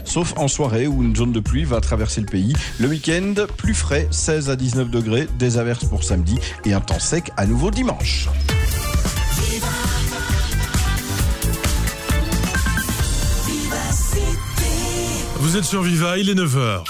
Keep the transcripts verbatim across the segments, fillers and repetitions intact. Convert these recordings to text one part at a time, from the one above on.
sauf en soirée où une zone de pluie va traverser le pays. Le week-end, plus frais, seize à dix-neuf degrés, des averses pour samedi et un temps sec à nouveau dimanche. Vous êtes sur Viva, il est neuf heures.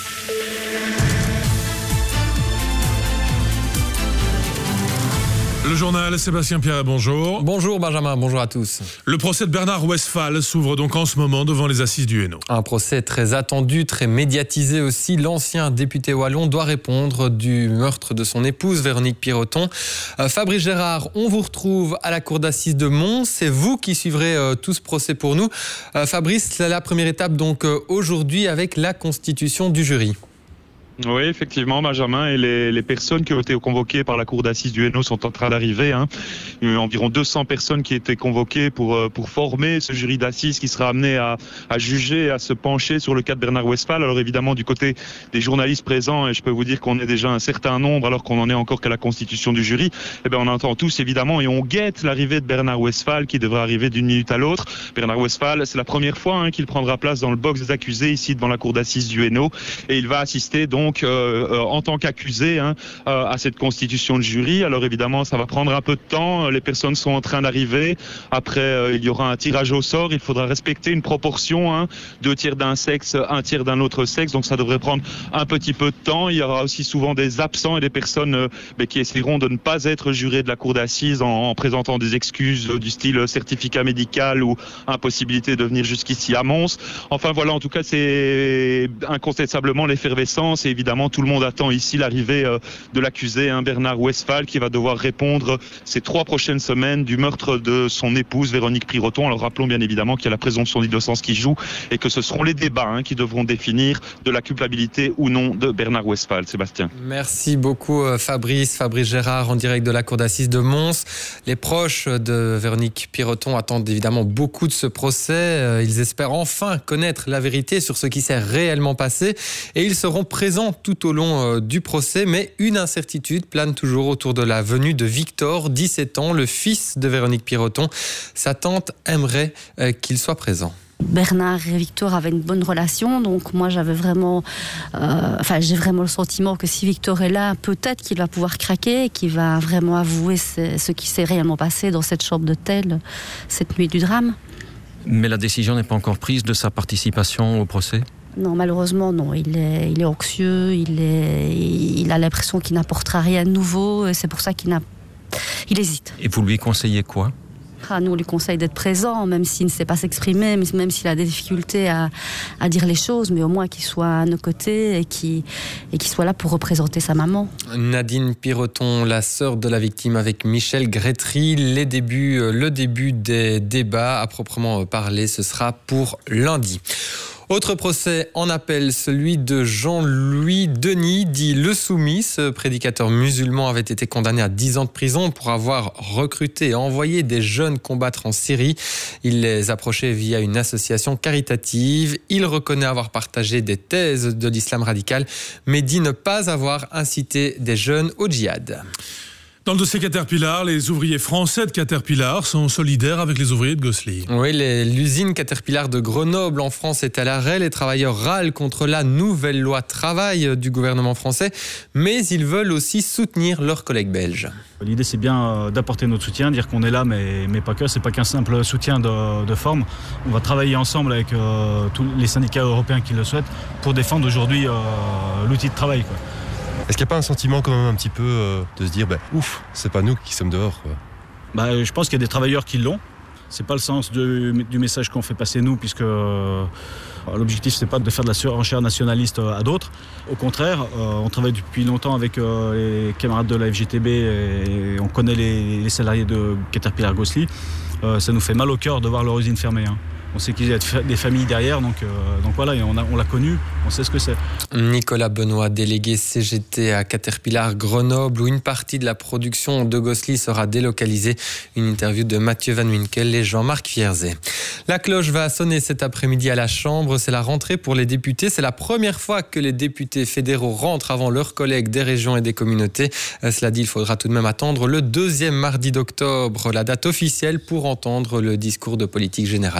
Le journal, Sébastien Pierre, bonjour. Bonjour Benjamin, bonjour à tous. Le procès de Bernard Westphal s'ouvre donc en ce moment devant les assises du Hainaut. Un procès très attendu, très médiatisé aussi. L'ancien député wallon doit répondre du meurtre de son épouse Véronique Piroton. Euh, Fabrice Gérard, on vous retrouve à la cour d'assises de Mons. C'est vous qui suivrez euh, tout ce procès pour nous. Euh, Fabrice, c'est la première étape donc euh, aujourd'hui avec la constitution du jury. Oui, effectivement, Benjamin, et les, les personnes qui ont été convoquées par la cour d'assises du Hainaut sont en train d'arriver. Hein. Il y a eu environ deux cents personnes qui étaient convoquées pour pour former ce jury d'assises qui sera amené à, à juger, à se pencher sur le cas de Bernard Westphal. Alors évidemment, du côté des journalistes présents, et je peux vous dire qu'on est déjà un certain nombre, alors qu'on en est encore qu'à la constitution du jury, eh bien on entend tous évidemment et on guette l'arrivée de Bernard Westphal qui devrait arriver d'une minute à l'autre. Bernard Westphal, c'est la première fois hein, qu'il prendra place dans le box des accusés ici devant la cour d'assises du Hainaut et il va assister donc Donc, euh, euh, en tant qu'accusé hein, euh, à cette constitution de jury. Alors évidemment, ça va prendre un peu de temps. Les personnes sont en train d'arriver. Après, euh, il y aura un tirage au sort. Il faudra respecter une proportion, hein, deux tiers d'un sexe, un tiers d'un autre sexe. Donc ça devrait prendre un petit peu de temps. Il y aura aussi souvent des absents et des personnes euh, mais qui essaieront de ne pas être jurées de la cour d'assises en, en présentant des excuses du style certificat médical ou impossibilité de venir jusqu'ici à Mons. Enfin voilà, en tout cas, c'est incontestablement l'effervescence. Et évidemment, tout le monde attend ici l'arrivée de l'accusé, hein, Bernard Westphal, qui va devoir répondre ces trois prochaines semaines du meurtre de son épouse, Véronique Piroton. Alors rappelons bien évidemment qu'il y a la présomption d'innocence qui joue et que ce seront les débats hein, qui devront définir de la culpabilité ou non de Bernard Westphal. Sébastien. Merci beaucoup Fabrice, Fabrice Gérard en direct de la cour d'assises de Mons. Les proches de Véronique Piroton attendent évidemment beaucoup de ce procès. Ils espèrent enfin connaître la vérité sur ce qui s'est réellement passé et ils seront présents tout au long du procès, mais une incertitude plane toujours autour de la venue de Victor, dix-sept ans, le fils de Véronique Piroton. Sa tante aimerait qu'il soit présent. Bernard et Victor avaient une bonne relation, donc moi j'avais vraiment, euh, enfin j'ai vraiment le sentiment que si Victor est là, peut-être qu'il va pouvoir craquer, qu'il va vraiment avouer ce, ce qui s'est réellement passé dans cette chambre d'hôtel cette nuit du drame. Mais la décision n'est pas encore prise de sa participation au procès ? Non, malheureusement, non. Il est, il est anxieux, il, est, il a l'impression qu'il n'apportera rien de nouveau, et c'est pour ça qu'il n'a, il hésite. Et vous lui conseillez quoi ? Ah, nous, on lui conseille d'être présent, même s'il ne sait pas s'exprimer, même s'il a des difficultés à, à dire les choses, mais au moins qu'il soit à nos côtés et qu'il, et qu'il soit là pour représenter sa maman. Nadine Piroton, la sœur de la victime, avec Michel Grétry. Les débuts, le début des débats à proprement parler, ce sera pour lundi. Autre procès en appel, celui de Jean-Louis Denis, dit Le Soumis. Ce prédicateur musulman avait été condamné à dix ans de prison pour avoir recruté et envoyé des jeunes combattre en Syrie. Il les approchait via une association caritative. Il reconnaît avoir partagé des thèses de l'islam radical, mais dit ne pas avoir incité des jeunes au djihad. Dans le dossier Caterpillar, les ouvriers français de Caterpillar sont solidaires avec les ouvriers de Gosselies. Oui, les, l'usine Caterpillar de Grenoble en France est à l'arrêt. Les travailleurs râlent contre la nouvelle loi travail du gouvernement français, mais ils veulent aussi soutenir leurs collègues belges. L'idée, c'est bien d'apporter notre soutien, dire qu'on est là, mais, mais pas que. C'est pas qu'un simple soutien de, de forme. On va travailler ensemble avec euh, tous les syndicats européens qui le souhaitent pour défendre aujourd'hui euh, l'outil de travail, quoi. Est-ce qu'il n'y a pas un sentiment quand même un petit peu euh, de se dire bah, ouf, c'est pas nous qui sommes dehors quoi. Bah, je pense qu'il y a des travailleurs qui l'ont. C'est pas le sens de, du message qu'on fait passer nous, puisque euh, l'objectif c'est pas de faire de la surenchère nationaliste à d'autres. Au contraire, euh, on travaille depuis longtemps avec euh, les camarades de la F G T B et on connaît les, les salariés de Caterpillar Gosselies. Euh, ça nous fait mal au cœur de voir leur usine fermée, hein. On sait qu'il y a des familles derrière, donc, euh, donc voilà, on, a, on l'a connu, on sait ce que c'est. Nicolas Benoît, délégué C G T à Caterpillar Grenoble, où une partie de la production de Gosselies sera délocalisée. Une interview de Mathieu Van Winkel et Jean-Marc Fierzet. La cloche va sonner cet après-midi à la Chambre. C'est la rentrée pour les députés. C'est la première fois que les députés fédéraux rentrent avant leurs collègues des régions et des communautés. Cela dit, il faudra tout de même attendre le deuxième mardi d'octobre, la date officielle pour entendre le discours de politique générale du Premier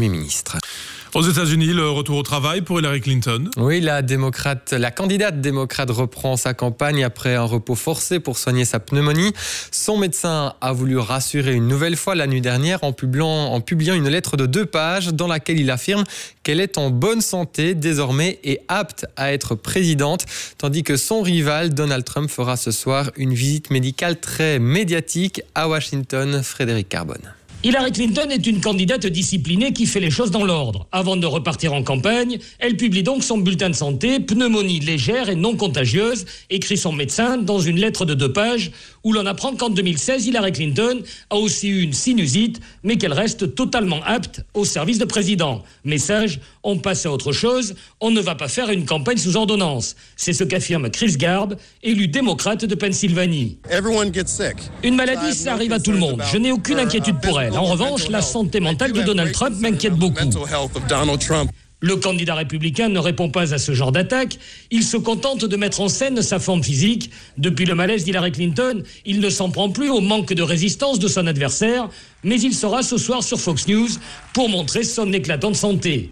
Premier ministre. Aux États-Unis, le retour au travail pour Hillary Clinton. Oui, la démocrate, la candidate démocrate reprend sa campagne après un repos forcé pour soigner sa pneumonie. Son médecin a voulu rassurer une nouvelle fois la nuit dernière en publiant, en publiant une lettre de deux pages dans laquelle il affirme qu'elle est en bonne santé désormais et apte à être présidente, tandis que son rival Donald Trump fera ce soir une visite médicale très médiatique à Washington. Frédéric Carbone. Hillary Clinton est une candidate disciplinée qui fait les choses dans l'ordre. Avant de repartir en campagne, elle publie donc son bulletin de santé, pneumonie légère et non contagieuse, écrit son médecin dans une lettre de deux pages où l'on apprend qu'en deux mille seize, Hillary Clinton a aussi eu une sinusite, mais qu'elle reste totalement apte au service de président. Message, on passe à autre chose, on ne va pas faire une campagne sous ordonnance. C'est ce qu'affirme Chris Garb, élu démocrate de Pennsylvanie. Une maladie, ça arrive à tout le monde. Je n'ai aucune inquiétude pour elle. En revanche, la santé mentale de Donald Trump m'inquiète beaucoup. Le candidat républicain ne répond pas à ce genre d'attaque. Il se contente de mettre en scène sa forme physique. Depuis le malaise d'Hillary Clinton, il ne s'en prend plus au manque de résistance de son adversaire, mais il sera ce soir sur Fox News pour montrer son éclatante santé.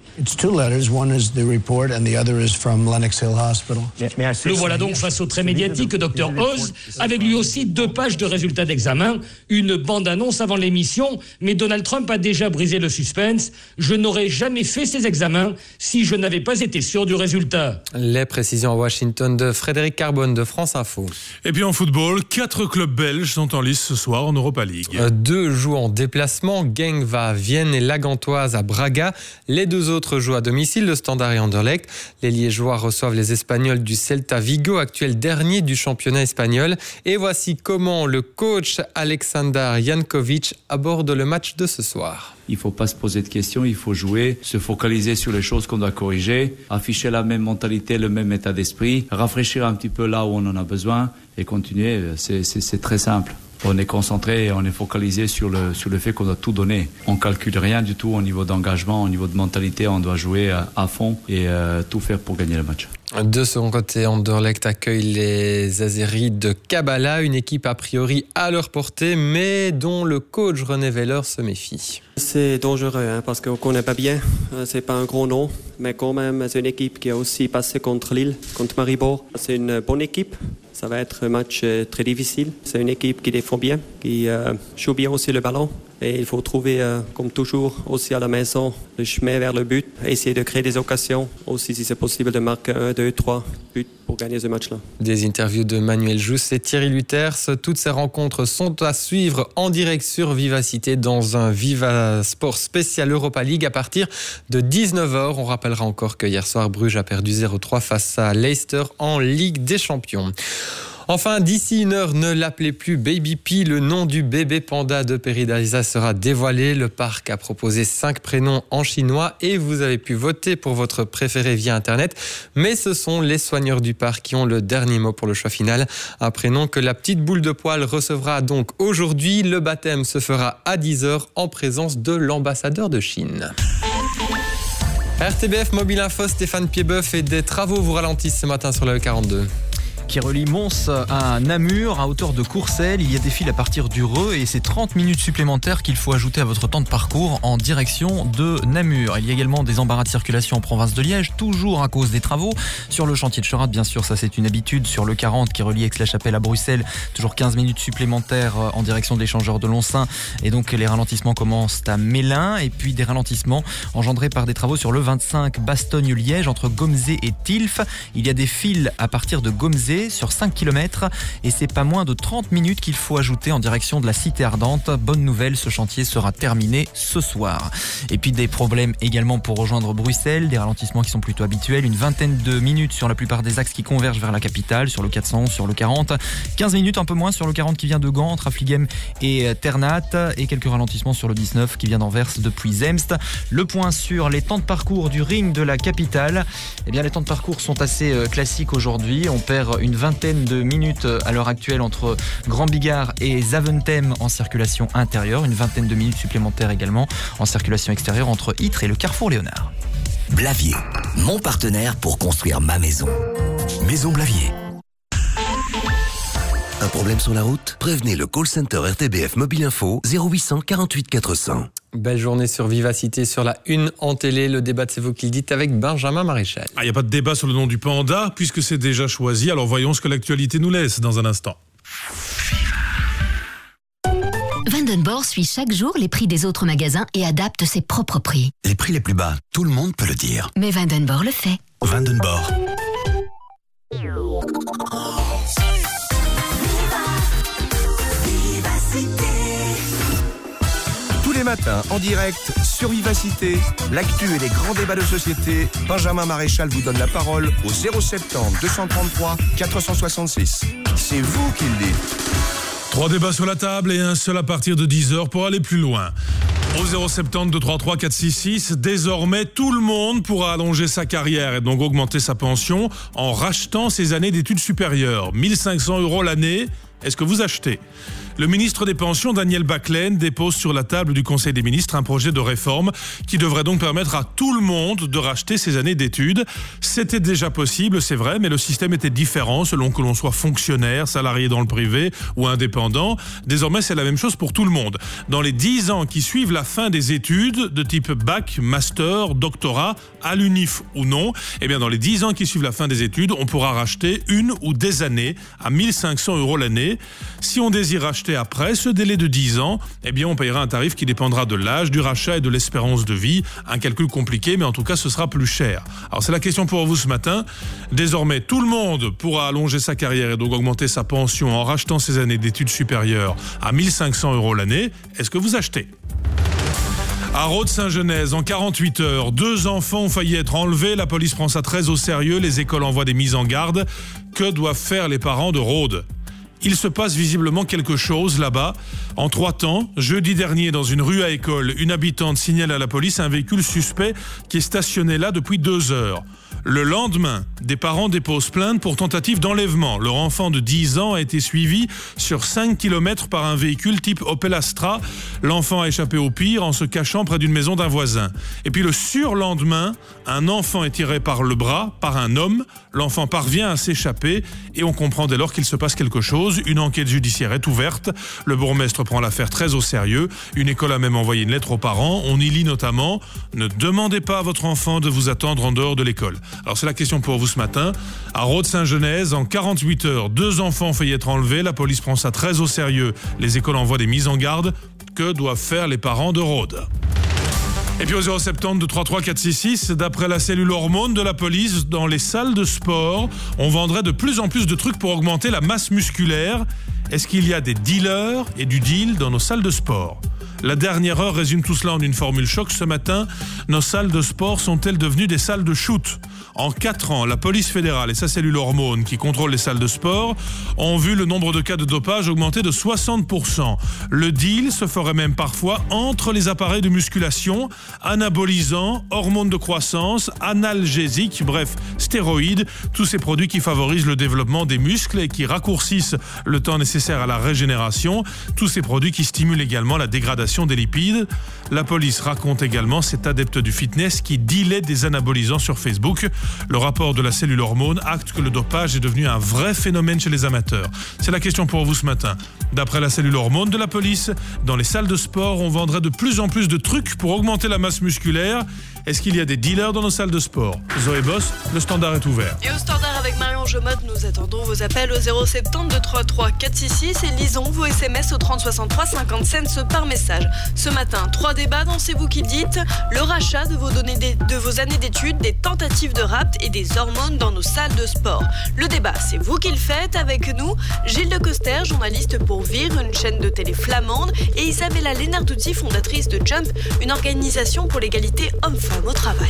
Le voilà donc face au très médiatique docteur Oz, avec lui aussi deux pages de résultats d'examen, une bande-annonce avant l'émission, mais Donald Trump a déjà brisé le suspense. Je n'aurais jamais fait ces examens si je n'avais pas été sûr du résultat. Les précisions à Washington de Frédéric Carbone de France Info. Et puis en football, quatre clubs belges sont en lice ce soir en Europa League. Euh, deux jouent en déplacement, Genk va à Vienne et la Gantoise à Braga. Les deux autres jouent à domicile, le Standard et Anderlecht. Les Liégeois reçoivent les Espagnols du Celta Vigo, actuel dernier du championnat espagnol. Et voici comment le coach Aleksandar Jankovic aborde le match de ce soir. Il ne faut pas se poser de questions, il faut jouer, se focaliser sur les choses qu'on doit corriger, afficher la même mentalité, le même état d'esprit, rafraîchir un petit peu là où on en a besoin et continuer. C'est, c'est, c'est très simple. On est concentré et on est focalisé sur le, sur le fait qu'on doit tout donner. On ne calcule rien du tout au niveau d'engagement, au niveau de mentalité. On doit jouer à, à fond et euh, tout faire pour gagner le match. De son côté, Anderlecht accueille les Azeris de Kabbalah, une équipe a priori à leur portée, mais dont le coach René Veller se méfie. C'est dangereux hein, parce qu'on ne connaît pas bien. C'est pas un gros nom, mais quand même, c'est une équipe qui a aussi passé contre Lille, contre Maribor. C'est une bonne équipe. Ça va être un match très difficile. C'est une équipe qui défend bien, qui euh, joue bien aussi le ballon. Et il faut trouver, euh, comme toujours, aussi à la maison, le chemin vers le but. Essayer de créer des occasions, aussi si c'est possible de marquer un, deux, trois buts pour gagner ce match-là. Des interviews de Manuel Jousse et Thierry Luters. Toutes ces rencontres sont à suivre en direct sur Vivacité dans un Viva Sport spécial Europa League à partir de dix-neuf heures. On rappellera encore que hier soir, Bruges a perdu zéro trois face à Leicester en Ligue des Champions. Enfin, d'ici une heure, ne l'appelez plus Baby P. Le nom du bébé panda de Paradisa sera dévoilé. Le parc a proposé cinq prénoms en chinois et vous avez pu voter pour votre préféré via Internet. Mais ce sont les soigneurs du parc qui ont le dernier mot pour le choix final. Un prénom que la petite boule de poil recevra donc aujourd'hui. Le baptême se fera à dix heures en présence de l'ambassadeur de Chine. R T B F Mobile Info, Stéphane Piedboeuf, et des travaux vous ralentissent ce matin sur la E quarante-deux. Qui relie Mons à Namur, à hauteur de Courcelles. Il y a des files à partir du Reux et c'est trente minutes supplémentaires qu'il faut ajouter à votre temps de parcours en direction de Namur. Il y a également des embarras de circulation en province de Liège, toujours à cause des travaux. Sur le chantier de Cherat, bien sûr, ça c'est une habitude. Sur le quarante qui relie Aix-la-Chapelle à Bruxelles, toujours quinze minutes supplémentaires en direction de l'échangeur de Loncin. Et donc les ralentissements commencent à Mélin. Et puis des ralentissements engendrés par des travaux sur le vingt-cinq Bastogne-Liège entre Gomzé et Tilf. Il y a des files à partir de Gomzé sur cinq kilomètres et c'est pas moins de trente minutes qu'il faut ajouter en direction de la Cité Ardente. Bonne nouvelle, ce chantier sera terminé ce soir. Et puis des problèmes également pour rejoindre Bruxelles, des ralentissements qui sont plutôt habituels, une vingtaine de minutes sur la plupart des axes qui convergent vers la capitale, sur le quatre cent onze, sur le quarante, quinze minutes un peu moins sur le quarante qui vient de Gand, entre Affligem et Ternat, et quelques ralentissements sur le dix-neuf qui vient d'Anvers depuis Zemst. Le point sur les temps de parcours du ring de la capitale, eh bien les temps de parcours sont assez classiques aujourd'hui. On perd une vingtaine de minutes à l'heure actuelle entre Grand Bigard et Zaventem en circulation intérieure, une vingtaine de minutes supplémentaires également en circulation extérieure entre Ytre et le Carrefour Léonard. Blavier, mon partenaire pour construire ma maison. Maison Blavier. Un problème sur la route? Prévenez le call center R T B F Mobile Info zéro huit cent quarante-huit quatre cents. Belle journée sur Vivacité, sur la une en télé. Le débat de C'est vous qui le dites avec Benjamin Maréchal. Ah, il n'y a pas de débat sur le nom du panda puisque c'est déjà choisi. Alors voyons ce que l'actualité nous laisse dans un instant. Vandenborg suit chaque jour les prix des autres magasins et adapte ses propres prix. Les prix les plus bas, tout le monde peut le dire. Mais Vandenborg le fait. Vandenborg. Tous les matins, en direct, sur Vivacité, l'actu et les grands débats de société, Benjamin Maréchal vous donne la parole au zéro soixante-dix deux cent trente-trois quatre cent soixante-six. C'est vous qui le dites. Trois débats sur la table et un seul à partir de dix heures pour aller plus loin. Au zéro soixante-dix deux cent trente-trois quatre cent soixante-six, désormais tout le monde pourra allonger sa carrière et donc augmenter sa pension en rachetant ses années d'études supérieures. mille cinq cents euros l'année, est-ce que vous achetez ? Le ministre des Pensions, Daniel Baclen, dépose sur la table du Conseil des ministres un projet de réforme qui devrait donc permettre à tout le monde de racheter ses années d'études. C'était déjà possible, c'est vrai, mais le système était différent selon que l'on soit fonctionnaire, salarié dans le privé ou indépendant. Désormais, c'est la même chose pour tout le monde. Dans les dix ans qui suivent la fin des études, de type bac, master, doctorat, à l'UNIF ou non, eh bien dans les dix ans qui suivent la fin des études, on pourra racheter une ou des années à mille cinq cents euros l'année. Si on désire racheter après ce délai de dix ans, eh bien on payera un tarif qui dépendra de l'âge du rachat et de l'espérance de vie. Un calcul compliqué, mais en tout cas ce sera plus cher. Alors c'est la question pour vous ce matin. Désormais, tout le monde pourra allonger sa carrière et donc augmenter sa pension en rachetant ses années d'études supérieures à mille cinq cents euros l'année. Est-ce que vous achetez ? À Rhodes-Saint-Genèse, en quarante-huit heures, deux enfants ont failli être enlevés. La police prend ça très au sérieux. Les écoles envoient des mises en garde. Que doivent faire les parents de Rhodes ? Il se passe visiblement quelque chose là-bas. En trois temps, jeudi dernier, dans une rue à École, une habitante signale à la police un véhicule suspect qui est stationné là depuis deux heures. Le lendemain, des parents déposent plainte pour tentative d'enlèvement. Leur enfant de dix ans a été suivi sur cinq kilomètres par un véhicule type Opel Astra. L'enfant a échappé au pire en se cachant près d'une maison d'un voisin. Et puis le surlendemain, un enfant est tiré par le bras par un homme. L'enfant parvient à s'échapper et on comprend dès lors qu'il se passe quelque chose. Une enquête judiciaire est ouverte. Le bourgmestre prend l'affaire très au sérieux. Une école a même envoyé une lettre aux parents. On y lit notamment « Ne demandez pas à votre enfant de vous attendre en dehors de l'école ». Alors c'est la question pour vous ce matin. À Rhodes-Saint-Genèse, en quarante-huit heures, deux enfants ont failli être enlevés. La police prend ça très au sérieux. Les écoles envoient des mises en garde. Que doivent faire les parents de Rhodes ? Et puis au zéro soixante-dix deux cent trente-trois quatre cent soixante-six, d'après la cellule hormones de la police, dans les salles de sport, on vendrait de plus en plus de trucs pour augmenter la masse musculaire. Est-ce qu'il y a des dealers et du deal dans nos salles de sport ? La dernière heure résume tout cela en une formule choc. Ce matin, nos salles de sport sont-elles devenues des salles de shoot ? En quatre ans, la police fédérale et sa cellule hormones qui contrôle les salles de sport ont vu le nombre de cas de dopage augmenter de soixante pour cent. Le deal se ferait même parfois entre les appareils de musculation, anabolisants, hormones de croissance, analgésiques, bref, stéroïdes, tous ces produits qui favorisent le développement des muscles et qui raccourcissent le temps nécessaire à la régénération, tous ces produits qui stimulent également la dégradation des lipides. La police raconte également cet adepte du fitness qui dealait des anabolisants sur Facebook. Le rapport de la cellule hormone acte que le dopage est devenu un vrai phénomène chez les amateurs. C'est la question pour vous ce matin. D'après la cellule hormone de la police, dans les salles de sport, on vendrait de plus en plus de trucs pour augmenter la masse musculaire. Est-ce qu'il y a des dealers dans nos salles de sport ? Zoé Boss, le standard est ouvert. Et au standard avec Marion Jomotte, nous attendons vos appels au zéro soixante-dix deux cent trente-trois quatre cent soixante-six et lisons vos S M S au trente soixante-trois cinquante cents par message. Ce matin, trois débats dans C'est vous qui dites, le rachat de vos, données de vos années d'études, des tentatives de rapt et des hormones dans nos salles de sport. Le débat, c'est vous qui le faites avec nous, Gilles de Coster, journaliste pour Vire, une chaîne de télé flamande, et Isabella Lenarduzzi, fondatrice de Jump, une organisation pour l'égalité homme-femme au travail.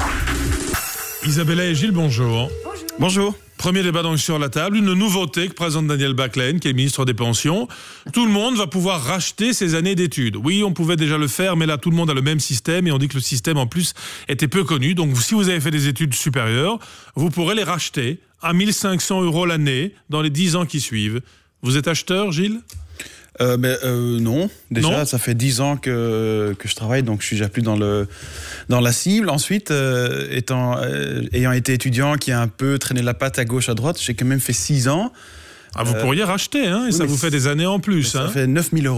Isabella et Gilles, bonjour. Bonjour. Bonjour. Premier débat donc sur la table, une nouveauté que présente Daniel Baclen, qui est le ministre des Pensions. Tout le monde va pouvoir racheter ses années d'études. Oui, on pouvait déjà le faire, mais là, tout le monde a le même système et on dit que le système, en plus, était peu connu. Donc, si vous avez fait des études supérieures, vous pourrez les racheter à mille cinq cents euros l'année dans les dix ans qui suivent. Vous êtes acheteur, Gilles ? Euh, mais euh, non, déjà non. Ça fait dix ans que, que je travaille, donc je suis déjà plus dans, le, dans la cible. Ensuite, euh, étant, euh, ayant été étudiant qui a un peu traîné la patte à gauche, à droite, j'ai quand même fait six ans. Ah, vous euh, pourriez racheter, hein, et oui, ça vous fait des années en plus. Ça hein. fait neuf mille euros.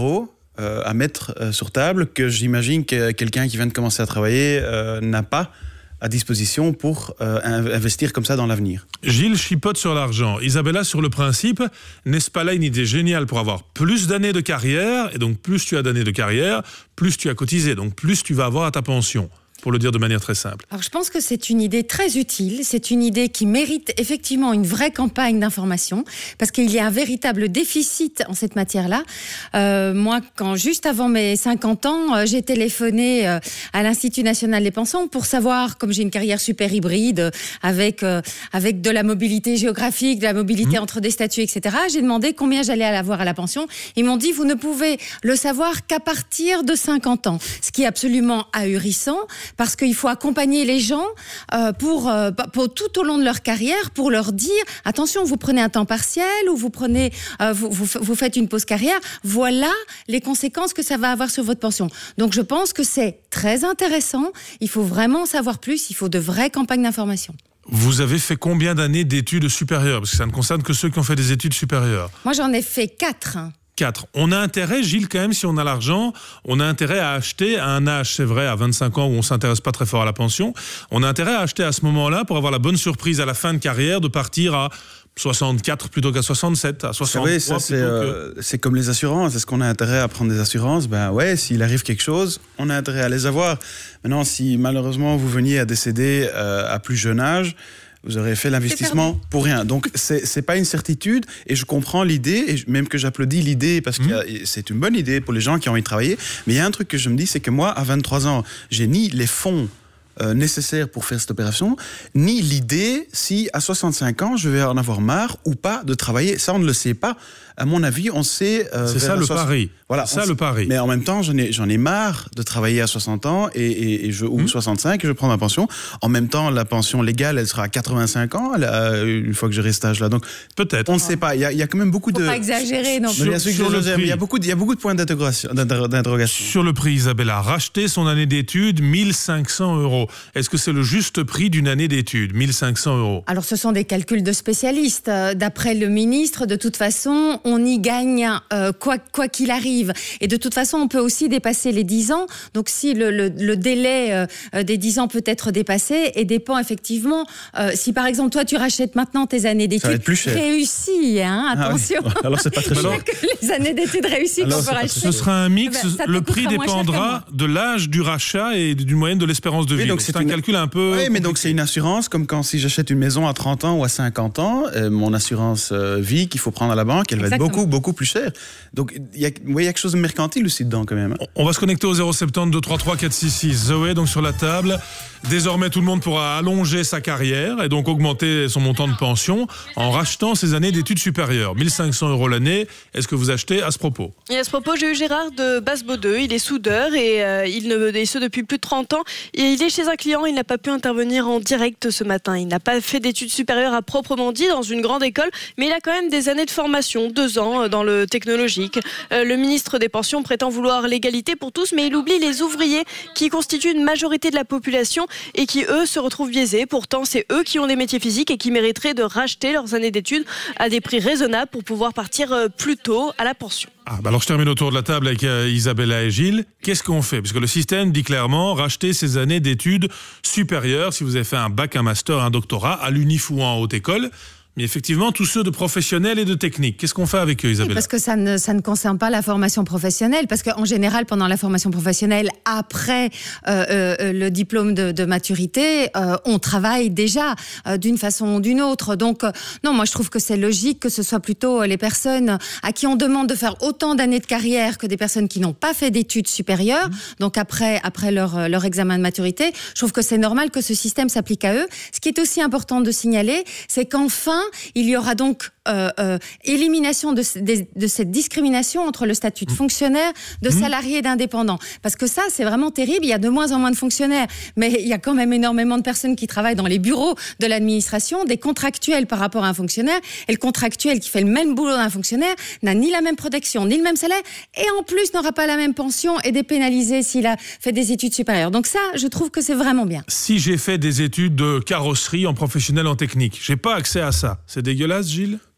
euh, à mettre euh, sur table que j'imagine que quelqu'un qui vient de commencer à travailler euh, n'a pas à disposition pour euh, investir comme ça dans l'avenir. Gilles chipote sur l'argent. Isabella, sur le principe, n'est-ce pas là une idée géniale pour avoir plus d'années de carrière, et donc plus tu as d'années de carrière, plus tu as cotisé, donc plus tu vas avoir à ta pension, pour le dire de manière très simple. Alors je pense que c'est une idée très utile, c'est une idée qui mérite effectivement une vraie campagne d'information, parce qu'il y a un véritable déficit en cette matière-là. Euh, moi, quand juste avant mes cinquante ans, euh, j'ai téléphoné euh, à l'Institut national des pensions pour savoir, comme j'ai une carrière super hybride, euh, avec, euh, avec de la mobilité géographique, de la mobilité mmh. entre des statuts, et cetera, j'ai demandé combien j'allais avoir à la pension. Ils m'ont dit, vous ne pouvez le savoir qu'à partir de cinquante ans, ce qui est absolument ahurissant, parce qu'il faut accompagner les gens euh, pour, euh, pour tout au long de leur carrière, pour leur dire attention, vous prenez un temps partiel ou vous prenez, euh, vous, vous, vous faites une pause carrière. Voilà les conséquences que ça va avoir sur votre pension. Donc je pense que c'est très intéressant. Il faut vraiment en savoir plus. Il faut de vraies campagnes d'information. Vous avez fait combien d'années d'études supérieures? Parce que ça ne concerne que ceux qui ont fait des études supérieures. Moi, j'en ai fait quatre. quatre. On a intérêt, Gilles, quand même, si on a l'argent, on a intérêt à acheter à un âge, c'est vrai, à vingt-cinq ans où on ne s'intéresse pas très fort à la pension, on a intérêt à acheter à ce moment-là pour avoir la bonne surprise à la fin de carrière de partir à soixante-quatre plutôt qu'à soixante-sept, à soixante-trois. Vous savez, ça, c'est, euh, que... c'est comme les assurances. Est-ce qu'on a intérêt à prendre des assurances? Ben ouais, s'il arrive quelque chose, on a intérêt à les avoir. Maintenant, si malheureusement vous veniez à décéder euh, à plus jeune âge, vous aurez fait l'investissement pour rien. Donc, c'est, c'est pas une certitude. Et je comprends l'idée, et même que j'applaudis l'idée, parce que mmh. c'est une bonne idée pour les gens qui ont envie de travailler. Mais il y a un truc que je me dis, c'est que moi, à vingt-trois ans, j'ai ni les fonds euh, nécessaires pour faire cette opération, ni l'idée si, à soixante-cinq ans, je vais en avoir marre ou pas de travailler. Ça, on ne le sait pas. À mon avis, on sait... Euh, c'est ça le soixante... pari. Voilà, c'est ça sait... le pari. Mais en même temps, j'en ai, j'en ai marre de travailler à soixante ans et, et, et je, ou mmh. soixante-cinq et je prends ma pension. En même temps, la pension légale, elle sera à quatre-vingt-cinq ans, là, une fois que j'aurai cet âge-là. Donc, peut-être. On ne sait pas. Il y, a, il y a quand même beaucoup Faut de... pas exagérer, non. Sur, sur sur le prix. Il y a beaucoup de, il y a beaucoup de points d'interrogation. d'interrogation. Sur le prix, Isabella, racheter son année d'études, mille cinq cents euros. Est-ce que c'est le juste prix d'une année d'études, mille cinq cents euros? Alors, ce sont des calculs de spécialistes. D'après le ministre, de toute façon, on y gagne euh, quoi, quoi qu'il arrive. Et de toute façon, on peut aussi dépasser les dix ans. Donc, si le, le, le délai euh, des dix ans peut être dépassé et dépend effectivement... Euh, si, par exemple, toi, tu rachètes maintenant tes années d'études réussies, hein, attention. Ah oui. Alors, c'est pas très cher. Les années d'études réussies qu'on peut racheter. Ce sera un mix. Ben, le prix dépendra de l'âge du rachat et d'une moyenne de l'espérance de vie. Oui, donc, donc c'est, c'est un une... calcul un peu... Oui, mais donc c'est une assurance, comme quand si j'achète une maison à trente ans ou à cinquante ans, euh, mon assurance euh, vie qu'il faut prendre à la banque, elle Exactement. va être beaucoup, beaucoup plus cher. Donc, il y, ouais, y a quelque chose de mercantile aussi dedans, quand même. On va se connecter au zéro sept zéro deux trois trois quatre six six. Zoé, donc sur la table. Désormais, tout le monde pourra allonger sa carrière et donc augmenter son montant de pension en rachetant ses années d'études supérieures. mille cinq cents euros l'année. Est-ce que vous achetez à ce propos? Et à ce propos, j'ai eu Gérard de Basse-Baudeux. Il est soudeur et euh, il ne, et ce depuis plus de trente ans. Et il est chez un client. Il n'a pas pu intervenir en direct ce matin. Il n'a pas fait d'études supérieures à proprement dit dans une grande école, mais il a quand même des années de formation, deux ans dans le technologique. Euh, le ministre des Pensions prétend vouloir l'égalité pour tous, mais il oublie les ouvriers qui constituent une majorité de la population et qui, eux, se retrouvent biaisés. Pourtant, c'est eux qui ont des métiers physiques et qui mériteraient de racheter leurs années d'études à des prix raisonnables pour pouvoir partir plus tôt à la pension. Ah, bah alors je termine autour de la table avec euh, Isabella et Gilles. Qu'est-ce qu'on fait? Parce que le système dit clairement racheter ses années d'études supérieures si vous avez fait un bac, un master, un doctorat à l'UNIF ou en haute école. Mais effectivement, tous ceux de professionnels et de techniques. Qu'est-ce qu'on fait avec eux, Isabella? Oui, parce que ça ne, ça ne concerne pas la formation professionnelle. Parce qu'en général, pendant la formation professionnelle, après euh, euh, le diplôme de, de maturité, euh, on travaille déjà euh, d'une façon ou d'une autre. Donc, euh, non, moi, je trouve que c'est logique que ce soit plutôt les personnes à qui on demande de faire autant d'années de carrière que des personnes qui n'ont pas fait d'études supérieures. Mmh. Donc, après, après leur, leur examen de maturité, je trouve que c'est normal que ce système s'applique à eux. Ce qui est aussi important de signaler, c'est qu'enfin, il y aura donc euh, euh, élimination de, de, de cette discrimination entre le statut de fonctionnaire, de mmh. salarié et d'indépendant. Parce que ça, c'est vraiment terrible. Il y a de moins en moins de fonctionnaires, mais il y a quand même énormément de personnes qui travaillent dans les bureaux de l'administration, des contractuels par rapport à un fonctionnaire. Et le contractuel qui fait le même boulot d'un fonctionnaire n'a ni la même protection, ni le même salaire, et en plus n'aura pas la même pension et est pénalisé s'il a fait des études supérieures. Donc ça, je trouve que c'est vraiment bien. Si j'ai fait des études de carrosserie en professionnel en technique, j'ai pas accès à ça. C'est dégueulasse, Gilles ?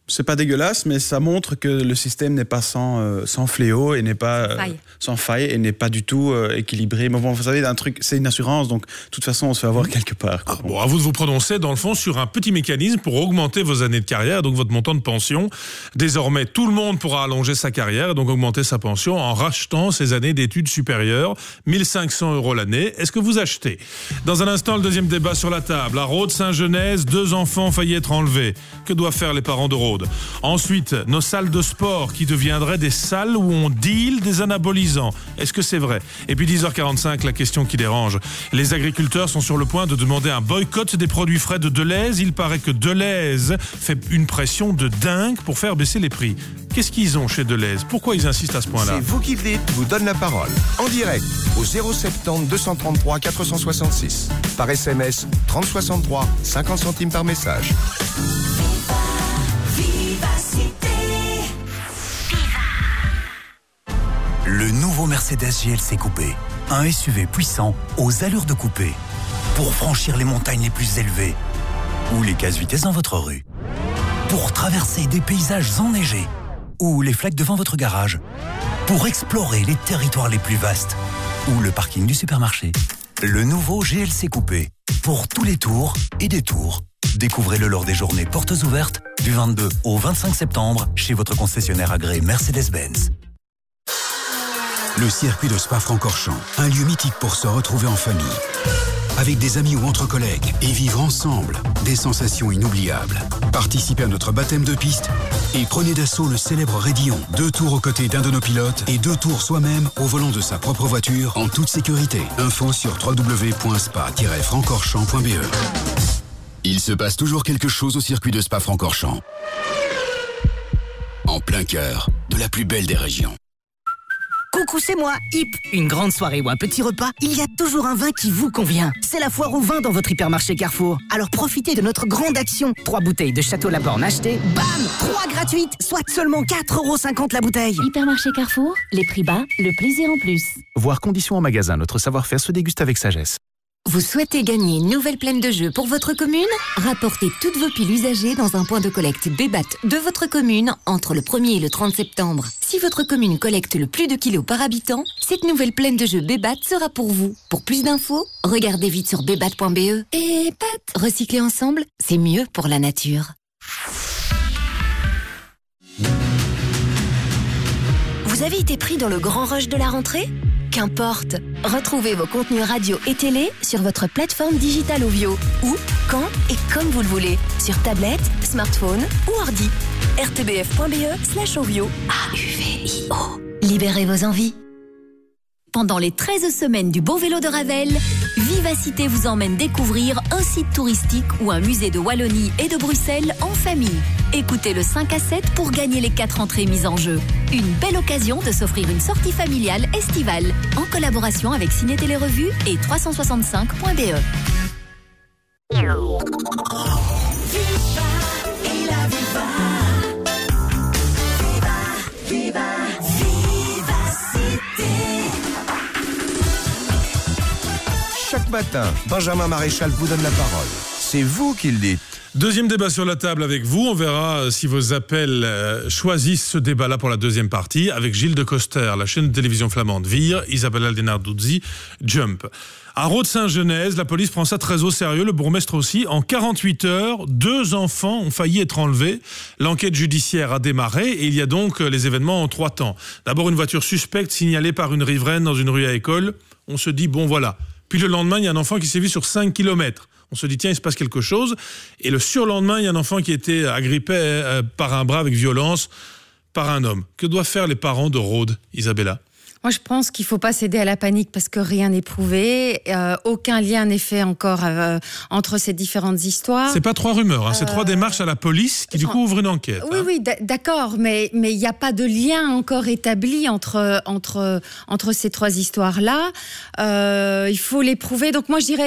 c'est pas dégueulasse, mais ça montre que le système n'est pas sans, euh, sans fléau et n'est pas euh, Faille. sans faille et n'est pas du tout euh, équilibré. Mais bon, vous savez, un truc, c'est une assurance, donc de toute façon, on se fait avoir quelque part. Ah, bon, à vous de vous prononcer, dans le fond, sur un petit mécanisme pour augmenter vos années de carrière, donc votre montant de pension. Désormais, tout le monde pourra allonger sa carrière et donc augmenter sa pension en rachetant ses années d'études supérieures. mille cinq cents euros l'année. Est-ce que vous achetez? Dans un instant, le deuxième débat sur la table. À Rhodes-Saint-Genèse, deux enfants ont failli être enlevés. Que doivent faire les parents de Rhodes? Ensuite, nos salles de sport qui deviendraient des salles où on deal des anabolisants. Est-ce que c'est vrai? Et puis dix heures quarante-cinq, la question qui dérange. Les agriculteurs sont sur le point de demander un boycott des produits frais de Delhaize. Il paraît que Delhaize fait une pression de dingue pour faire baisser les prix. Qu'est-ce qu'ils ont chez Delhaize? Pourquoi ils insistent à ce point-là? C'est vous qui le dites, vous donne la parole. En direct, au zéro soixante-dix, deux cent trente-trois, quatre cent soixante-six. Par S M S, trente soixante-trois, cinquante centimes par message. Le nouveau Mercedes G L C Coupé. Un S U V puissant aux allures de coupé. Pour franchir les montagnes les plus élevées. Ou les casse-vitesses dans votre rue. Pour traverser des paysages enneigés. Ou les flaques devant votre garage. Pour explorer les territoires les plus vastes. Ou le parking du supermarché. Le nouveau G L C Coupé. Pour tous les tours et des tours. Découvrez-le lors des journées portes ouvertes du vingt-deux au vingt-cinq septembre chez votre concessionnaire agréé Mercedes-Benz. Le circuit de Spa-Francorchamps, un lieu mythique pour se retrouver en famille. Avec des amis ou entre collègues et vivre ensemble des sensations inoubliables. Participez à notre baptême de piste et prenez d'assaut le célèbre Raidillon. Deux tours aux côtés d'un de nos pilotes et deux tours soi-même au volant de sa propre voiture en toute sécurité. Info sur w w w point spa tiret francorchamps point b e. Il se passe toujours quelque chose au circuit de Spa-Francorchamps. En plein cœur de la plus belle des régions. Coucou, c'est moi, Hip. Une grande soirée ou un petit repas, il y a toujours un vin qui vous convient. C'est la foire au vin dans votre hypermarché Carrefour. Alors profitez de notre grande action. Trois bouteilles de Château Laborne achetées, bam, trois gratuites, soit seulement quatre euros cinquante la bouteille. Hypermarché Carrefour, les prix bas, le plaisir en plus. Voir conditions en magasin, notre savoir-faire se déguste avec sagesse. Vous souhaitez gagner une nouvelle plaine de jeu pour votre commune? Rapportez toutes vos piles usagées dans un point de collecte Bébat de votre commune entre le premier et le trente septembre. Si votre commune collecte le plus de kilos par habitant, cette nouvelle plaine de jeu Bébat sera pour vous. Pour plus d'infos, regardez vite sur bébat point b e. Et pat, recycler ensemble, c'est mieux pour la nature. Vous avez été pris dans le grand rush de la rentrée? Qu'importe, retrouvez vos contenus radio et télé sur votre plateforme digitale Ovio, où, quand et comme vous le voulez, sur tablette, smartphone ou ordi. r t b f point b e slash Ovio. A U V I O. Libérez vos envies. Pendant les treize semaines du Beau Vélo de Ravel, Vivacité vous emmène découvrir un site touristique ou un musée de Wallonie et de Bruxelles en famille. Écoutez le cinq à sept pour gagner les quatre entrées mises en jeu. Une belle occasion de s'offrir une sortie familiale estivale en collaboration avec Ciné Télé Revue et trois cent soixante-cinq point b e. Chaque matin, Benjamin Maréchal vous donne la parole. C'est vous qui le dites. Deuxième débat sur la table avec vous. On verra si vos appels euh, choisissent ce débat-là pour la deuxième partie avec Gilles de Coster, la chaîne de télévision flamande Vire, Isabelle Aldenarduzzi, Jump. À Rhodes-Saint-Genèse, la police prend ça très au sérieux, le bourgmestre aussi. En quarante-huit heures, deux enfants ont failli être enlevés. L'enquête judiciaire a démarré et il y a donc les événements en trois temps. D'abord, une voiture suspecte signalée par une riveraine dans une rue à École. On se dit, bon voilà. Puis le lendemain, il y a un enfant qui s'est vu sur cinq kilomètres. On se dit, tiens, il se passe quelque chose. Et le surlendemain, il y a un enfant qui était agrippé euh, par un bras avec violence par un homme. Que doivent faire les parents de Rhodes, Isabella ? Moi, je pense qu'il ne faut pas céder à la panique parce que rien n'est prouvé. Euh, aucun lien n'est fait encore euh, entre ces différentes histoires. C'est pas trois rumeurs, hein, c'est euh... trois démarches à la police qui, du coup, ouvrent une enquête. Oui, hein. oui, d'accord, mais il n'y a pas de lien encore établi entre, entre, entre ces trois histoires-là. Euh, il faut les prouver. Donc, moi, je dirais que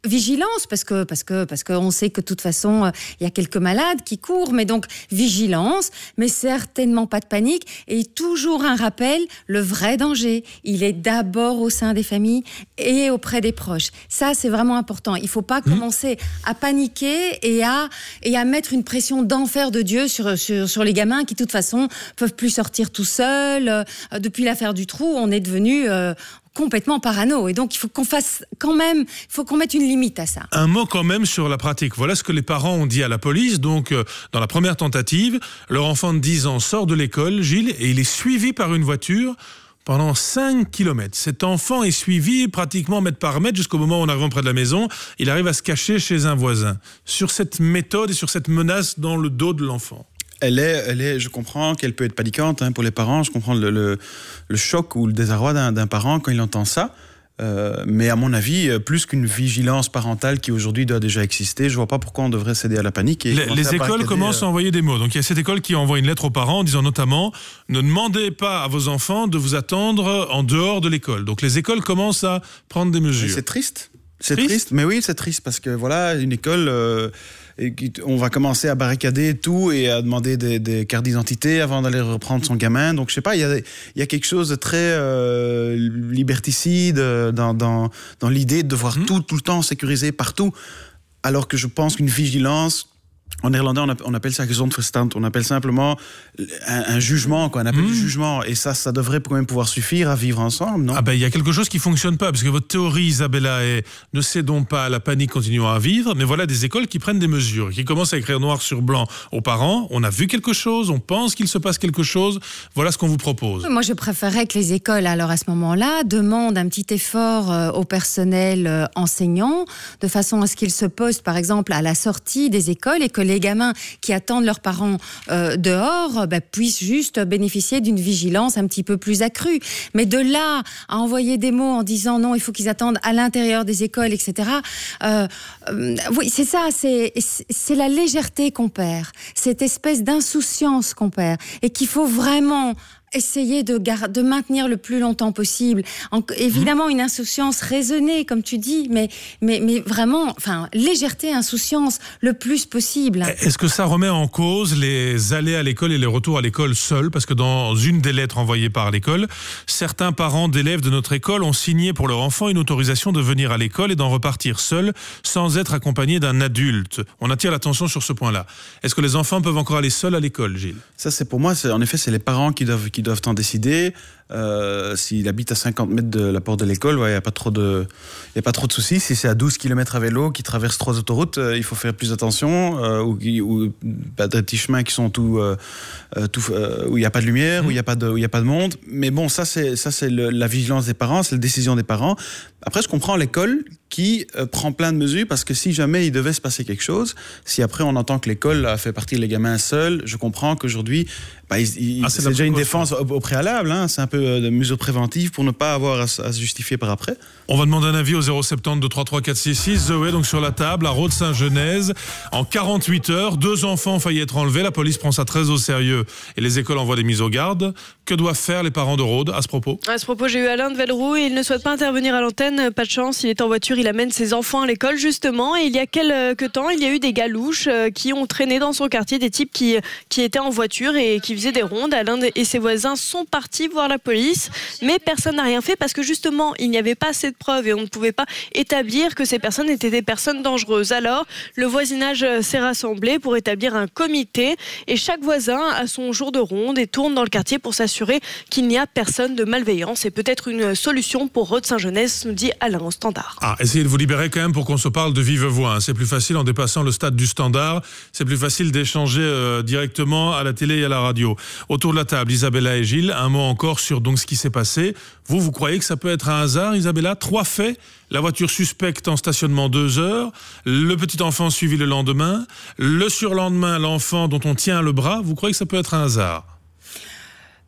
vigilance, parce que parce que parce qu'on sait que de toute façon, il euh, y a quelques malades qui courent, mais donc vigilance, mais certainement pas de panique. Et toujours un rappel, le vrai danger, il est d'abord au sein des familles et auprès des proches. Ça, c'est vraiment important. Il ne faut pas mmh. commencer à paniquer et à, et à mettre une pression d'enfer de Dieu sur, sur, sur les gamins qui, de toute façon, peuvent plus sortir tout seuls. Euh, depuis l'affaire du trou, on est devenu euh, complètement parano. Et donc, il faut qu'on fasse quand même, il faut qu'on mette une limite à ça. Un mot quand même sur la pratique. Voilà ce que les parents ont dit à la police. Donc, euh, dans la première tentative, leur enfant de dix ans sort de l'école, Gilles, et il est suivi par une voiture pendant cinq kilomètres. Cet enfant est suivi pratiquement mètre par mètre jusqu'au moment où on arrive près de la maison. Il arrive à se cacher chez un voisin. Sur cette méthode et sur cette menace dans le dos de l'enfant. Elle est, elle est, je comprends qu'elle peut être paniquante hein, pour les parents. Je comprends le, le, le choc ou le désarroi d'un, d'un parent quand il entend ça. Euh, mais à mon avis, plus qu'une vigilance parentale qui aujourd'hui doit déjà exister, je vois pas pourquoi on devrait céder à la panique. Et les les écoles commencent euh... à envoyer des mots. Donc il y a cette école qui envoie une lettre aux parents en disant notamment ne demandez pas à vos enfants de vous attendre en dehors de l'école. Donc les écoles commencent à prendre des mesures. Mais c'est triste. C'est triste. triste. Mais oui, c'est triste parce que voilà, une école. Euh... Et on va commencer à barricader tout et à demander des, des cartes d'identité avant d'aller reprendre son gamin. Donc, je sais pas, il y a, il y a quelque chose de très euh, liberticide dans, dans, dans l'idée de devoir mmh. tout, tout le temps sécuriser partout. Alors que je pense qu'une vigilance... En néerlandais, on appelle ça gezondverstand. On appelle simplement un, un jugement, quoi. On appelle mmh. du jugement. Et ça, ça devrait quand même pouvoir suffire à vivre ensemble, non ? Ah ben, il y a quelque chose qui fonctionne pas, parce que votre théorie, Isabella, est ne cédons pas à la panique, continuons à vivre. Mais voilà des écoles qui prennent des mesures, qui commencent à écrire noir sur blanc aux parents. On a vu quelque chose, on pense qu'il se passe quelque chose. Voilà ce qu'on vous propose. Moi, je préférerais que les écoles, alors à ce moment-là, demandent un petit effort euh, au personnel euh, enseignant, de façon à ce qu'ils se postent, par exemple, à la sortie des écoles et que les gamins qui attendent leurs parents euh, dehors bah, puissent juste bénéficier d'une vigilance un petit peu plus accrue. Mais de là à envoyer des mots en disant non, il faut qu'ils attendent à l'intérieur des écoles, et cetera. Euh, euh, oui, c'est ça, c'est, c'est la légèreté qu'on perd, cette espèce d'insouciance qu'on perd et qu'il faut vraiment essayer de, gar- de maintenir le plus longtemps possible. En, évidemment, une insouciance raisonnée, comme tu dis, mais, mais, mais vraiment, enfin, légèreté, insouciance, le plus possible. Est-ce que ça remet en cause les allées à l'école et les retours à l'école seuls ? Parce que dans une des lettres envoyées par l'école, certains parents d'élèves de notre école ont signé pour leur enfant une autorisation de venir à l'école et d'en repartir seuls, sans être accompagnés d'un adulte. On attire l'attention sur ce point-là. Est-ce que les enfants peuvent encore aller seuls à l'école, Gilles ? Ça, c'est pour moi, c'est, en effet, c'est les parents qui doivent qui doivent en décider. Euh, s'il habite à cinquante mètres de la porte de l'école, il ouais, n'y a pas trop de, y a pas trop de soucis. Si c'est à douze kilomètres à vélo, qui traverse trois autoroutes, euh, il faut faire plus attention. Euh, ou ou bah, des petits chemins qui sont tout, euh, tout euh, où il n'y a pas de lumière, mmh. où il n'y a pas de, où il y a pas de monde. Mais bon, ça c'est ça c'est le, la vigilance des parents, c'est la décision des parents. Après, je comprends l'école qui euh, prend plein de mesures parce que si jamais il devait se passer quelque chose, si après on entend que l'école a fait partir les gamins seuls, je comprends qu'aujourd'hui, bah, il, il, ah, c'est, c'est déjà une défense au, au préalable. Hein, c'est un peu de mesures préventives pour ne pas avoir à, à se justifier par après. On va demander un avis au zéro sept zéro deux trois trois quatre six six. Zoé, donc sur la table, à Rode-Saint-Genèse. En quarante-huit heures, deux enfants ont failli être enlevés. La police prend ça très au sérieux et les écoles envoient des mises au garde. Que doivent faire les parents de Rode à ce propos ? À ce propos, j'ai eu Alain de Velleroux et il ne souhaite pas intervenir à l'antenne. Pas de chance, il est en voiture, il amène ses enfants à l'école justement. Et il y a quelques temps, il y a eu des galouches qui ont traîné dans son quartier, des types qui, qui étaient en voiture et qui faisaient des rondes. Alain et ses voisins sont partis voir la police, mais personne n'a rien fait parce que justement, il n'y avait pas assez de preuves et on ne pouvait pas établir que ces personnes étaient des personnes dangereuses. Alors, le voisinage s'est rassemblé pour établir un comité et chaque voisin a son jour de ronde et tourne dans le quartier pour s'assurer qu'il n'y a personne de malveillant. C'est peut-être une solution pour Rode-Saint-Genèse, nous dit Alain au Standard. Ah, essayez de vous libérer quand même pour qu'on se parle de vive voix. Hein. C'est plus facile en dépassant le stade du Standard. C'est plus facile d'échanger euh, directement à la télé et à la radio. Autour de la table, Isabella et Gilles, un mot encore sur donc ce qui s'est passé. Vous, vous croyez que ça peut être un hasard, Isabella ? Trois faits, la voiture suspecte en stationnement deux heures, le petit enfant suivi le lendemain, le surlendemain, l'enfant dont on tient le bras. Vous croyez que ça peut être un hasard ?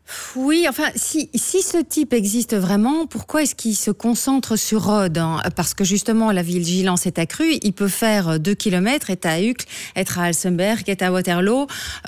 Oui, enfin, si, si ce type existe vraiment, pourquoi est-ce qu'il se concentre sur Rhodes, hein? Parce que justement, la vigilance est accrue. Il peut faire deux kilomètres, être à Uccle, être à Alsenberg, être à Waterloo,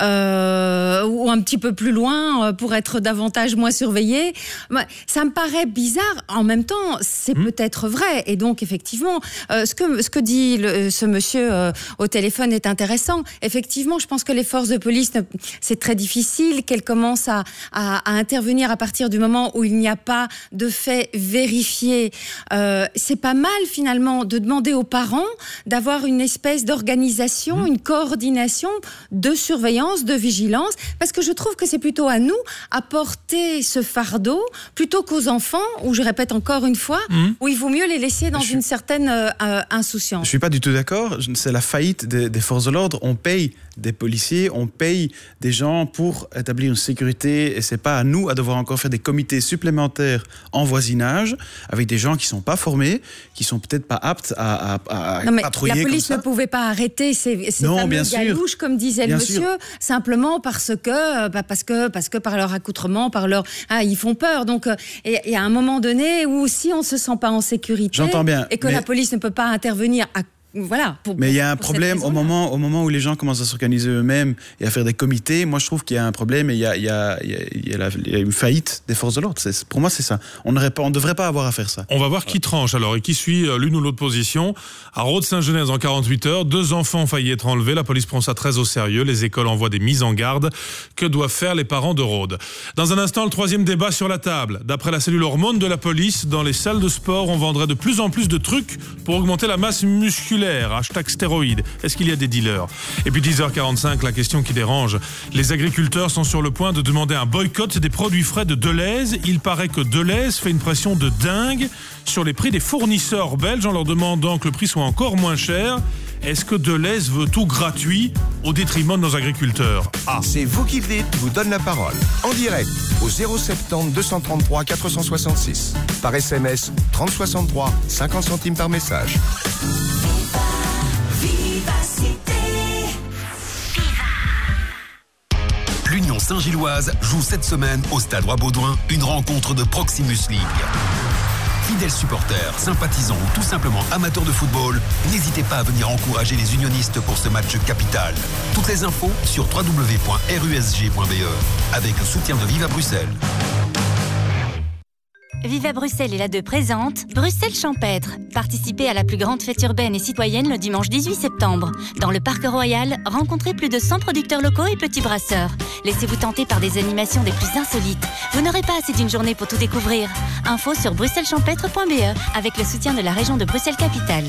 euh, ou un petit peu plus loin pour être davantage moins surveillé. Ça me paraît bizarre. En même temps, c'est mmh. peut-être vrai. Et donc, effectivement, euh, ce que ce que dit le, ce monsieur euh, au téléphone est intéressant. Effectivement, je pense que les forces de police, c'est très difficile qu'elles commencent à, à à intervenir à partir du moment où il n'y a pas de fait vérifié. Euh, c'est pas mal finalement de demander aux parents d'avoir une espèce d'organisation, mmh. une coordination de surveillance, de vigilance, parce que je trouve que c'est plutôt à nous à porter ce fardeau plutôt qu'aux enfants, où je répète encore une fois, mmh. où il vaut mieux les laisser dans je une suis... certaine euh, insouciance. Je suis pas du tout d'accord, c'est la faillite des, des forces de l'ordre. On paye des policiers, on paye des gens pour établir une sécurité, et c'est pas à nous à devoir encore faire des comités supplémentaires en voisinage avec des gens qui sont pas formés, qui sont peut-être pas aptes à, à, à non, mais patrouiller la police comme ça. Ne pouvait pas arrêter ces, ces non, fameux galouches, comme disait bien le monsieur, sûr. simplement parce que, bah parce que, parce que par leur accoutrement, par leur, ah, ils font peur. Donc, et, et à un moment donné où si on se sent pas en sécurité, j'entends bien, et que mais... la police ne peut pas intervenir à Voilà, pour, mais il y a un problème au moment, au moment où les gens commencent à s'organiser eux-mêmes et à faire des comités. Moi, je trouve qu'il y a un problème et il y a, il y a, il y a, il y a, la, il y a une faillite des forces de l'ordre. C'est, pour moi, c'est ça. On ne devrait pas avoir à faire ça. On va voir qui tranche alors et qui suit l'une ou l'autre position. À Rhodes-Saint-Genèse, en quarante-huit heures, deux enfants ont failli être enlevés. La police prend ça très au sérieux. Les écoles envoient des mises en garde. Que doivent faire les parents de Rhodes? Dans un instant, le troisième débat sur la table. D'après la cellule hormones de la police, dans les salles de sport, on vendrait de plus en plus de trucs pour augmenter la masse musculaire. Hashtag stéroïdes. Est-ce qu'il y a des dealers? Et puis dix heures quarante-cinq, la question qui dérange. Les agriculteurs sont sur le point de demander un boycott des produits frais de Deleuze. Il paraît que Deleuze fait une pression de dingue sur les prix des fournisseurs belges en leur demandant que le prix soit encore moins cher. Est-ce que Deleuze veut tout gratuit au détriment de nos agriculteurs? Ah. C'est vous qui le dites, je vous donne la parole. En direct, au zéro soixante-dix, deux cent trente-trois, quatre cent soixante-six. Par S M S, trente soixante-trois, cinquante centimes par message. L'Union Saint-Gilloise joue cette semaine au Stade Roi-Baudouin une rencontre de Proximus League. Fidèles supporters, sympathisants ou tout simplement amateurs de football, n'hésitez pas à venir encourager les unionistes pour ce match capital. Toutes les infos sur w w w point r u s g point b e avec le soutien de Viva Bruxelles. Viva Bruxelles est là de présente Bruxelles Champêtre. Participez à la plus grande fête urbaine et citoyenne le dimanche dix-huit septembre. Dans le Parc Royal, rencontrez plus de cent producteurs locaux et petits brasseurs. Laissez-vous tenter par des animations des plus insolites. Vous n'aurez pas assez d'une journée pour tout découvrir. Info sur bruxelles champêtre point b e avec le soutien de la région de Bruxelles-Capitale.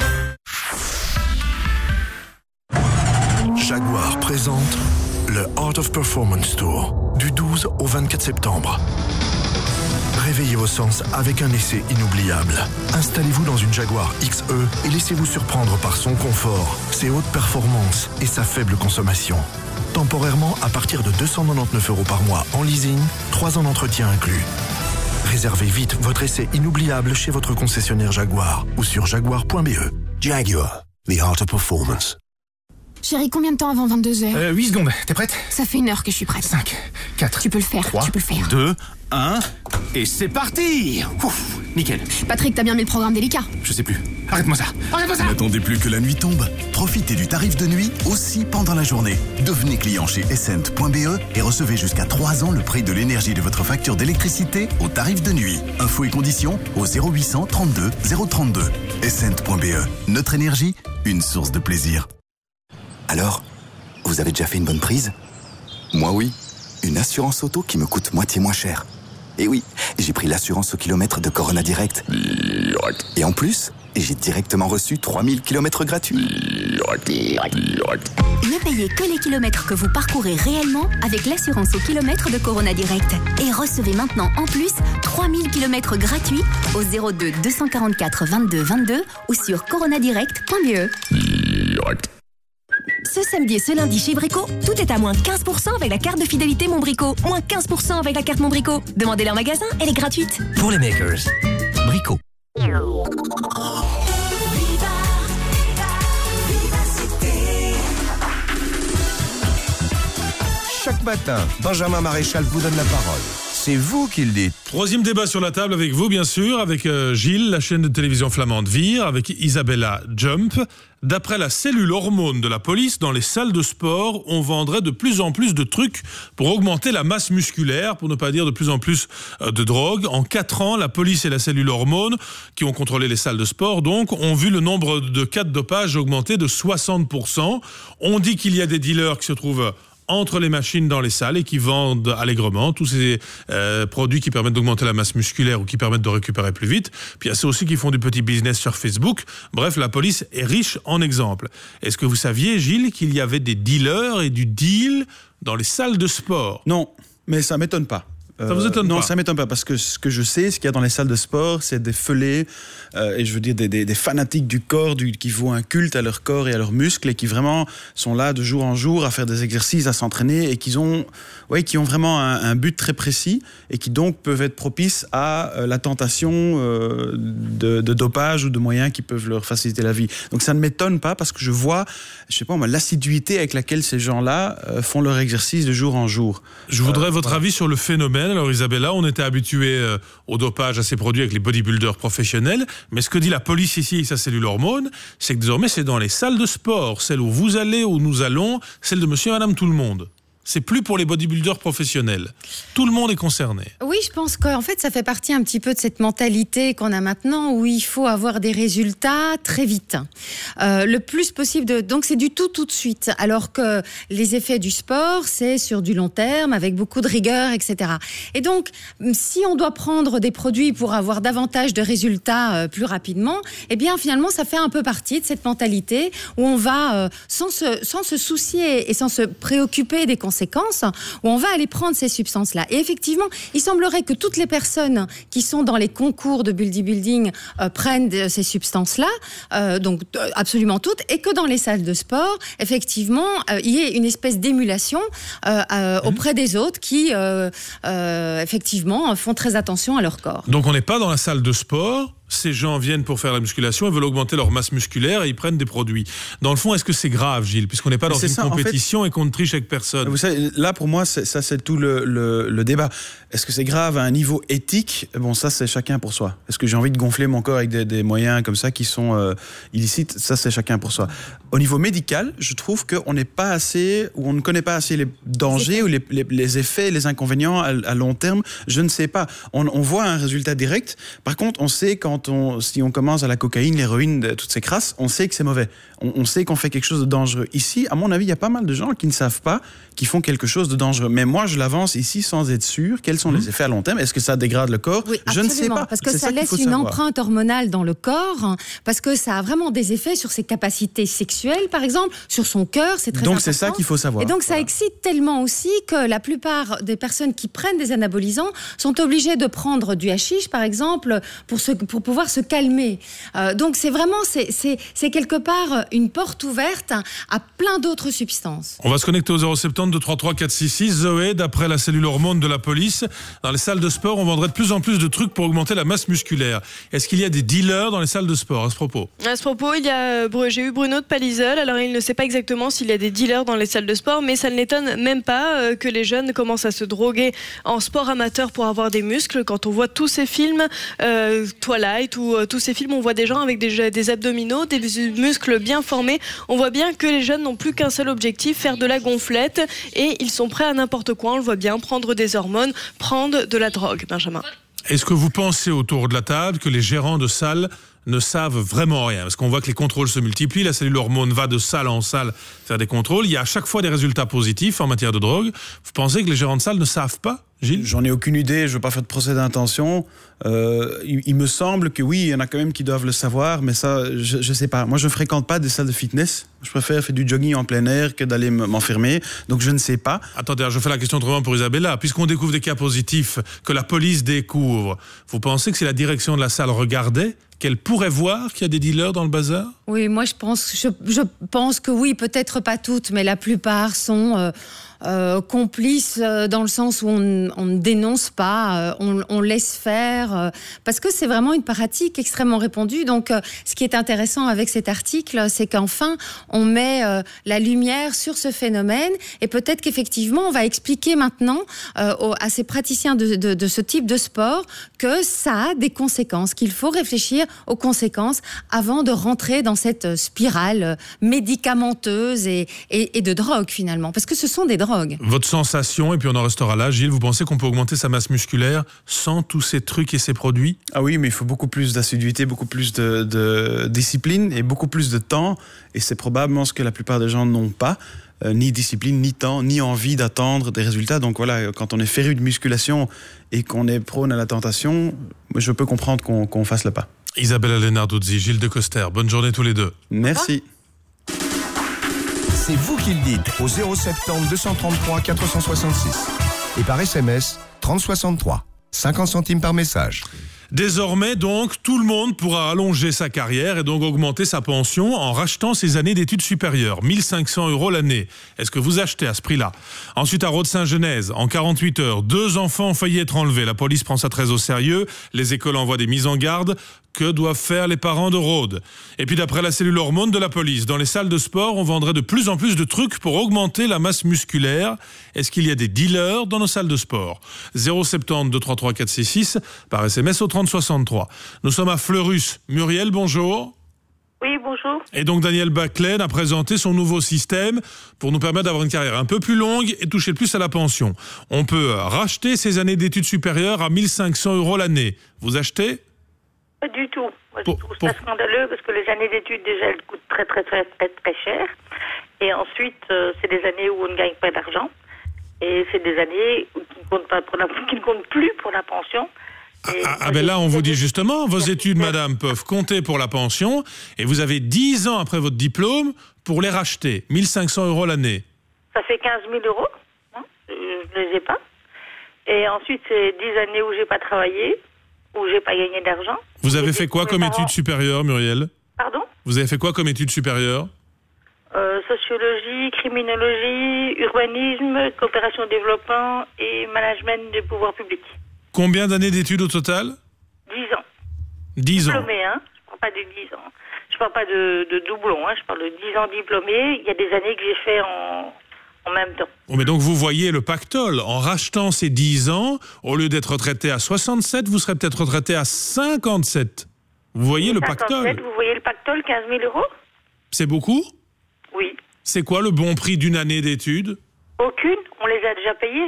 Jaguar présente le Art of Performance Tour du douze au vingt-quatre septembre. Réveillez vos sens avec un essai inoubliable. Installez-vous dans une Jaguar X E et laissez-vous surprendre par son confort, ses hautes performances et sa faible consommation. Temporairement à partir de deux cent quatre-vingt-dix-neuf euros par mois en leasing, trois ans d'entretien inclus. Réservez vite votre essai inoubliable chez votre concessionnaire Jaguar ou sur jaguar point b e. Jaguar, the art of performance. Chérie, combien de temps avant vingt-deux heures? Euh, huit secondes, t'es prête? Ça fait une heure que je suis prête. cinq, quatre, Tu peux le faire, trois, tu peux le faire. deux, un, et c'est parti! Ouf, nickel. Patrick, t'as bien mis le programme délicat? Je sais plus. Arrête-moi ça! Arrête-moi ça! N'attendez plus que la nuit tombe. Profitez du tarif de nuit aussi pendant la journée. Devenez client chez essent point b e et recevez jusqu'à trois ans le prix de l'énergie de votre facture d'électricité au tarif de nuit. Infos et conditions au zéro huit cent trente-deux zéro trente-deux. essent point b e. Notre énergie, une source de plaisir. Alors, vous avez déjà fait une bonne prise? Moi oui, une assurance auto qui me coûte moitié moins cher. Et oui, j'ai pris l'assurance au kilomètre de Corona Direct. Et en plus, j'ai directement reçu trois mille kilomètres gratuits. Ne payez que les kilomètres que vous parcourez réellement avec l'assurance au kilomètre de Corona Direct. Et recevez maintenant en plus trois mille kilomètres gratuits au zéro deux deux cent quarante-quatre vingt-deux vingt-deux ou sur coronadirect point b e. Ce samedi et ce lundi chez Brico, tout est à moins quinze pour cent avec la carte de fidélité Mon Brico. Moins quinze pour cent avec la carte Mon Brico. Demandez-la en magasin, elle est gratuite. Pour les makers, Brico. chaque matin, Benjamin Maréchal vous donne la parole. C'est vous qui le dites. Troisième débat sur la table avec vous, bien sûr, avec euh, Gilles, la chaîne de télévision flamande Vire, avec Isabella Jump. D'après la cellule hormone de la police, dans les salles de sport, on vendrait de plus en plus de trucs pour augmenter la masse musculaire, pour ne pas dire de plus en plus euh, de drogue. En quatre ans, la police et la cellule hormone, qui ont contrôlé les salles de sport, donc, ont vu le nombre de cas de dopage augmenter de soixante pour cent. On dit qu'il y a des dealers qui se trouvent entre les machines dans les salles et qui vendent allègrement tous ces euh, produits qui permettent d'augmenter la masse musculaire ou qui permettent de récupérer plus vite. Puis il y a ceux aussi qui font du petit business sur Facebook. Bref, la police est riche en exemples. Est-ce que vous saviez, Gilles, qu'il y avait des dealers et du deal dans les salles de sport ? Non, mais ça m'étonne pas. Ça vous étonne euh, non, pas? Non, ça m'étonne pas, parce que ce que je sais, ce qu'il y a dans les salles de sport, c'est des fêlés, euh, et je veux dire des, des, des fanatiques du corps, du, qui vouent un culte à leur corps et à leurs muscles, et qui vraiment sont là de jour en jour à faire des exercices, à s'entraîner, et qui ont, ouais, qui ont vraiment un, un but très précis, et qui donc peuvent être propices à euh, la tentation euh, de, de dopage ou de moyens qui peuvent leur faciliter la vie. Donc ça ne m'étonne pas, parce que je vois, je sais pas moi, l'assiduité avec laquelle ces gens-là euh, font leur exercice de jour en jour. Je voudrais euh, votre voilà. avis sur le phénomène. Alors Isabella, on était habitué euh, au dopage, à ces produits avec les bodybuilders professionnels, mais ce que dit la police ici et sa cellule hormone, c'est que désormais c'est dans les salles de sport, celles où vous allez, où nous allons, celles de monsieur et madame tout le monde. C'est plus pour les bodybuilders professionnels. Tout le monde est concerné. Oui, je pense qu'en fait, ça fait partie un petit peu de cette mentalité qu'on a maintenant où il faut avoir des résultats très vite. Euh, le plus possible de... Donc, c'est du tout, tout de suite. Alors que les effets du sport, c'est sur du long terme, avec beaucoup de rigueur, et cetera. Et donc, si on doit prendre des produits pour avoir davantage de résultats euh, plus rapidement, eh bien, finalement, ça fait un peu partie de cette mentalité où on va, euh, sans, se, sans se soucier et sans se préoccuper des conséquences, conséquences, où on va aller prendre ces substances-là. Et effectivement, il semblerait que toutes les personnes qui sont dans les concours de bodybuilding euh, prennent de, ces substances-là, euh, donc euh, absolument toutes, et que dans les salles de sport, effectivement, euh, il y ait une espèce d'émulation euh, euh, auprès des autres qui, euh, euh, effectivement, font très attention à leur corps. Donc on n'est pas dans la salle de sport. Ces gens viennent pour faire la musculation, ils veulent augmenter leur masse musculaire et ils prennent des produits. Dans le fond, est-ce que c'est grave, Gilles, puisqu'on n'est pas dans c'est une ça, compétition en fait, et qu'on ne triche avec personne? Vous savez, là pour moi, c'est, ça c'est tout le, le, le débat. Est-ce que c'est grave à un niveau éthique? Bon, ça c'est chacun pour soi. Est-ce que j'ai envie de gonfler mon corps avec des, des moyens comme ça qui sont euh, illicites? Ça c'est chacun pour soi. Au niveau médical, je trouve qu'on n'est pas assez, ou on ne connaît pas assez les dangers ou les, les, les effets, les inconvénients à, à long terme. Je ne sais pas. On, on voit un résultat direct. Par contre, on sait quand on, si on commence à la cocaïne, l'héroïne, toutes ces crasses, on sait que c'est mauvais. On, on sait qu'on fait quelque chose de dangereux. Ici, à mon avis, il y a pas mal de gens qui ne savent pas qu'ils font quelque chose de dangereux. Mais moi, je l'avance ici sans être sûr. Quels sont mmh. les effets à long terme? Est-ce que ça dégrade le corps? Oui, je ne sais pas. Parce que c'est ça, ça laisse une savoir. empreinte hormonale dans le corps, parce que ça a vraiment des effets sur ses capacités sexuelles, par exemple, sur son cœur, c'est très donc important. c'est ça qu'il faut savoir. Et donc ça voilà. excite tellement aussi que la plupart des personnes qui prennent des anabolisants sont obligées de prendre du hashish, par exemple, pour, se, pour pouvoir se calmer. Euh, donc c'est vraiment, c'est, c'est, c'est quelque part une porte ouverte à plein d'autres substances. On va se connecter au zéro sept zéro deux trois trois quatre six six. Zoé, d'après la cellule hormone de la police, dans les salles de sport, on vendrait de plus en plus de trucs pour augmenter la masse musculaire. Est-ce qu'il y a des dealers dans les salles de sport à ce propos? À ce propos, il y a, j'ai eu Bruno de Palisol. Alors il ne sait pas exactement s'il y a des dealers dans les salles de sport, mais ça ne l'étonne même pas euh, que les jeunes commencent à se droguer en sport amateur pour avoir des muscles. Quand on voit tous ces films, euh, Twilight ou euh, tous ces films, on voit des gens avec des, des abdominaux, des muscles bien formés. On voit bien que les jeunes n'ont plus qu'un seul objectif, faire de la gonflette, et ils sont prêts à n'importe quoi. On le voit bien, prendre des hormones, prendre de la drogue. Benjamin. Est-ce que vous pensez autour de la table que les gérants de salles ne savent vraiment rien? Parce qu'on voit que les contrôles se multiplient, la cellule hormone va de salle en salle faire des contrôles, il y a à chaque fois des résultats positifs en matière de drogue. Vous pensez que les gérants de salles ne savent pas, Gilles? J'en ai aucune idée, je ne veux pas faire de procès d'intention. Euh, il, il me semble que oui, il y en a quand même qui doivent le savoir, mais ça, je ne sais pas. Moi, je ne fréquente pas des salles de fitness. Je préfère faire du jogging en plein air que d'aller m'enfermer, donc je ne sais pas. Attendez, je fais la question autrement pour Isabella. Puisqu'on découvre des cas positifs, que la police découvre, vous pensez que si la direction de la salle regardait, qu'elle pourrait voir qu'il y a des dealers dans le bazar? Oui, moi je pense, je, je pense que oui, peut-être pas toutes, mais la plupart sont... Euh, euh, complice euh, dans le sens où on, on ne dénonce pas, euh, on, on laisse faire, euh, parce que c'est vraiment une pratique extrêmement répandue. Donc, euh, ce qui est intéressant avec cet article, c'est qu'enfin, on met euh, la lumière sur ce phénomène et peut-être qu'effectivement, on va expliquer maintenant euh, aux, à ces praticiens de, de, de ce type de sport que ça a des conséquences, qu'il faut réfléchir aux conséquences avant de rentrer dans cette spirale médicamenteuse et, et, et de drogue finalement, parce que ce sont des drogues. Votre sensation, et puis on en restera là, Gilles, vous pensez qu'on peut augmenter sa masse musculaire sans tous ces trucs et ces produits ? Ah oui, mais il faut beaucoup plus d'assiduité, beaucoup plus de, de discipline et beaucoup plus de temps, et c'est probablement ce que la plupart des gens n'ont pas. Euh, ni discipline, ni temps, ni envie d'attendre des résultats. Donc voilà, quand on est féru de musculation et qu'on est prône à la tentation, je peux comprendre qu'on, qu'on fasse le pas. Isabella Lenarduzzi, Gilles De Coster, bonne journée tous les deux. Merci. C'est vous qui le dites au zéro sept zéro deux cent trente-trois quatre cent soixante-six. Et par S M S, trente soixante-trois. cinquante centimes par message. Désormais, donc, tout le monde pourra allonger sa carrière et donc augmenter sa pension en rachetant ses années d'études supérieures. mille cinq cents euros l'année. Est-ce que vous achetez à ce prix-là ? Ensuite, à Rode-Saint-Genèse, en quarante-huit heures, deux enfants ont failli être enlevés. La police prend ça très au sérieux. Les écoles envoient des mises en garde. Que doivent faire les parents de Rode ? Et puis d'après la cellule hormones de la police, dans les salles de sport, on vendrait de plus en plus de trucs pour augmenter la masse musculaire. Est-ce qu'il y a des dealers dans nos salles de sport ? zéro sept zéro deux trois trois quatre six six par S M S au trente soixante-trois. Nous sommes à Fleurus. Muriel, bonjour. Oui, bonjour. Et donc Daniel Baclen a présenté son nouveau système pour nous permettre d'avoir une carrière un peu plus longue et toucher plus à la pension. On peut racheter ses années d'études supérieures à mille cinq cents euros l'année. Vous achetez ? Pas du tout. Moi, pour, je trouve pour... ça scandaleux parce que les années d'études, déjà, elles coûtent très, très, très, très, très cher. Et ensuite, euh, c'est des années où on ne gagne pas d'argent. Et c'est des années qui ne comptent, pas pour la... qui ne comptent plus pour la pension. Ah, ah, ah ben là, on vous dit justement, vos études, madame, peuvent compter pour la pension et vous avez dix ans après votre diplôme pour les racheter. mille cinq cents euros l'année. Ça fait quinze mille euros. Hein, je ne les ai pas. Et ensuite, c'est dix années où je n'ai pas travaillé, où j'ai pas gagné d'argent. Vous avez fait quoi comme parents... études supérieures, Muriel ? Pardon ? Vous avez fait quoi comme études supérieures ? euh, Sociologie, criminologie, urbanisme, coopération développement et management des pouvoirs publics. Combien d'années d'études au total ? dix ans. dix ans. Diplômé, hein ? Je parle pas de dix ans. Je parle pas de, de doublon, hein ? Je parle de dix ans diplômé. Il y a des années que j'ai fait en... en même temps. Oh, mais donc vous voyez le pactole, en rachetant ces dix ans, au lieu d'être retraité à soixante-sept, vous serez peut-être retraité à cinquante-sept. Vous voyez le pactole ? Vous voyez le pactole, quinze mille euros ? C'est beaucoup ? Oui. C'est quoi le bon prix d'une année d'études ? Aucune, on les a déjà payés.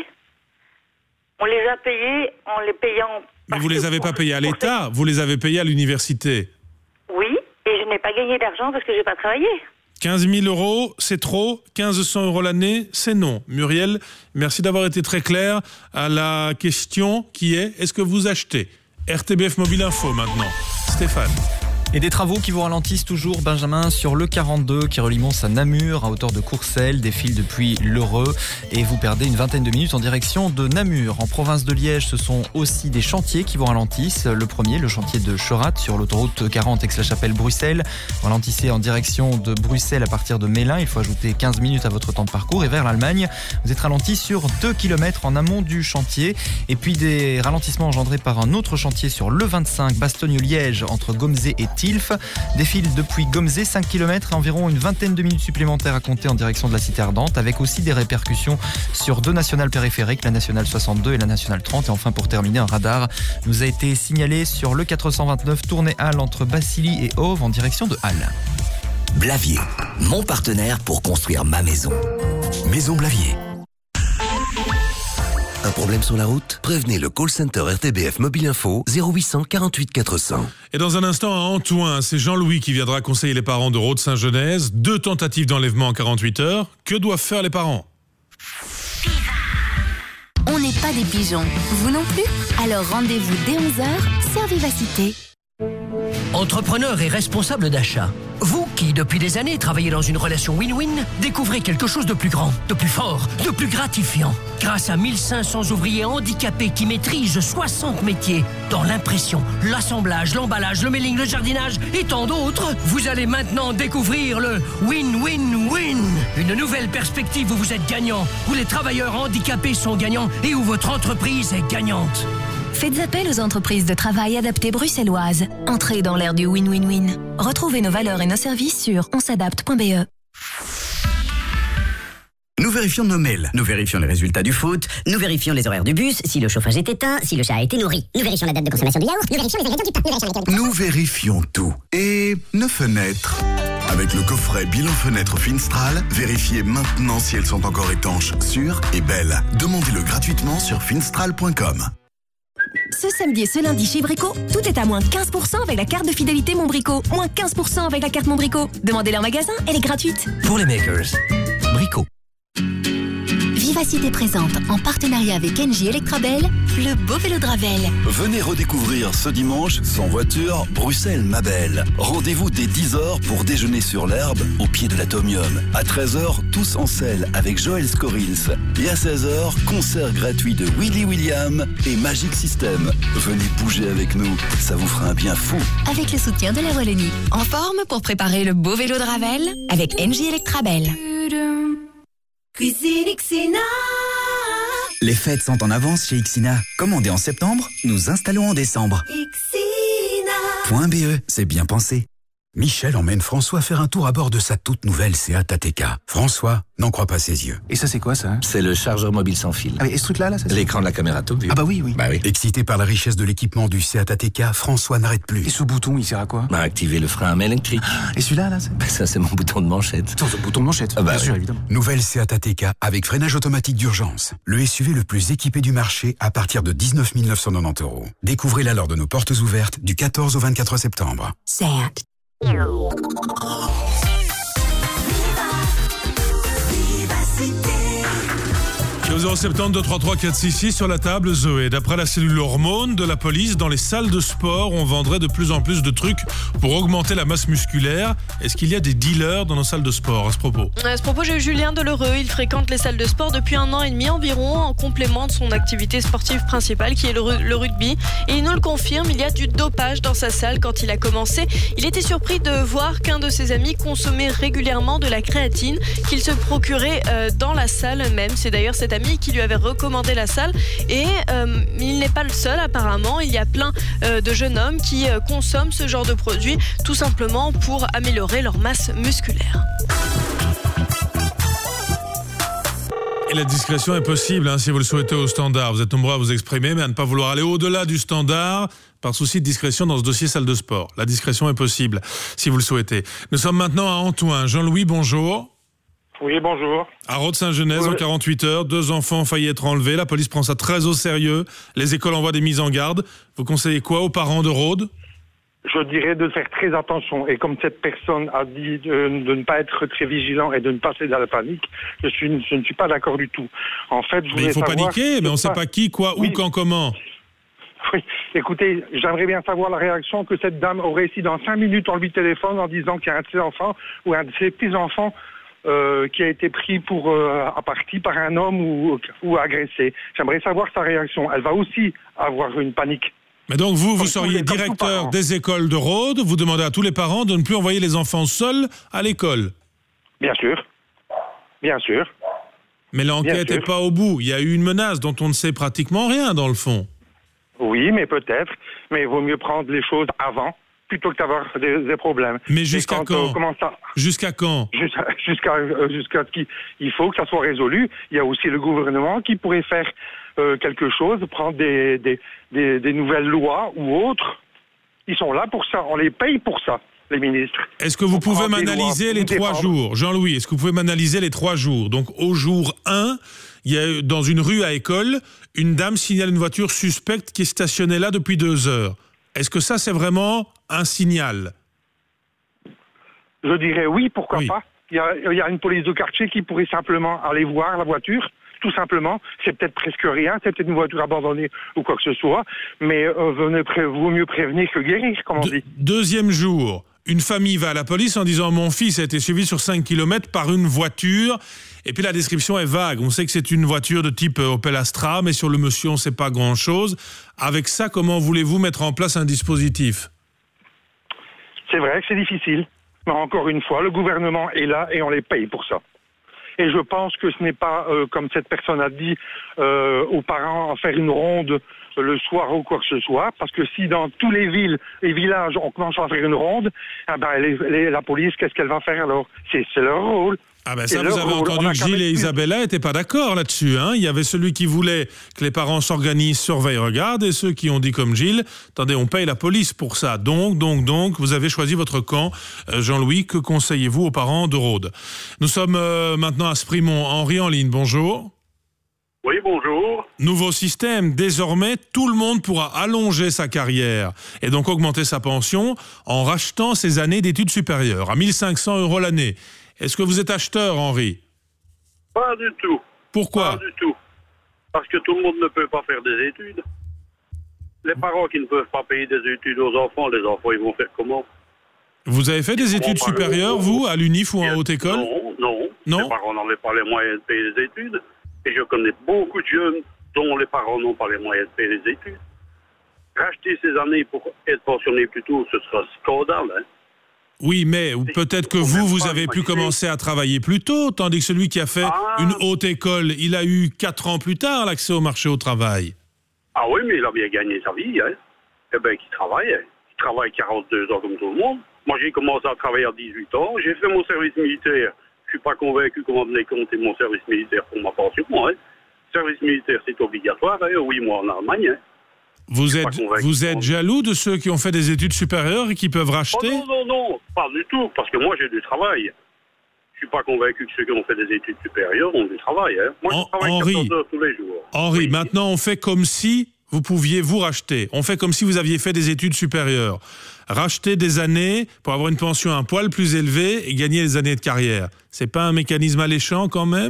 On les a payés en les payant... Mais vous les avez pas payés à l'État, vous les avez payés à l'université. Oui, et je n'ai pas gagné d'argent parce que j'ai pas travaillé. quinze mille euros, c'est trop. quinze cents euros l'année, c'est non. Muriel, merci d'avoir été très clair à la question qui est, est-ce que vous achetez ? R T B F Mobile Info maintenant. Stéphane. Et des travaux qui vous ralentissent toujours, Benjamin, sur le quarante-deux qui relie Mons à Namur, à hauteur de Courcelles, défile depuis l'Heureux et vous perdez une vingtaine de minutes en direction de Namur. En province de Liège, ce sont aussi des chantiers qui vous ralentissent. Le premier, le chantier de Cherat sur l'autoroute quarante Aix-la-Chapelle-Bruxelles. Ralentissez en direction de Bruxelles à partir de Mélin. Il faut ajouter quinze minutes à votre temps de parcours. Et vers l'Allemagne, vous êtes ralenti sur deux kilomètres en amont du chantier. Et puis des ralentissements engendrés par un autre chantier sur le vingt-cinq Bastogne-Liège entre Gomzé et Tilf. Défile depuis Gomzé, cinq kilomètres et environ une vingtaine de minutes supplémentaires à compter en direction de la Cité Ardente, avec aussi des répercussions sur deux nationales périphériques, la nationale soixante-deux et la nationale trente. Et enfin, pour terminer, un radar nous a été signalé sur le quatre cent vingt-neuf Tournai-Halle entre Bassily et Auve en direction de Halle. Blavier, mon partenaire pour construire ma maison. Maison Blavier. Un problème sur la route ? Prévenez le call center R T B F Mobile Info zéro huit cent quarante-huit quatre cents. Et dans un instant à Antoine, c'est Jean-Louis qui viendra conseiller les parents de Rode-Saint-Genèse. Deux tentatives d'enlèvement en quarante-huit heures. Que doivent faire les parents ? On n'est pas des pigeons, vous non plus ? Alors rendez-vous dès onze heures sur Vivacité. Entrepreneur et responsable d'achat, vous qui, depuis des années, travaillait dans une relation win-win, découvrait quelque chose de plus grand, de plus fort, de plus gratifiant. Grâce à mille cinq cents ouvriers handicapés qui maîtrisent soixante métiers, dans l'impression, l'assemblage, l'emballage, le mailing, le jardinage et tant d'autres, vous allez maintenant découvrir le win-win-win. Une nouvelle perspective où vous êtes gagnant, où les travailleurs handicapés sont gagnants et où votre entreprise est gagnante. Faites appel aux entreprises de travail adaptées bruxelloises. Entrez dans l'ère du win-win-win. Retrouvez nos valeurs et nos services sur on s'adapte point b e. Nous vérifions nos mails, nous vérifions les résultats du foot, nous vérifions les horaires du bus, si le chauffage est éteint, si le chat a été nourri. Nous vérifions la date de consommation du yaourt, nous vérifions les ingrédients du pain, nous vérifions les... Nous vérifions tout. Et nos fenêtres. Avec le coffret bilan fenêtre Finstral, vérifiez maintenant si elles sont encore étanches, sûres et belles. Demandez-le gratuitement sur finstral point com. Ce samedi et ce lundi chez Brico, tout est à moins quinze pour cent avec la carte de fidélité Mon Brico. Moins quinze pour cent avec la carte Mon Brico. Demandez-la en magasin, elle est gratuite. Pour les makers, Brico. Vivacité présente, en partenariat avec Engie Electrabel, le beau vélo de Ravel. Venez redécouvrir ce dimanche, sans voiture, Bruxelles-Mabel. Rendez-vous dès dix heures pour déjeuner sur l'herbe au pied de l'Atomium. À treize heures, tous en selle avec Joël Scorils. Et à seize heures, concert gratuit de Willy William et Magic System. Venez bouger avec nous, ça vous fera un bien fou. Avec le soutien de la Wallonie. En forme pour préparer le beau vélo de Ravel avec Engie Electrabel. Cuisine Ixina. Les fêtes sont en avance chez Ixina. Commandez en septembre, nous installons en décembre. Ixina. .be, c'est bien pensé. Michel emmène François faire un tour à bord de sa toute nouvelle Seat Ateca. François n'en croit pas ses yeux. Et ça, c'est quoi, ça? C'est le chargeur mobile sans fil. Ah, et ce truc-là, là, ça, l'écran de la caméra top view. Ah bah oui, oui. Bah oui. Excité par la richesse de l'équipement du Seat Ateca, François n'arrête plus. Et ce bouton, il sert à quoi? Bah, activer le frein à main électrique. Et celui-là, là, c'est... Bah, ça, c'est mon bouton de manchette. C'est le bouton de manchette, ah bah bien oui. sûr, évidemment. Nouvelle Seat Ateca avec freinage automatique d'urgence. Le S U V le plus équipé du marché à partir de dix-neuf mille neuf cent quatre-vingt-dix euros. Découvrez-la lors de nos portes ouvertes du quatorze au vingt-quatre septembre. Seat. Au zéro sept zéro deux trois trois quatre six six sur la table, Zoé. D'après la cellule hormones de la police, dans les salles de sport, on vendrait de plus en plus de trucs pour augmenter la masse musculaire. Est-ce qu'il y a des dealers dans nos salles de sport à ce propos? À ce propos, j'ai eu Julien Delheureux. Il fréquente les salles de sport depuis un an et demi environ, en complément de son activité sportive principale qui est le, le rugby. Et il nous le confirme, il y a du dopage dans sa salle. Quand il a commencé, il était surpris de voir qu'un de ses amis consommait régulièrement de la créatine qu'il se procurait euh, dans la salle même. C'est d'ailleurs cet ami qui lui avait recommandé la salle et euh, il n'est pas le seul apparemment. Il y a plein euh, de jeunes hommes qui euh, consomment ce genre de produit tout simplement pour améliorer leur masse musculaire. Et la discrétion est possible hein, si vous le souhaitez au standard. Vous êtes nombreux à vous exprimer, mais à ne pas vouloir aller au-delà du standard par souci de discrétion dans ce dossier salle de sport. La discrétion est possible si vous le souhaitez. Nous sommes maintenant à Antoine. Jean-Louis, bonjour. Oui, bonjour. À Rhodes-Saint-Genèse, oui. En quarante-huit heures, deux enfants ont failli être enlevés. La police prend ça très au sérieux. Les écoles envoient des mises en garde. Vous conseillez quoi aux parents de Rhodes? Je dirais de faire très attention. Et comme cette personne a dit de, de ne pas être très vigilant et de ne pas céder à la panique, je, suis, je ne suis pas d'accord du tout. En fait, je mais il faut paniquer, mais on ne sait pas qui, quoi, oui. où, quand, comment. Oui, écoutez, j'aimerais bien savoir la réaction que cette dame aurait si dans cinq minutes on lui téléphone en disant qu'il y a un de ses enfants ou un de ses petits-enfants Euh, qui a été pris pour euh, à partie par un homme ou, ou agressé. J'aimerais savoir sa réaction. Elle va aussi avoir une panique. Mais donc vous, vous seriez directeur des écoles de Rhodes, vous demandez à tous les parents de ne plus envoyer les enfants seuls à l'école. Bien sûr. Bien sûr. Mais l'enquête n'est pas au bout. Il y a eu une menace dont on ne sait pratiquement rien dans le fond. Oui, mais peut-être. Mais il vaut mieux prendre les choses avant plutôt que d'avoir des, des problèmes. Mais jusqu'à quand, quand, quand ça... Jusqu'à quand Jusqu'à jusqu'à jusqu'à ce qu'il il faut que ça soit résolu. Il y a aussi le gouvernement qui pourrait faire euh, quelque chose, prendre des, des, des, des nouvelles lois ou autres. Ils sont là pour ça. On les paye pour ça, les ministres. Est-ce que vous pour pouvez m'analyser les trois jours, Jean-Louis, est-ce que vous pouvez m'analyser les trois jours? Donc au jour un, il y a dans une rue à École, une dame signale une voiture suspecte qui est stationnée là depuis deux heures. Est-ce que ça, c'est vraiment un signal? Je dirais oui, pourquoi oui. pas. Il y, a, il y a une police de quartier qui pourrait simplement aller voir la voiture, tout simplement. C'est peut-être presque rien, c'est peut-être une voiture abandonnée ou quoi que ce soit, mais euh, vaut mieux prévenir que guérir, comme on De- dit. Deuxième jour, Une famille va à la police en disant « Mon fils a été suivi sur cinq kilomètres par une voiture ». Et puis la description est vague. On sait que c'est une voiture de type Opel Astra, mais sur le monsieur, on ne sait pas grand-chose. Avec ça, comment voulez-vous mettre en place un dispositif ? C'est vrai que c'est difficile. Mais encore une fois, le gouvernement est là et on les paye pour ça. Et je pense que ce n'est pas, euh, comme cette personne a dit, euh, aux parents à faire une ronde le soir ou quoi que ce soit, parce que si dans tous les villes et villages on commence à faire une ronde, eh ben les, les, la police, qu'est-ce qu'elle va faire alors ? C'est, c'est leur rôle. Ah ben ça, vous avez entendu que Gilles et Isabella n'étaient pas d'accord là-dessus. Hein. Il y avait celui qui voulait que les parents s'organisent, surveillent, regardent, et ceux qui ont dit comme Gilles, attendez, on paye la police pour ça. Donc, donc, donc, vous avez choisi votre camp. Jean-Louis, que conseillez-vous aux parents de Rhodes ? Nous sommes euh, maintenant à Sprimont. Henri en ligne, bonjour. Oui, bonjour. Nouveau système. Désormais, tout le monde pourra allonger sa carrière et donc augmenter sa pension en rachetant ses années d'études supérieures à mille cinq cents euros l'année. Est-ce que vous êtes acheteur, Henri ? Pas du tout. Pourquoi ? Pas du tout. Parce que tout le monde ne peut pas faire des études. Les parents qui ne peuvent pas payer des études aux enfants, les enfants, ils vont faire comment ? Vous avez fait des Ils études supérieures, vous, à l'UNIF ou en haute école ? Non, non. Non. Les parents n'avaient pas les moyens de payer les études. Et je connais beaucoup de jeunes dont les parents n'ont pas les moyens de payer les études. Racheter ces années pour être pensionné plus tôt, ce sera scandale, hein. Oui, mais peut-être que vous, vous avez pu commencer à travailler plus tôt, tandis que celui qui a fait ah. une haute école, il a eu quatre ans plus tard l'accès au marché au travail. Ah oui, mais il a bien gagné sa vie, hein. Eh bien, qui travaille, hein. Il travaille quarante-deux ans comme tout le monde. Moi, j'ai commencé à travailler à dix-huit ans, j'ai fait mon service militaire. Je suis pas convaincu qu'on va venir compter mon service militaire pour ma pension, hein. Service militaire, c'est obligatoire, hein. Oui, moi, en Allemagne, hein. Vous êtes, vous êtes jaloux de ceux qui ont fait des études supérieures et qui peuvent racheter ? Oh non, non, non, pas du tout, parce que moi j'ai du travail. Je suis pas convaincu que ceux qui ont fait des études supérieures ont du travail. Hein. Moi, je travaille Henri, quatorze heures tous les jours. Henri, oui. Maintenant on fait comme si vous pouviez vous racheter. On fait comme si vous aviez fait des études supérieures. Racheter des années pour avoir une pension un poil plus élevée et gagner des années de carrière. C'est pas un mécanisme alléchant quand même ?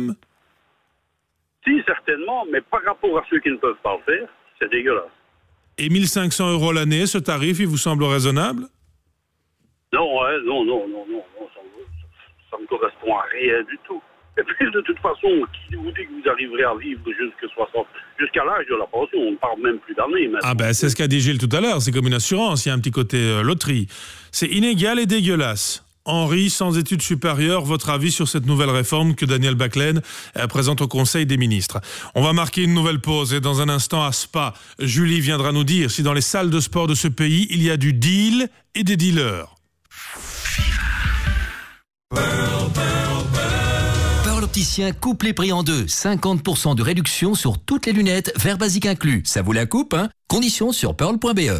Si, certainement, mais par rapport à ceux qui ne peuvent pas le faire, c'est dégueulasse. Et mille cinq cents euros l'année, ce tarif, il vous semble raisonnable ? Non, hein, non, non, non, non, non ça, ça ne correspond à rien du tout. Et puis, de toute façon, qui vous dit que vous arriverez à vivre jusqu'à soixante, jusqu'à l'âge de la pension, on ne parle même plus d'années. Ah ben, c'est ce qu'a dit Gilles tout à l'heure, c'est comme une assurance, il y a un petit côté euh, loterie. C'est inégal et dégueulasse. Henri, sans études supérieures, votre avis sur cette nouvelle réforme que Daniel Baclen présente au Conseil des ministres. On va marquer une nouvelle pause et dans un instant à Spa, Julie viendra nous dire si dans les salles de sport de ce pays, il y a du deal et des dealers. Pearl Opticien coupe les prix en deux. cinquante pour cent de réduction sur toutes les lunettes, verre basique inclus. Ça vous la coupe, hein ? Conditions sur pearl point b e.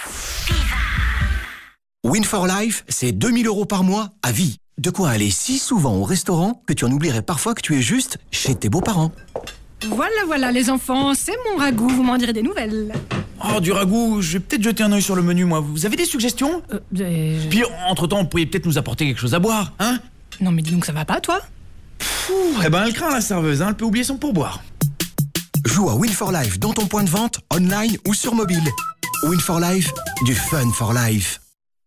Win for Life, c'est deux mille euros par mois à vie. De quoi aller si souvent au restaurant que tu en oublierais parfois que tu es juste chez tes beaux-parents. Voilà, voilà les enfants, c'est mon ragoût, vous m'en direz des nouvelles. Oh, du ragoût, je vais peut-être jeter un œil sur le menu, moi. Vous avez des suggestions euh, euh, Puis, entre-temps, vous pourriez peut-être nous apporter quelque chose à boire, hein ? Non mais dis donc, ça va pas, toi ? Pfff, eh ben, elle craint la serveuse, hein, elle peut oublier son pourboire. Joue à Win for Life dans ton point de vente, online ou sur mobile. Win for Life, du fun for life.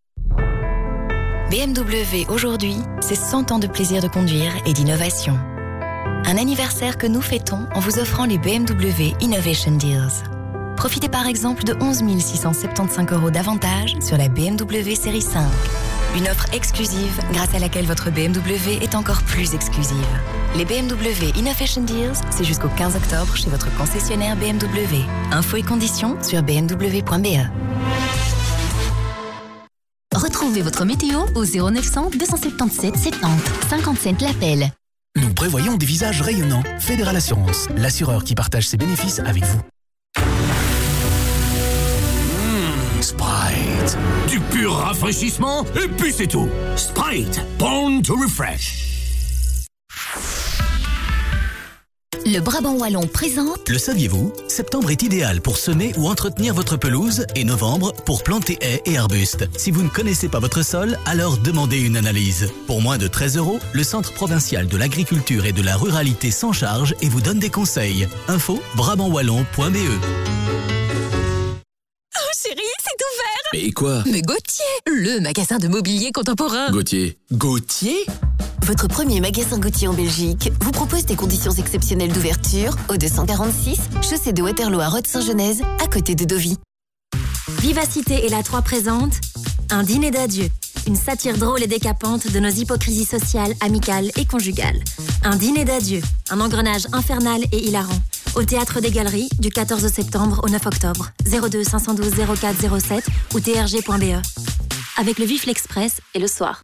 B M W, aujourd'hui, c'est cent ans de plaisir de conduire et d'innovation. Un anniversaire que nous fêtons en vous offrant les B M W Innovation Deals. Profitez par exemple de onze mille six cent soixante-quinze euros d'avantages sur la B M W série cinq. Une offre exclusive grâce à laquelle votre B M W est encore plus exclusive. Les B M W Innovation Deals, c'est jusqu'au quinze octobre chez votre concessionnaire B M W. Infos et conditions sur b m w point b e. Retrouvez votre météo au zéro neuf cents deux cent soixante-dix-sept soixante-dix cinquante-sept l'appel. Nous prévoyons des visages rayonnants. Fédéral Assurance, l'assureur qui partage ses bénéfices avec vous. Mmh, Sprite. Du pur rafraîchissement et puis c'est tout. Sprite, born to refresh. Le Brabant Wallon présente... Le saviez-vous ? Septembre est idéal pour semer ou entretenir votre pelouse et novembre pour planter haies et arbustes. Si vous ne connaissez pas votre sol, alors demandez une analyse. Pour moins de treize euros, le Centre provincial de l'agriculture et de la ruralité s'en charge et vous donne des conseils. Info brabant wallon point b e. Oh chérie, c'est ouvert! Mais quoi? Mais Gauthier, le magasin de mobilier contemporain. Gauthier. Gauthier? Votre premier magasin Gauthier en Belgique vous propose des conditions exceptionnelles d'ouverture au deux cent quarante-six, chaussée de Waterloo à Rode-Saint-Genèse, à côté de Deauville. Vivacité et la Troie présente un dîner d'adieu. Une satire drôle et décapante de nos hypocrisies sociales, amicales et conjugales. Un dîner d'adieu, un engrenage infernal et hilarant. Au Théâtre des Galeries, du quatorze septembre au neuf octobre. zéro deux cinq un deux zéro quatre zéro sept ou t r g point b e. Avec le Vif l'Express et le soir.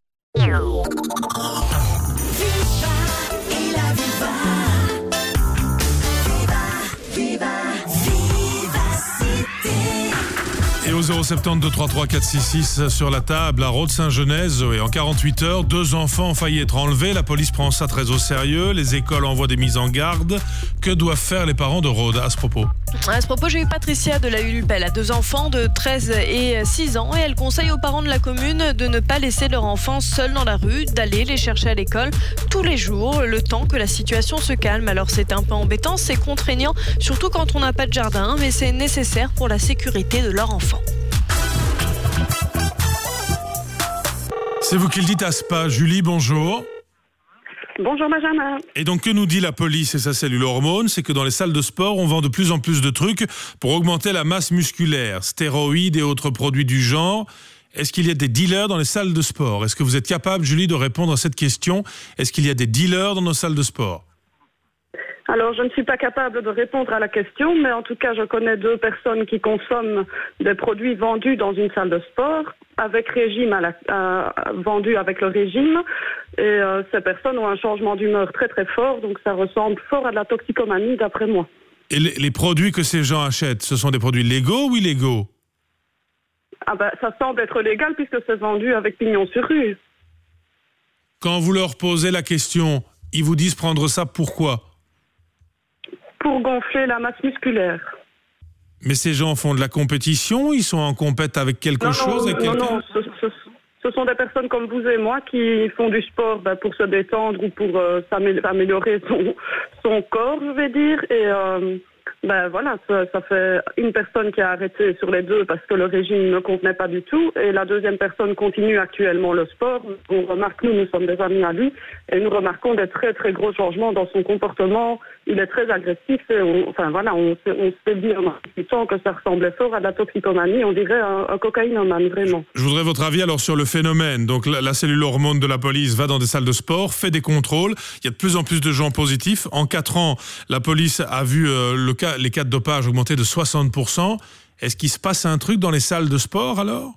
Et au zéro sept zéro deux trois trois quatre six six sur la table, à Rode-Saint-Genèse, et en quarante-huit heures, deux enfants ont failli être enlevés. La police prend ça très au sérieux. Les écoles envoient des mises en garde. Que doivent faire les parents de Rode à ce propos? À ce propos, j'ai eu Patricia de la Ulupel. Elle a deux enfants de treize et six ans et elle conseille aux parents de la commune de ne pas laisser leur enfant seul dans la rue, d'aller les chercher à l'école tous les jours, le temps que la situation se calme. Alors c'est un peu embêtant, c'est contraignant, surtout quand on n'a pas de jardin, mais c'est nécessaire pour la sécurité de leur enfant. C'est vous qui le dites à Spa. Julie, bonjour. Bonjour Benjamin. Et donc, que nous dit la police et sa cellule hormone? C'est que dans les salles de sport, on vend de plus en plus de trucs pour augmenter la masse musculaire, stéroïdes et autres produits du genre. Est-ce qu'il y a des dealers dans les salles de sport? Est-ce que vous êtes capable, Julie, de répondre à cette question? Est-ce qu'il y a des dealers dans nos salles de sport? Alors, je ne suis pas capable de répondre à la question, mais en tout cas, je connais deux personnes qui consomment des produits vendus dans une salle de sport, avec régime, à la, euh, vendus avec le régime. Et euh, ces personnes ont un changement d'humeur très très fort, donc ça ressemble fort à de la toxicomanie, d'après moi. Et les, les produits que ces gens achètent, ce sont des produits légaux ou illégaux? Ah ben, ça semble être légal puisque c'est vendu avec pignon sur rue. Quand vous leur posez la question, ils vous disent prendre ça pourquoi? Pour gonfler la masse musculaire. Mais ces gens font de la compétition? Ils sont en compète avec quelque non, chose? Non, avec non, quelqu'un? non. Ce, ce, ce sont des personnes comme vous et moi qui font du sport ben, pour se détendre ou pour euh, améliorer son, son corps, je vais dire. Et euh, ben voilà, ça, ça fait une personne qui a arrêté sur les deux parce que le régime ne convenait pas du tout. Et la deuxième personne continue actuellement le sport. On remarque, nous, nous sommes des amis à lui, et nous remarquons des très très gros changements dans son comportement. Il est très agressif. Et on, enfin voilà, on, on s'est dit en discutant que ça ressemblait fort à de la toxicomanie. On dirait un, un cocaïnomane, vraiment. Je voudrais votre avis alors sur le phénomène. Donc la, la cellule hormone de la police va dans des salles de sport, fait des contrôles. Il y a de plus en plus de gens positifs. En quatre ans, la police a vu euh, le cas, les cas de dopage augmenter de soixante pour cent. Est-ce qu'il se passe un truc dans les salles de sport alors?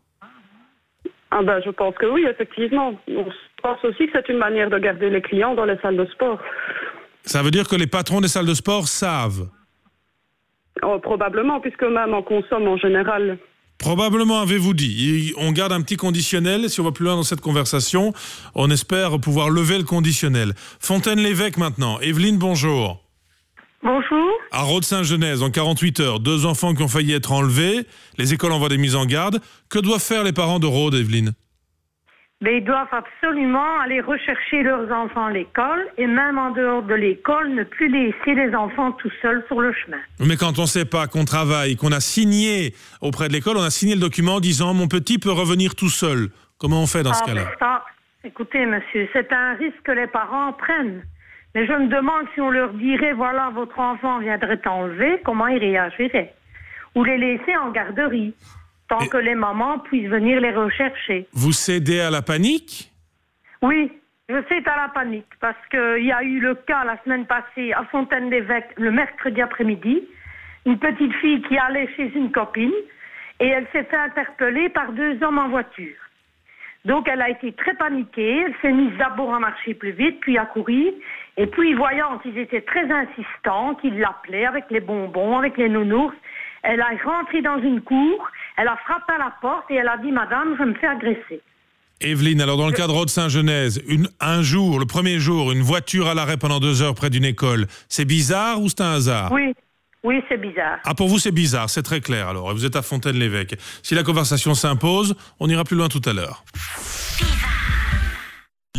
Ah ben, je pense que oui, effectivement. On pense aussi que c'est une manière de garder les clients dans les salles de sport. Ça veut dire que les patrons des salles de sport savent? Oh, probablement, puisque même on consomme en général. Probablement, avez-vous dit. On garde un petit conditionnel. Si on va plus loin dans cette conversation, on espère pouvoir lever le conditionnel. Fontaine-l'Évêque maintenant. Evelyne, bonjour. Bonjour. À Rode-Saint-Genèse, en quarante-huit heures, deux enfants qui ont failli être enlevés. Les écoles envoient des mises en garde. Que doivent faire les parents de Rode, Evelyne? Mais ils doivent absolument aller rechercher leurs enfants à l'école et même en dehors de l'école, ne plus laisser les enfants tout seuls sur le chemin. Mais quand on ne sait pas, qu'on travaille, qu'on a signé auprès de l'école, on a signé le document disant « mon petit peut revenir tout seul ». Comment on fait dans ah, ce cas-là? ça, écoutez, monsieur, c'est un risque que les parents prennent. Mais je me demande si on leur dirait « voilà, votre enfant viendrait enlever », comment ils réagiraient? Ou les laisser en garderie, tant Et... que les mamans puissent venir les rechercher. Vous cédez à la panique? Oui, je cède à la panique, parce qu'il y a eu le cas la semaine passée à Fontaine-l'Évêque, le mercredi après-midi, une petite fille qui allait chez une copine, et elle s'est fait interpeller par deux hommes en voiture. Donc elle a été très paniquée, elle s'est mise d'abord à marcher plus vite, puis à courir, et puis voyant qu'ils étaient très insistants, qu'ils l'appelaient avec les bonbons, avec les nounours, elle a rentré dans une cour, elle a frappé à la porte et elle a dit « Madame, je me fais agresser ». Evelyne, alors dans le cas de Rode-Saint-Genèse, une, un jour, le premier jour, une voiture à l'arrêt pendant deux heures près d'une école, c'est bizarre ou c'est un hasard? Oui, oui, c'est bizarre. Ah, pour vous c'est bizarre, c'est très clair alors, et vous êtes à Fontaine-l'Évêque. Si la conversation s'impose, on ira plus loin tout à l'heure.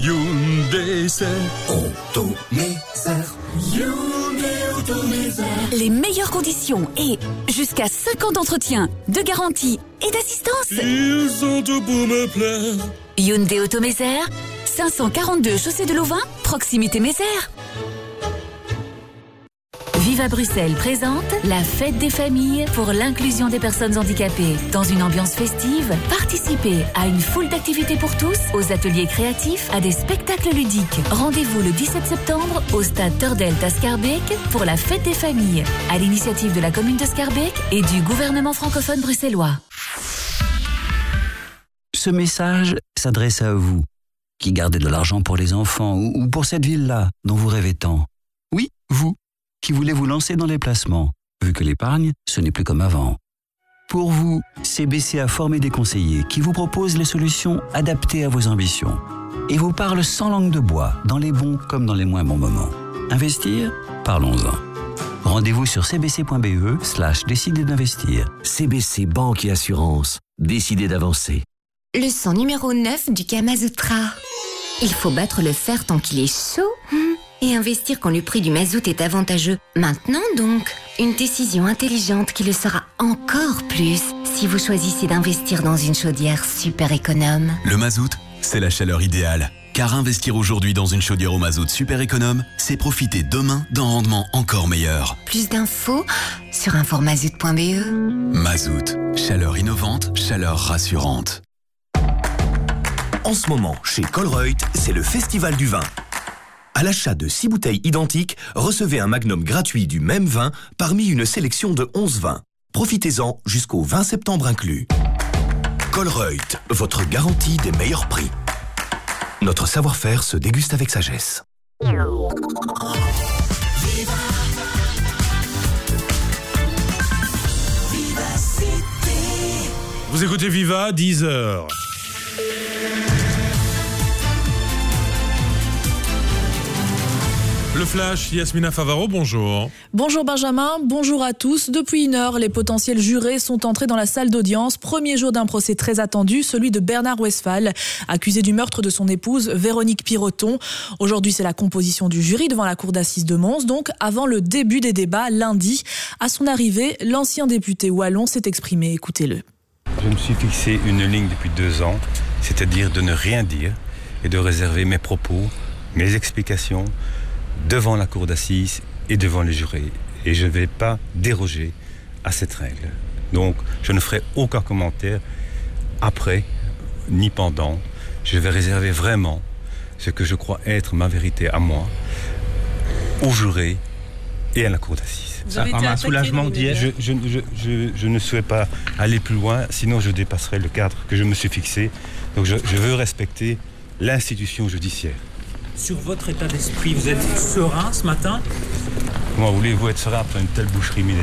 Hyundai, c'est Automézère. Hyundai Automézère. Les meilleures conditions et jusqu'à cinq ans d'entretien, de garantie et d'assistance. Ils sont tout pour me plaire. Hyundai Automézère, cinq cent quarante-deux chaussée de Louvain, proximité Mézère. Viva Bruxelles présente la fête des familles pour l'inclusion des personnes handicapées. Dans une ambiance festive, participez à une foule d'activités pour tous, aux ateliers créatifs, à des spectacles ludiques. Rendez-vous le dix-sept septembre au stade Tordelt à Schaerbeek pour la fête des familles, à l'initiative de la commune de Schaerbeek et du gouvernement francophone bruxellois. Ce message s'adresse à vous, qui gardez de l'argent pour les enfants ou pour cette ville-là dont vous rêvez tant. Oui, vous, qui voulez vous lancer dans les placements, vu que l'épargne, ce n'est plus comme avant. Pour vous, C B C a formé des conseillers qui vous proposent les solutions adaptées à vos ambitions et vous parlent sans langue de bois, dans les bons comme dans les moins bons moments. Investir ? Parlons-en. Rendez-vous sur cbc.be slash décider d'investir. C B C Banque et Assurance. Décidez d'avancer. Leçon numéro neuf du Kama Sutra. Il faut battre le fer tant qu'il est chaud. Et investir quand le prix du mazout est avantageux. Maintenant donc, une décision intelligente qui le sera encore plus si vous choisissez d'investir dans une chaudière super économe. Le mazout, c'est la chaleur idéale. Car investir aujourd'hui dans une chaudière au mazout super économe, c'est profiter demain d'un rendement encore meilleur. Plus d'infos sur informazout point b e. Mazout, chaleur innovante, chaleur rassurante. En ce moment, chez Colruyt, c'est le festival du vin. À l'achat de six bouteilles identiques, recevez un magnum gratuit du même vin parmi une sélection de onze vins. Profitez-en jusqu'au vingt septembre inclus. Colruyt, votre garantie des meilleurs prix. Notre savoir-faire se déguste avec sagesse. Vous écoutez Viva, dix heures. Le Flash, Yasmina Favaro, bonjour. Bonjour Benjamin, bonjour à tous. Depuis une heure, les potentiels jurés sont entrés dans la salle d'audience. Premier jour d'un procès très attendu, celui de Bernard Westphal, accusé du meurtre de son épouse Véronique Piroton. Aujourd'hui, c'est la composition du jury devant la cour d'assises de Mons. Donc, avant le début des débats, lundi, à son arrivée, l'ancien député wallon s'est exprimé. Écoutez-le. Je me suis fixé une ligne depuis deux ans, c'est-à-dire de ne rien dire et de réserver mes propos, mes explications devant la cour d'assises et devant les jurés. Et je ne vais pas déroger à cette règle. Donc, je ne ferai aucun commentaire après ni pendant. Je vais réserver vraiment ce que je crois être ma vérité à moi, aux jurés et à la cour d'assises. Ça a un soulagement d'hier. Je, je, je, je, je ne souhaite pas aller plus loin, sinon je dépasserai le cadre que je me suis fixé. Donc, je, je veux respecter l'institution judiciaire. Sur votre état d'esprit, vous êtes serein ce matin ? Comment voulez-vous être serein après une telle boucherie médiatique ?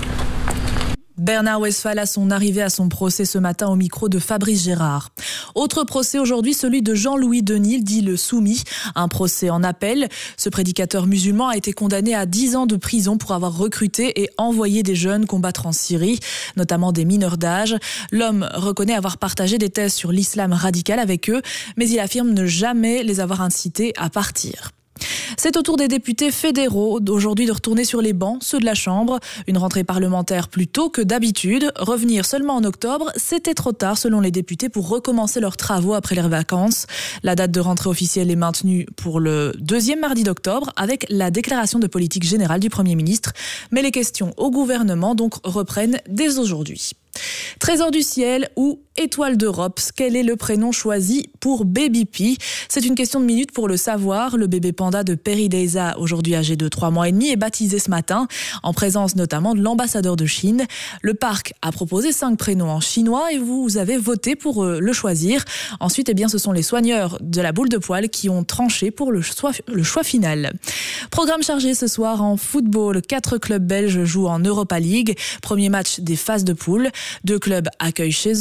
Bernard Westphal à son arrivée à son procès ce matin au micro de Fabrice Gérard. Autre procès aujourd'hui, celui de Jean-Louis Denisle, dit le Soumis. Un procès en appel. Ce prédicateur musulman a été condamné à dix ans de prison pour avoir recruté et envoyé des jeunes combattre en Syrie, notamment des mineurs d'âge. L'homme reconnaît avoir partagé des thèses sur l'islam radical avec eux, mais il affirme ne jamais les avoir incités à partir. C'est au tour des députés fédéraux d'aujourd'hui de retourner sur les bancs, ceux de la Chambre. Une rentrée parlementaire plus tôt que d'habitude. Revenir seulement en octobre, c'était trop tard selon les députés pour recommencer leurs travaux après les vacances. La date de rentrée officielle est maintenue pour le deuxième mardi d'octobre avec la déclaration de politique générale du Premier ministre. Mais les questions au gouvernement donc reprennent dès aujourd'hui. Trésor du ciel ou Étoile d'Europe, quel est le prénom choisi pour Baby P ? C'est une question de minutes pour le savoir. Le bébé panda de Peridaisa, aujourd'hui âgé de trois mois et demi, est baptisé ce matin, en présence notamment de l'ambassadeur de Chine. Le parc a proposé cinq prénoms en chinois et vous avez voté pour le choisir. Ensuite, eh bien, ce sont les soigneurs de la boule de poil qui ont tranché pour le choix, le choix final. Programme chargé ce soir en football. Quatre clubs belges jouent en Europa League. Premier match des phases de poule. Deux clubs accueillent chez eux.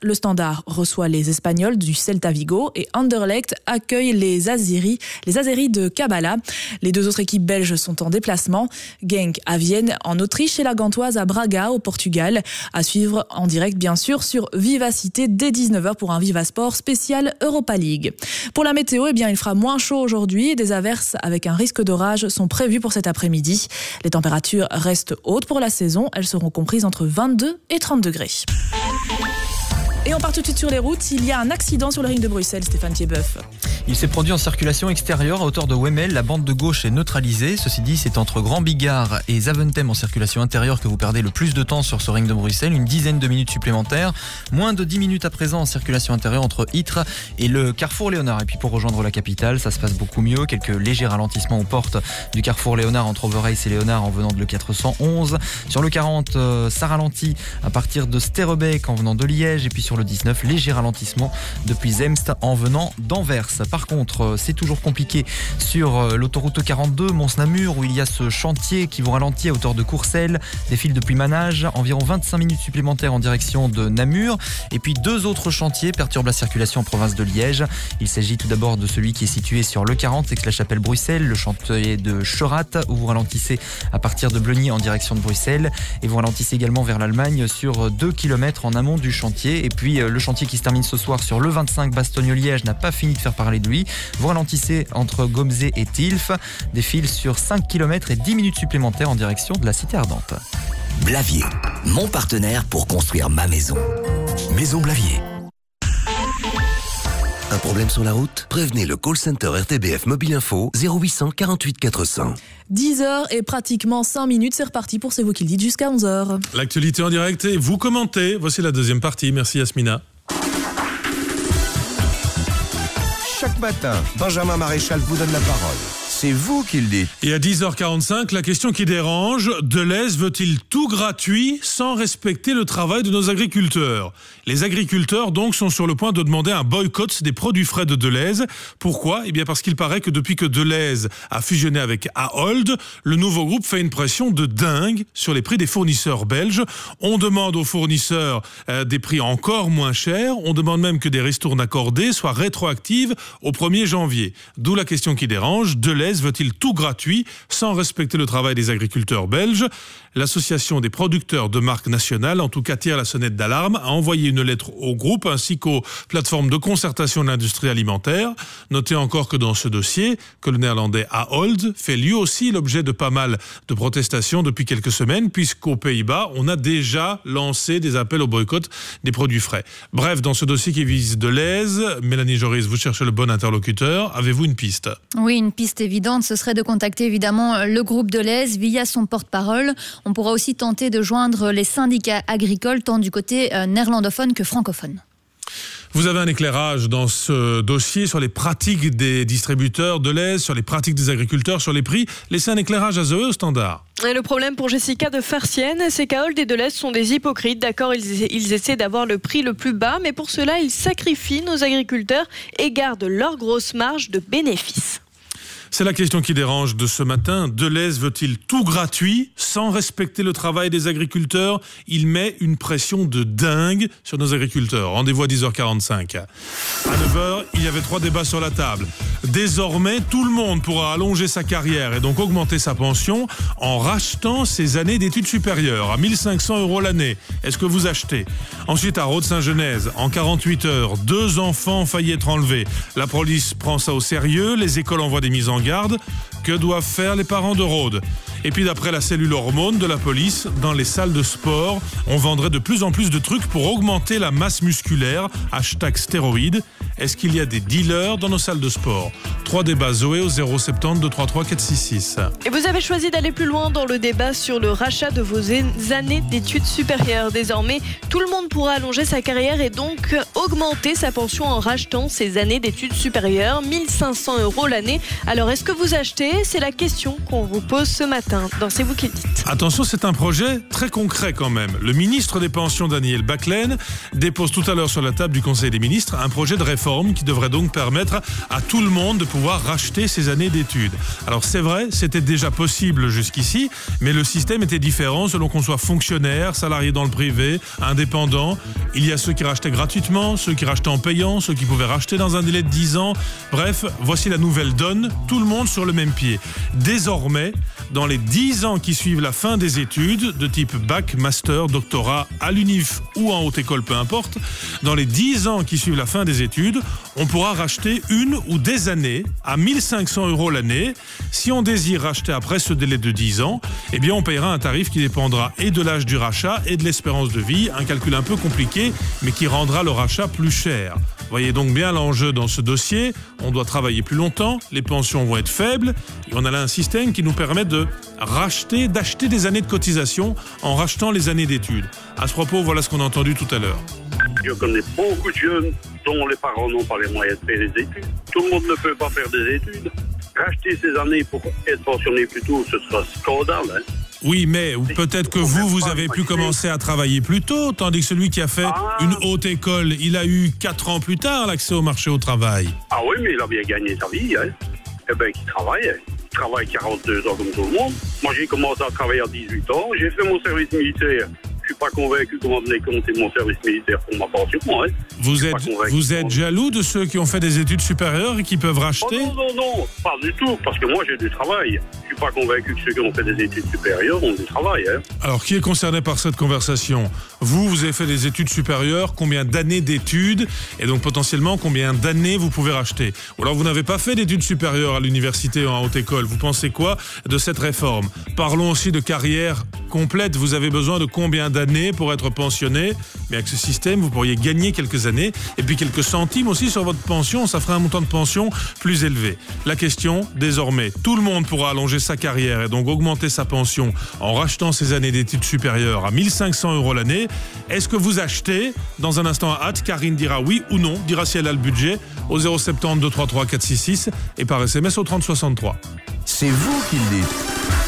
le Standard reçoit les Espagnols du Celta Vigo et Anderlecht accueille les Azeris, les Azeris de Kabbala. Les deux autres équipes belges sont en déplacement. Genk à Vienne en Autriche et la Gantoise à Braga au Portugal. À suivre en direct bien sûr sur Vivacité dès dix-neuf heures pour un Vivasport spécial Europa League. Pour la météo, eh bien, il fera moins chaud aujourd'hui et des averses avec un risque d'orage sont prévues pour cet après-midi. Les températures restent hautes pour la saison. Elles seront comprises entre vingt-deux et trente degrés. Et on part tout de suite sur les routes. Il y a un accident sur le ring de Bruxelles, Stéphane Thiebeuf. Il s'est produit en circulation extérieure à hauteur de Wemmel. La bande de gauche est neutralisée. Ceci dit, c'est entre Grand Bigard et Zaventem en circulation intérieure que vous perdez le plus de temps sur ce ring de Bruxelles. Une dizaine de minutes supplémentaires. Moins de dix minutes à présent en circulation intérieure entre Ytre et le carrefour Léonard. Et puis pour rejoindre la capitale, ça se passe beaucoup mieux. Quelques légers ralentissements aux portes du carrefour Léonard entre Overijse et Léonard en venant de le quatre cent onze. Sur le quarante, euh, ça ralentit à partir de Sterrebeek en venant de Liège. Et puis sur le dix-neuf, léger ralentissement depuis Zemst en venant d'Anvers. Par contre, c'est toujours compliqué sur l'autoroute quarante-deux, Mons-Namur, où il y a ce chantier qui vous ralentit à hauteur de Courcelles, défile depuis Manage, environ vingt-cinq minutes supplémentaires en direction de Namur. Et puis deux autres chantiers perturbent la circulation en province de Liège. Il s'agit tout d'abord de celui qui est situé sur le quarante, Aix-la-Chapelle-Bruxelles, le chantier de Chorat, où vous ralentissez à partir de Bleugny en direction de Bruxelles. Et vous ralentissez également vers l'Allemagne sur deux kilomètres en amont du chantier. Et puis le chantier qui se termine ce soir sur le vingt-cinq Bastogne-Liège n'a pas fini de faire parler de lui. Vous ralentissez entre Gomzé et Tilf. Défile sur cinq kilomètres et dix minutes supplémentaires en direction de la cité ardente. Blavier, mon partenaire pour construire ma maison. Maison Blavier. Un problème sur la route? Prévenez le call center R T B F Mobile Info zéro huit cent quarante-huit quatre cents. dix heures et pratiquement cinq minutes, c'est reparti pour C'est vous qui le dites jusqu'à onze heures. L'actualité en direct et vous commentez. Voici la deuxième partie. Merci Yasmina. Chaque matin, Benjamin Maréchal vous donne la parole. C'est vous qui le dites. Et à dix heures quarante-cinq, la question qui dérange, Deleuze veut-il tout gratuit sans respecter le travail de nos agriculteurs? Les agriculteurs donc sont sur le point de demander un boycott des produits frais de Deleuze. Pourquoi? Eh bien parce qu'il paraît que depuis que Deleuze a fusionné avec Ahold, le nouveau groupe fait une pression de dingue sur les prix des fournisseurs belges. On demande aux fournisseurs euh, des prix encore moins chers. On demande même que des ristournes accordées soient rétroactives au premier janvier. D'où la question qui dérange, Deleuze veut-il tout gratuit sans respecter le travail des agriculteurs belges? L'association des producteurs de marques nationales, en tout cas tire la sonnette d'alarme, a envoyé une lettre au groupe ainsi qu'aux plateformes de concertation de l'industrie alimentaire. Notez encore que dans ce dossier, que le néerlandais Ahold fait lui aussi l'objet de pas mal de protestations depuis quelques semaines, puisqu'aux Pays-Bas, on a déjà lancé des appels au boycott des produits frais. Bref, dans ce dossier qui vise Deleuze, Mélanie Joris, vous cherchez le bon interlocuteur. Avez-vous une piste? Oui, une piste évidente, ce serait de contacter évidemment le groupe Deleuze via son porte-parole. On pourra aussi tenter de joindre les syndicats agricoles, tant du côté euh, néerlandophone que francophone. Vous avez un éclairage dans ce dossier sur les pratiques des distributeurs de lait, sur les pratiques des agriculteurs, sur les prix. Laissez un éclairage à Zoé au standard. Et le problème pour Jessica de Farciennes, c'est qu'Ahold et Deleuze sont des hypocrites. D'accord, ils, ils essaient d'avoir le prix le plus bas, mais pour cela, ils sacrifient nos agriculteurs et gardent leur grosse marge de bénéfices. C'est la question qui dérange de ce matin. Deleuze veut-il tout gratuit sans respecter le travail des agriculteurs? Il met une pression de dingue sur nos agriculteurs. Rendez-vous à dix heures quarante-cinq. À neuf heures, il y avait trois débats sur la table. Désormais, tout le monde pourra allonger sa carrière et donc augmenter sa pension en rachetant ses années d'études supérieures à mille cinq cents euros l'année. Est-ce que vous achetez? Ensuite, à Rhodes-Saint-Genèse, en quarante-huit heures, deux enfants ont failli être enlevés. La police prend ça au sérieux, les écoles envoient des mises en garde. Que doivent faire les parents de Rhodes? Et puis d'après la cellule hormones de la police, dans les salles de sport, on vendrait de plus en plus de trucs pour augmenter la masse musculaire. Hashtag stéroïdes. Est-ce qu'il y a des dealers dans nos salles de sport? Trois débats Zoé au zéro sept zéro deux trois trois quatre six six. Et vous avez choisi d'aller plus loin dans le débat sur le rachat de vos années d'études supérieures. Désormais, tout le monde pourra allonger sa carrière et donc augmenter sa pension en rachetant ses années d'études supérieures. mille cinq cents euros l'année. Alors est-ce que vous achetez? C'est la question qu'on vous pose ce matin dans C'est vous qui le dites. Attention, c'est un projet très concret quand même. Le ministre des Pensions, Daniel Baclen, dépose tout à l'heure sur la table du Conseil des ministres un projet de réforme réforme qui devrait donc permettre à tout le monde de pouvoir racheter ses années d'études. Alors c'est vrai, c'était déjà possible jusqu'ici, mais le système était différent selon qu'on soit fonctionnaire, salarié dans le privé, indépendant. Il y a ceux qui rachetaient gratuitement, ceux qui rachetaient en payant, ceux qui pouvaient racheter dans un délai de dix ans. Bref, voici la nouvelle donne, tout le monde sur le même pied. Désormais, dans les dix ans qui suivent la fin des études, de type bac, master, doctorat, à l'UNIF ou en haute école, peu importe, dans les dix ans qui suivent la fin des études, on pourra racheter une ou des années à mille cinq cents euros l'année. Si on désire racheter après ce délai de dix ans, eh bien on paiera un tarif qui dépendra et de l'âge du rachat et de l'espérance de vie, un calcul un peu compliqué, mais qui rendra le rachat plus cher. Voyez donc bien l'enjeu dans ce dossier, on doit travailler plus longtemps, les pensions vont être faibles, et on a là un système qui nous permet de racheter, d'acheter des années de cotisation en rachetant les années d'études. À ce propos, voilà ce qu'on a entendu tout à l'heure. Je connais beaucoup de jeunes dont les parents n'ont pas les moyens de faire des études. Tout le monde ne peut pas faire des études. Racheter ces années pour être pensionné plus tôt, ce sera scandale, hein. Oui, mais peut-être que vous, vous avez pu commencer à travailler plus tôt, tandis que celui qui a fait ah. une haute école, il a eu quatre ans plus tard l'accès au marché au travail. Ah oui, mais il a bien gagné sa vie, hein. Eh bien, il travaille, hein. Il travaille quarante-deux ans comme tout le monde. Moi, j'ai commencé à travailler à dix-huit ans, j'ai fait mon service militaire. Je suis pas convaincu comment venait compter mon service militaire pour ma pension, hein. Vous êtes, vous êtes jaloux de ceux qui ont fait des études supérieures et qui peuvent racheter? Oh non, non, non, pas du tout, parce que moi j'ai du travail. Je suis pas convaincu que ceux qui ont fait des études supérieures ont du travail, hein. Alors, qui est concerné par cette conversation? Vous, vous avez fait des études supérieures, combien d'années d'études? Et donc potentiellement, combien d'années vous pouvez racheter? Ou alors, vous n'avez pas fait d'études supérieures à l'université ou en haute école. Vous pensez quoi de cette réforme? Parlons aussi de carrière complète. Vous avez besoin de combien d'années pour être pensionné? Mais avec ce système, vous pourriez gagner quelques années et puis quelques centimes aussi sur votre pension. Ça fera un montant de pension plus élevé. La question, désormais, tout le monde pourra allonger sa carrière et donc augmenter sa pension en rachetant ses années d'études supérieures à mille cinq cents euros l'année. Est-ce que vous achetez? Dans un instant à hâte, Karine dira oui ou non, dira si elle a le budget au zéro sept zéro deux trois trois quatre six six et par S M S au trente soixante-trois. C'est vous qui le dites.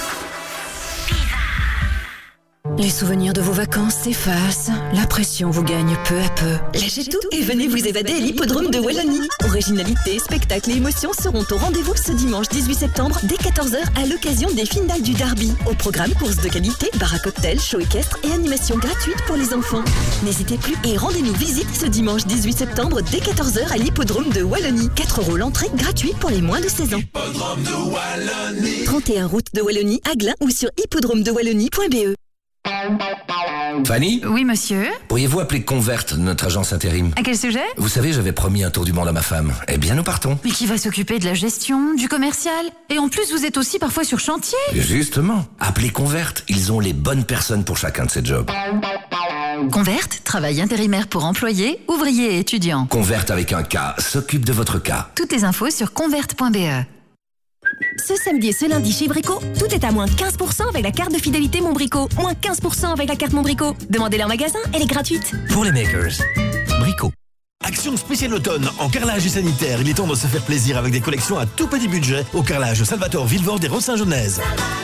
Les souvenirs de vos vacances s'effacent, la pression vous gagne peu à peu. Lâchez tout et venez vous évader à l'hippodrome de Wallonie. Originalité, spectacle et émotions seront au rendez-vous ce dimanche dix-huit septembre dès quatorze heures à l'occasion des finales du derby. Au programme, courses de qualité, bar à cocktail, show équestre et animation gratuite pour les enfants. N'hésitez plus et rendez-nous visite ce dimanche dix-huit septembre dès quatorze heures à l'hippodrome de Wallonie. quatre euros l'entrée gratuite pour les moins de seize ans. Hippodrome de Wallonie. trente et un route de Wallonie, à Glun ou sur hippodrome de wallonie point b e. Fanny? Oui, monsieur? Pourriez-vous appeler Convert, notre agence intérim? À quel sujet? Vous savez, j'avais promis un tour du monde à ma femme. Eh bien, nous partons. Mais qui va s'occuper de la gestion, du commercial? Et en plus, vous êtes aussi parfois sur chantier? Justement. Appelez Convert. Ils ont les bonnes personnes pour chacun de ces jobs. Convert, travail intérimaire pour employés, ouvriers et étudiants. Convert avec un K, s'occupe de votre cas. Toutes les infos sur convert point b e. Ce samedi et ce lundi chez Brico, tout est à moins quinze pour cent avec la carte de fidélité Mon Brico. Moins quinze pour cent avec la carte Mon Brico. Demandez-la en magasin, elle est gratuite. Pour les makers, Brico. Action spéciale automne en carrelage et sanitaire. Il est temps de se faire plaisir avec des collections à tout petit budget au carrelage Salvatore, Villevorde et Rose-Saint-Genèse.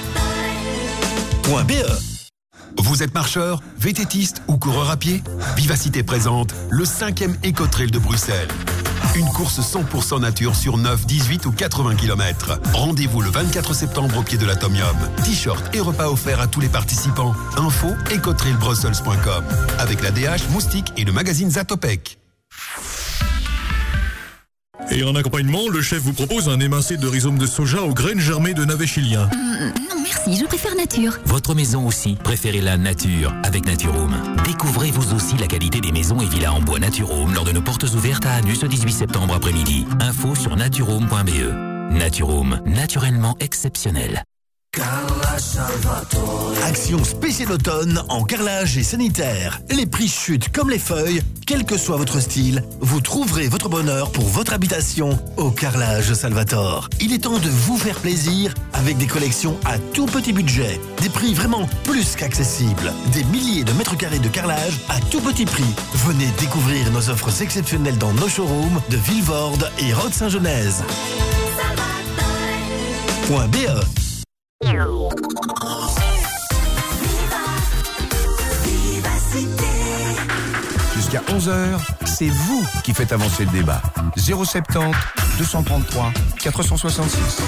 .be. Vous êtes marcheur, vététiste ou coureur à pied? Vivacité présente le cinquième Éco-Trail de Bruxelles. Une course cent pour cent nature sur neuf, dix-huit ou quatre-vingts kilomètres. Rendez-vous le vingt-quatre septembre au pied de l'Atomium. T-shirt et repas offerts à tous les participants. Info ecotrail brussels point com. Avec la D H, Moustique et le magazine Zatopek. Et en accompagnement, le chef vous propose un émincé de rhizome de soja aux graines germées de navet chilien. Mmh, non merci, je préfère nature. Votre maison aussi, préférez la nature avec Naturehome. Découvrez vous aussi la qualité des maisons et villas en bois Naturehome lors de nos portes ouvertes à Anus ce dix-huit septembre après-midi. Info sur naturehome point b e. Naturehome, naturellement exceptionnel. Action spéciale automne en carrelage et sanitaire. Les prix chutent comme les feuilles. Quel que soit votre style, vous trouverez votre bonheur pour votre habitation au carrelage Salvatore. Il est temps de vous faire plaisir avec des collections à tout petit budget. Des prix vraiment plus qu'accessibles. Des milliers de mètres carrés de carrelage à tout petit prix. Venez découvrir nos offres exceptionnelles dans nos showrooms de Villevorde et Rode-Saint-Genèse. .be. Jusqu'à onze heures, c'est vous qui faites avancer le débat. zéro soixante-dix, deux cent trente-trois, quatre cent soixante-six.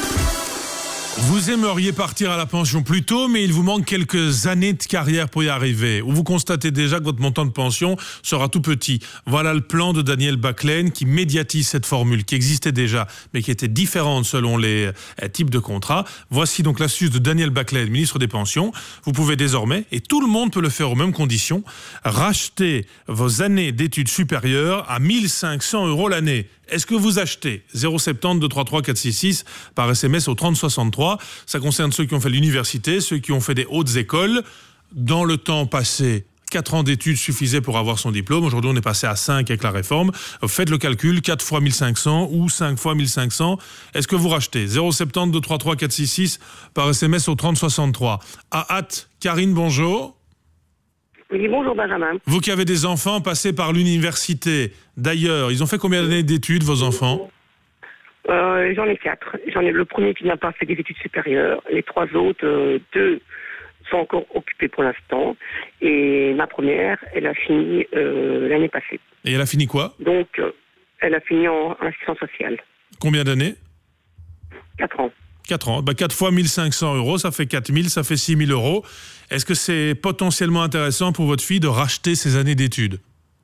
Vous aimeriez partir à la pension plus tôt, mais il vous manque quelques années de carrière pour y arriver. Ou vous constatez déjà que votre montant de pension sera tout petit. Voilà le plan de Daniel Baclaine qui médiatise cette formule qui existait déjà, mais qui était différente selon les euh, types de contrats. Voici donc l'astuce de Daniel Baclaine, ministre des Pensions. Vous pouvez désormais, et tout le monde peut le faire aux mêmes conditions, racheter vos années d'études supérieures à mille cinq cents euros l'année. Est-ce que vous achetez zéro sept zéro deux trois trois quatre six six par S M S au trente soixante-trois? Ça concerne ceux qui ont fait l'université, ceux qui ont fait des hautes écoles. Dans le temps passé, quatre ans d'études suffisaient pour avoir son diplôme. Aujourd'hui, on est passé à cinq avec la réforme. Faites le calcul, quatre fois mille cinq cents ou cinq fois mille cinq cents. Est-ce que vous rachetez zéro sept zéro deux trois trois quatre six six par S M S au trente soixante-trois? À hâte, Karine, bonjour. Oui, bonjour Benjamin. Vous qui avez des enfants passés par l'université, d'ailleurs, ils ont fait combien d'années d'études, vos enfants? euh, J'en ai quatre. J'en ai le premier qui n'a pas fait des études supérieures. Les trois autres, euh, deux, sont encore occupés pour l'instant. Et ma première, elle a fini euh, l'année passée. Et elle a fini quoi? Donc, euh, elle a fini en assistance sociale. Combien d'années? Quatre ans. quatre ans. Bah, quatre fois mille cinq cents euros, ça fait quatre mille, ça fait six mille euros. Est-ce que c'est potentiellement intéressant pour votre fille de racheter ses années d'études?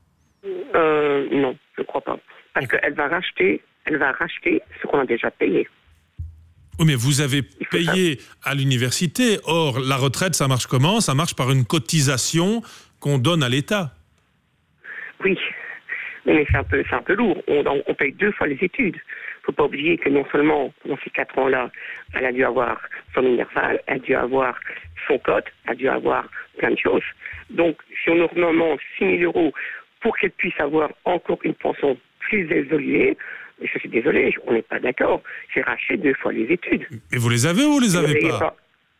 euh, Non, je ne crois pas. Parce qu'elle va racheter, elle va racheter ce qu'on a déjà payé. Oui, mais vous avez payé à l'université. Or, la retraite, ça marche comment? Ça marche par une cotisation qu'on donne à l'État. Oui, mais c'est un peu, c'est un peu lourd. On, on paye deux fois les études. Il ne faut pas oublier que non seulement, dans ces quatre ans-là, elle a dû avoir son Minerval, elle a dû avoir son code, elle a dû avoir plein de choses. Donc, si on nous demande six mille euros pour qu'elle puisse avoir encore une pension plus évoluée, je suis désolé, on n'est pas d'accord. J'ai racheté deux fois les études. Mais vous les avez ou vous les avez pas, pas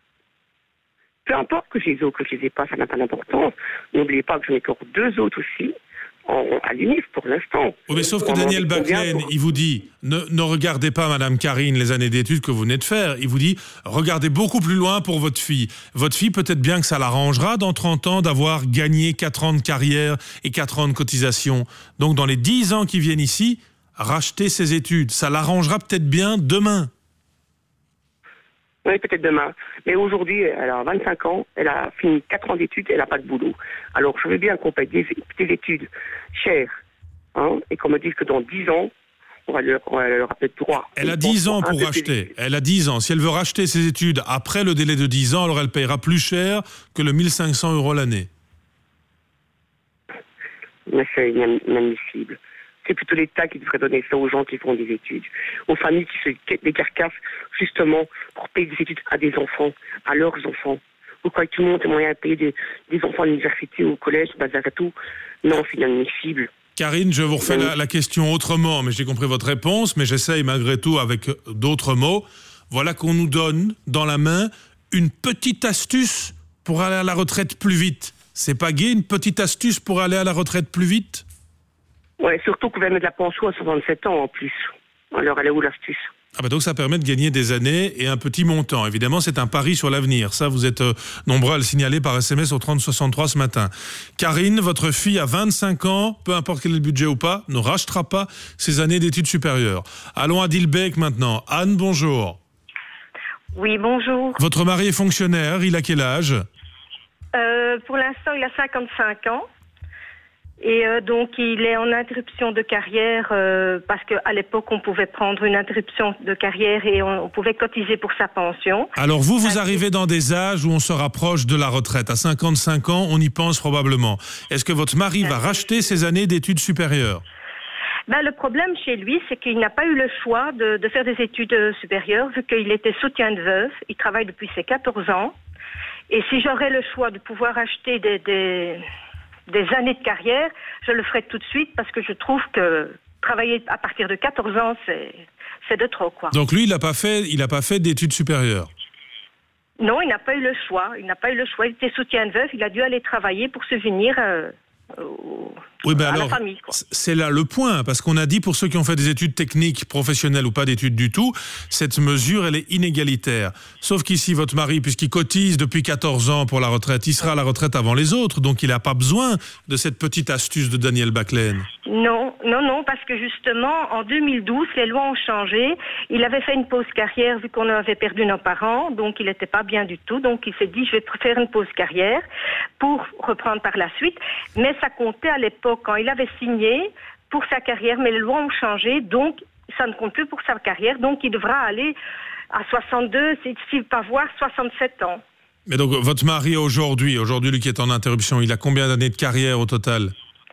Peu importe que je les ai ou que je les ai pas, ça n'a pas d'importance. N'oubliez pas que j'en ai encore deux autres aussi. En, à l'U N I F pour l'instant. Oh, mais sauf que Daniel Baclaine, pour... il vous dit, ne, ne regardez pas, Madame Karine, les années d'études que vous venez de faire. Il vous dit, regardez beaucoup plus loin pour votre fille. Votre fille, peut-être bien que ça l'arrangera dans trente ans d'avoir gagné quatre ans de carrière et quatre ans de cotisation. Donc, dans les dix ans qui viennent ici, racheter ses études. Ça l'arrangera peut-être bien demain. Oui, peut-être demain. Mais aujourd'hui, elle a vingt-cinq ans, elle a fini quatre ans d'études, elle n'a pas de boulot. Alors, je veux bien qu'on paye des, des études chères, hein, et qu'on me dise que dans dix ans, on va leur, on va leur appeler droit. Elle a dix ans pour racheter. Elle a dix ans. Si elle veut racheter ses études après le délai de dix ans, alors elle payera plus cher que le mille cinq cents euros l'année. Mais c'est inadmissible. C'est plutôt l'État qui devrait donner ça aux gens qui font des études, aux familles qui se quittent des carcasses justement pour payer des études à des enfants, à leurs enfants. Vous croyez que tout le monde a moyen de payer des, des enfants à l'université ou au collège, bazar et tout? Non, c'est inadmissible. Karine, je vous refais la, la question autrement, mais j'ai compris votre réponse, mais j'essaye malgré tout avec d'autres mots. Voilà qu'on nous donne dans la main une petite astuce pour aller à la retraite plus vite. C'est pas gai, une petite astuce pour aller à la retraite plus vite? Ouais, surtout qu'on va mettre la pension à soixante-sept ans en plus. Alors, elle est où l'astuce? Ah bah donc ça permet de gagner des années et un petit montant. Évidemment, c'est un pari sur l'avenir. Ça, vous êtes euh, nombreux à le signaler par S M S au trente soixante-trois ce matin. Karine, votre fille a vingt-cinq ans, peu importe quel est le budget ou pas, ne rachètera pas ses années d'études supérieures. Allons à Dilbeek maintenant. Anne, bonjour. Oui, bonjour. Votre mari est fonctionnaire, il a quel âge? euh, Pour l'instant, il a cinquante-cinq ans. Et euh, donc, il est en interruption de carrière euh, parce qu'à l'époque, on pouvait prendre une interruption de carrière et on, on pouvait cotiser pour sa pension. Alors vous, vous arrivez dans des âges où on se rapproche de la retraite. À cinquante-cinq ans, on y pense probablement. Est-ce que votre mari va racheter ses années d'études supérieures? Ben, le problème chez lui, c'est qu'il n'a pas eu le choix de, de faire des études supérieures vu qu'il était soutien de veuve. Il travaille depuis ses quatorze ans. Et si j'aurais le choix de pouvoir acheter des... des des années de carrière, je le ferai tout de suite parce que je trouve que travailler à partir de quatorze ans, c'est, c'est de trop, quoi. Donc lui, il n'a pas fait, il n'a pas fait d'études supérieures? Non, il n'a pas eu le choix. Il n'a pas eu le choix. Il était soutien de veuve. Il a dû aller travailler pour subvenir euh, Oui, ben à alors, la famille. Quoi. C'est là le point, parce qu'on a dit, pour ceux qui ont fait des études techniques, professionnelles ou pas d'études du tout, cette mesure, elle est inégalitaire. Sauf qu'ici, votre mari, puisqu'il cotise depuis quatorze ans pour la retraite, il sera à la retraite avant les autres, donc il n'a pas besoin de cette petite astuce de Daniel Baclaine. Non, non, non, parce que justement, en deux mille douze, les lois ont changé. Il avait fait une pause carrière vu qu'on avait perdu nos parents, donc il n'était pas bien du tout. Donc il s'est dit, je vais faire une pause carrière pour reprendre par la suite. Mais ça comptait à l'époque, quand il avait signé pour sa carrière, mais les lois ont changé, donc ça ne compte plus pour sa carrière. Donc il devra aller à soixante-deux, s'il ne pas voir soixante-sept ans. Mais donc votre mari aujourd'hui, aujourd'hui lui qui est en interruption, il a combien d'années de carrière au total ?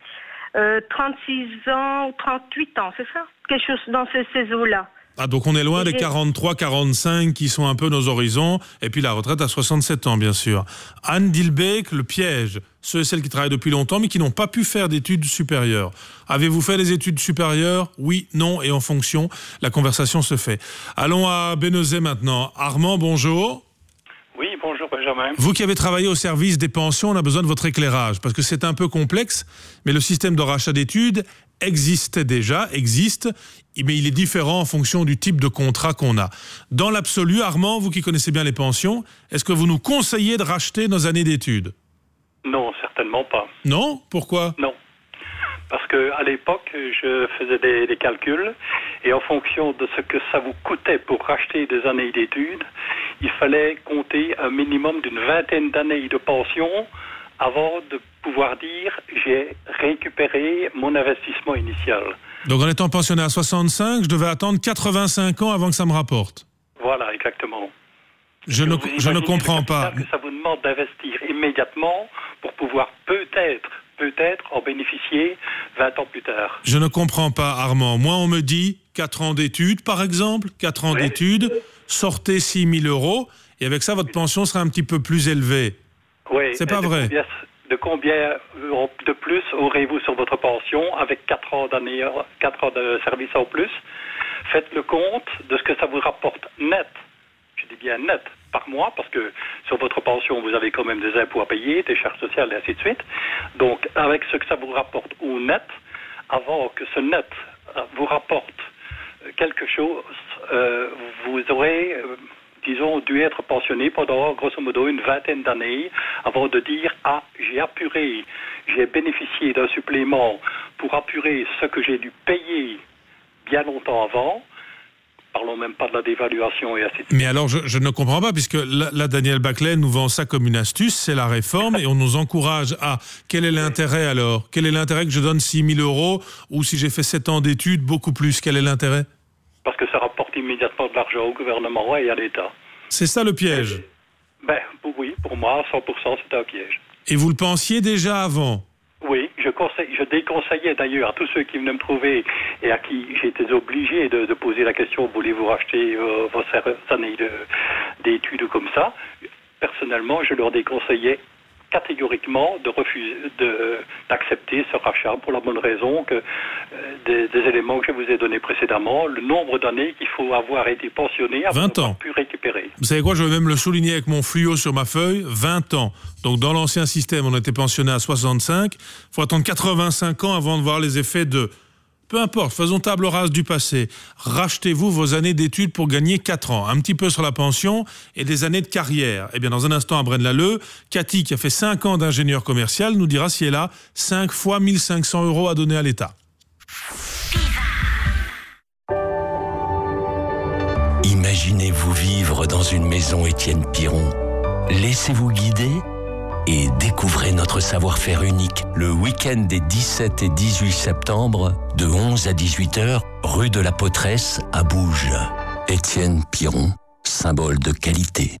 euh, trente-six ans ou trente-huit ans, c'est ça ? Quelque chose dans ce, ces eaux-là. Ah, donc on est loin des quarante-trois quarante-cinq qui sont un peu nos horizons, et puis la retraite à soixante-sept ans, bien sûr. Anne Dilbeek, le piège, ceux et celles qui travaillent depuis longtemps, mais qui n'ont pas pu faire d'études supérieures. Avez-vous fait des études supérieures ? Oui, non, et en fonction, la conversation se fait. Allons à Bénezet maintenant. Armand, bonjour. Oui, bonjour Benjamin. Vous qui avez travaillé au service des pensions, on a besoin de votre éclairage, parce que c'est un peu complexe, mais le système de rachat d'études existait déjà, existe, mais il est différent en fonction du type de contrat qu'on a. Dans l'absolu, Armand, vous qui connaissez bien les pensions, est-ce que vous nous conseillez de racheter nos années d'études ? Non, certainement pas. Non ? Pourquoi ? Non. Parce qu'à l'époque, je faisais des, des calculs, et en fonction de ce que ça vous coûtait pour racheter des années d'études, il fallait compter un minimum d'une vingtaine d'années de pension avant de pouvoir dire j'ai récupéré mon investissement initial. Donc en étant pensionné à soixante-cinq, je devais attendre quatre-vingt-cinq ans avant que ça me rapporte. Voilà, exactement. Je ne, je ne comprends pas. Que ça vous demande d'investir immédiatement pour pouvoir peut-être, peut-être en bénéficier vingt ans plus tard. Je ne comprends pas, Armand. Moi, on me dit quatre ans d'études, par exemple, quatre ans oui. d'études, sortez six mille euros, et avec ça, votre pension sera un petit peu plus élevée. Oui, c'est pas de vrai. Combien, de combien de plus aurez-vous sur votre pension avec quatre ans d'année, quatre ans de service en plus ? Faites le compte de ce que ça vous rapporte net. Je dis bien net par mois, parce que sur votre pension, vous avez quand même des impôts à payer, des charges sociales et ainsi de suite. Donc, avec ce que ça vous rapporte au net, avant que ce net vous rapporte quelque chose, euh, vous aurez... Euh, disons, dû être pensionné pendant, grosso modo, une vingtaine d'années avant de dire « Ah, j'ai apuré, j'ai bénéficié d'un supplément pour apurer ce que j'ai dû payer bien longtemps avant. » Parlons même pas de la dévaluation et ainsi de suite. Mais alors, je, je ne comprends pas, puisque là, là Daniel Baclaine nous vend ça comme une astuce, c'est la réforme, et on nous encourage à... Quel est l'intérêt alors ? Quel est l'intérêt que je donne six mille euros, ou si j'ai fait sept ans d'études, beaucoup plus ? Quel est l'intérêt ? Parce que ça rapporte immédiatement de l'argent au gouvernement et à l'État. C'est ça le piège ? Ben oui, pour moi, cent pour cent, c'est un piège. Et vous le pensiez déjà avant ? Oui, je, conseille, je déconseillais d'ailleurs à tous ceux qui venaient me trouver et à qui j'étais obligé de, de poser la question « Voulez-vous racheter euh, vos années de, d'études comme ça ?» Personnellement, je leur déconseillais catégoriquement de refuser, de, d'accepter ce rachat pour la bonne raison que euh, des, des éléments que je vous ai donnés précédemment, le nombre d'années qu'il faut avoir été pensionné avant vingt ans. Pu récupérer. Vous savez quoi, je vais même le souligner avec mon fluo sur ma feuille, vingt ans. Donc dans l'ancien système, on était pensionné à soixante-cinq, il faut attendre quatre-vingt-cinq ans avant de voir les effets de... Peu importe, faisons table rase du passé. Rachetez-vous vos années d'études pour gagner quatre ans, un petit peu sur la pension et des années de carrière. Eh bien, dans un instant, à Braine-l'Alleud, Cathy, qui a fait cinq ans d'ingénieur commercial, nous dira si elle a cinq fois mille cinq cents euros à donner à l'État. Imaginez-vous vivre dans une maison Étienne Piron. Laissez-vous guider et découvrez notre savoir-faire unique le week-end des dix-sept et dix-huit septembre de onze à dix-huit heures, rue de la Potresse à Bouges. Étienne Piron, symbole de qualité.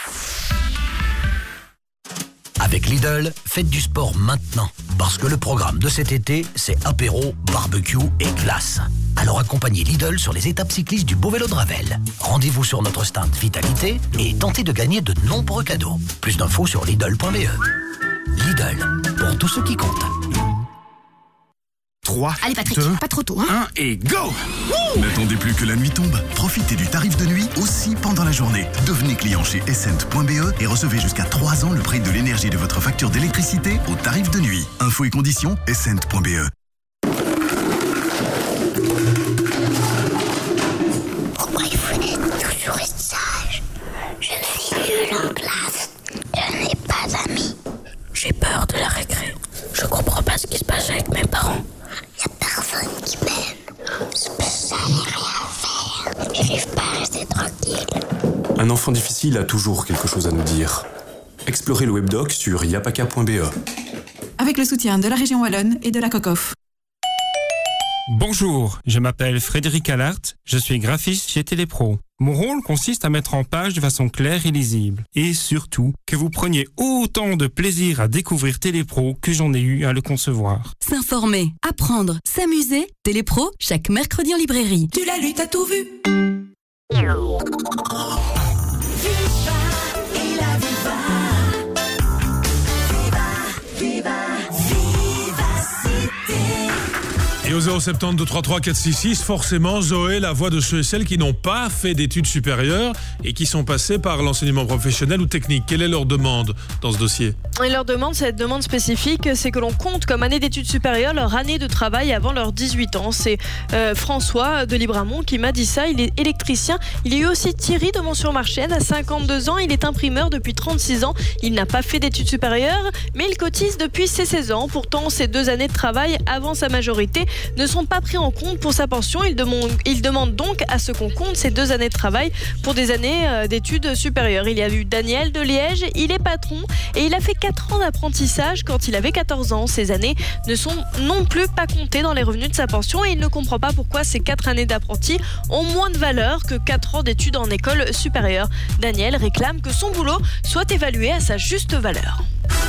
Avec Lidl, faites du sport maintenant. Parce que le programme de cet été, c'est apéro, barbecue et glace. Alors accompagnez Lidl sur les étapes cyclistes du Beau Vélo de Ravel. Rendez-vous sur notre stand Vitalité et tentez de gagner de nombreux cadeaux. Plus d'infos sur Lidl point b e. Lidl, pour tous ceux qui comptent. trois, Allez Patrick, deux, pas trop tôt, hein. un et go! N'attendez plus que la nuit tombe. Profitez du tarif de nuit aussi pendant la journée. Devenez client chez essent point b e et recevez jusqu'à trois ans le prix de l'énergie de votre facture d'électricité au tarif de nuit. Infos et conditions, essent point b e. Pourquoi il faut toujours être sage? Je suis nulle en classe. Je n'ai pas d'amis. J'ai peur de la récré. Je comprends pas ce qui se passe avec mes parents. Y a personne qui m'aime. C'est ça, j'ai rien à faire. J'arrive pas à rester tranquille. Un enfant difficile a toujours quelque chose à nous dire. Explorez le webdoc sur yapaka point b e. Avec le soutien de la région Wallonne et de la COCOF. Bonjour, je m'appelle Frédéric Allart, je suis graphiste chez Télépro. Mon rôle consiste à mettre en page de façon claire et lisible. Et surtout, que vous preniez autant de plaisir à découvrir Télépro que j'en ai eu à le concevoir. S'informer, apprendre, s'amuser. Télépro, chaque mercredi en librairie. Tu la lutte, t'as tout vu. Et au zéro sept zéro deux trois trois quatre six six, forcément, Zoé, la voix de ceux et celles qui n'ont pas fait d'études supérieures et qui sont passés par l'enseignement professionnel ou technique. Quelle est leur demande dans ce dossier ? Et leur demande, cette demande spécifique, c'est que l'on compte comme année d'études supérieures leur année de travail avant leurs dix-huit ans. C'est euh, François de Libramont qui m'a dit ça. Il est électricien. Il y a eu aussi Thierry de Mont-sur-Marchienne à cinquante-deux ans. Il est imprimeur depuis trente-six ans. Il n'a pas fait d'études supérieures, mais il cotise depuis ses seize ans. Pourtant, ces deux années de travail avant sa majorité ne sont pas pris en compte pour sa pension. Il demande, il demande donc à ce qu'on compte ces deux années de travail pour des années euh, d'études supérieures. Il y a eu Daniel de Liège. Il est patron et il a fait quatre ans d'apprentissage quand il avait quatorze ans. Ces années ne sont non plus pas comptées dans les revenus de sa pension et il ne comprend pas pourquoi ces quatre années d'apprenti ont moins de valeur que quatre ans d'études en école supérieure. Daniel réclame que son boulot soit évalué à sa juste valeur.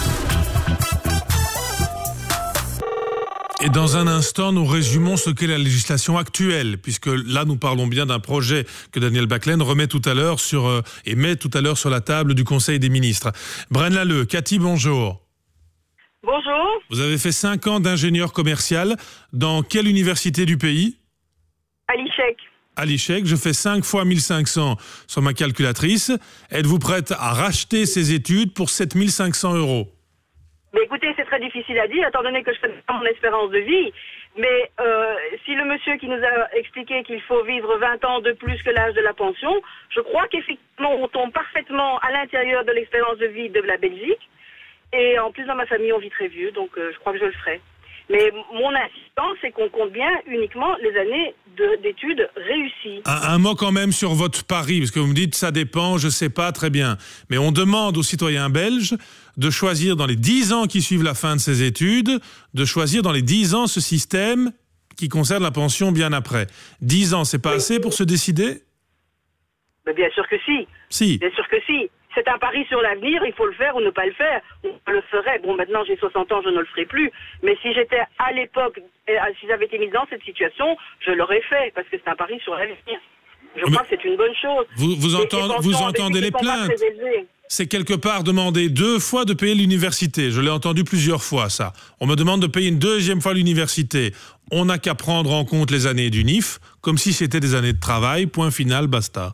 Et dans un instant, nous résumons ce qu'est la législation actuelle, puisque là, nous parlons bien d'un projet que Daniel Baclen remet tout à l'heure sur, euh, et met tout à l'heure sur la table du Conseil des ministres. Braine Lalleux, Cathy, bonjour. Bonjour. Vous avez fait cinq ans d'ingénieur commercial. Dans quelle université du pays ? À l'ICHEC. À l'ICHEC, je fais cinq fois mille cinq cents sur ma calculatrice. Êtes-vous prête à racheter ces études pour sept mille cinq cents euros ? Mais écoutez, c'est très difficile à dire, étant donné que je fais mon espérance de vie. Mais euh, si le monsieur qui nous a expliqué qu'il faut vivre vingt ans de plus que l'âge de la pension, je crois qu'effectivement, on tombe parfaitement à l'intérieur de l'expérience de vie de la Belgique. Et en plus, dans ma famille, on vit très vieux, donc euh, je crois que je le ferai. Mais mon insistance, c'est qu'on compte bien uniquement les années de, d'études réussies. Un, un mot quand même sur votre pari, parce que vous me dites ça dépend, je sais pas, très bien. Mais on demande aux citoyens belges de choisir dans les dix ans qui suivent la fin de ces études, de choisir dans les dix ans ce système qui concerne la pension bien après. dix ans, c'est pas oui. assez pour se décider ? Mais bien sûr que si. Si. Bien sûr que si. C'est un pari sur l'avenir, il faut le faire ou ne pas le faire. On le ferait. Bon, maintenant j'ai soixante ans, je ne le ferai plus. Mais si j'étais à l'époque, si j'avais été mise dans cette situation, je l'aurais fait, parce que c'est un pari sur l'avenir. Je Mais crois que c'est une bonne chose. Vous, vous, entend, vous entendez les plaintes. C'est quelque part demander deux fois de payer l'université. Je l'ai entendu plusieurs fois, ça. On me demande de payer une deuxième fois l'université. On n'a qu'à prendre en compte les années du N I F, comme si c'était des années de travail, point final, basta.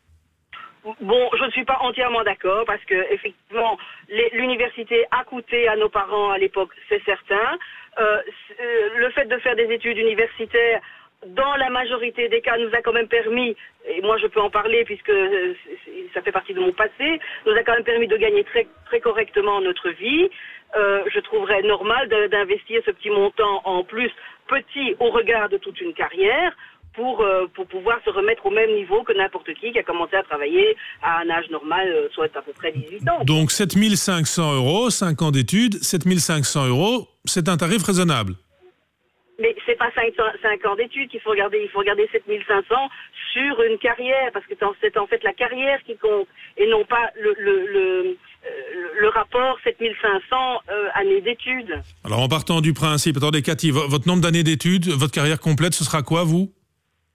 Bon, je ne suis pas entièrement d'accord parce que effectivement, les, l'université a coûté à nos parents à l'époque, c'est certain. Euh, c'est, le fait de faire des études universitaires, dans la majorité des cas, nous a quand même permis, et moi je peux en parler puisque ça fait partie de mon passé, nous a quand même permis de gagner très très correctement notre vie. Euh, je trouverais normal de, d'investir ce petit montant en plus, petit au regard de toute une carrière. Pour, euh, pour pouvoir se remettre au même niveau que n'importe qui qui a commencé à travailler à un âge normal, euh, soit à peu près dix-huit ans. Donc sept mille cinq cents euros, cinq ans d'études, sept mille cinq cents euros, c'est un tarif raisonnable. Mais c'est pas cinq ans d'études qu'il faut regarder, il faut regarder sept mille cinq cents sur une carrière, parce que c'est en fait la carrière qui compte, et non pas le, le, le, le rapport sept mille cinq cents euh, années d'études. Alors en partant du principe, attendez Cathy, votre nombre d'années d'études, votre carrière complète, ce sera quoi vous ?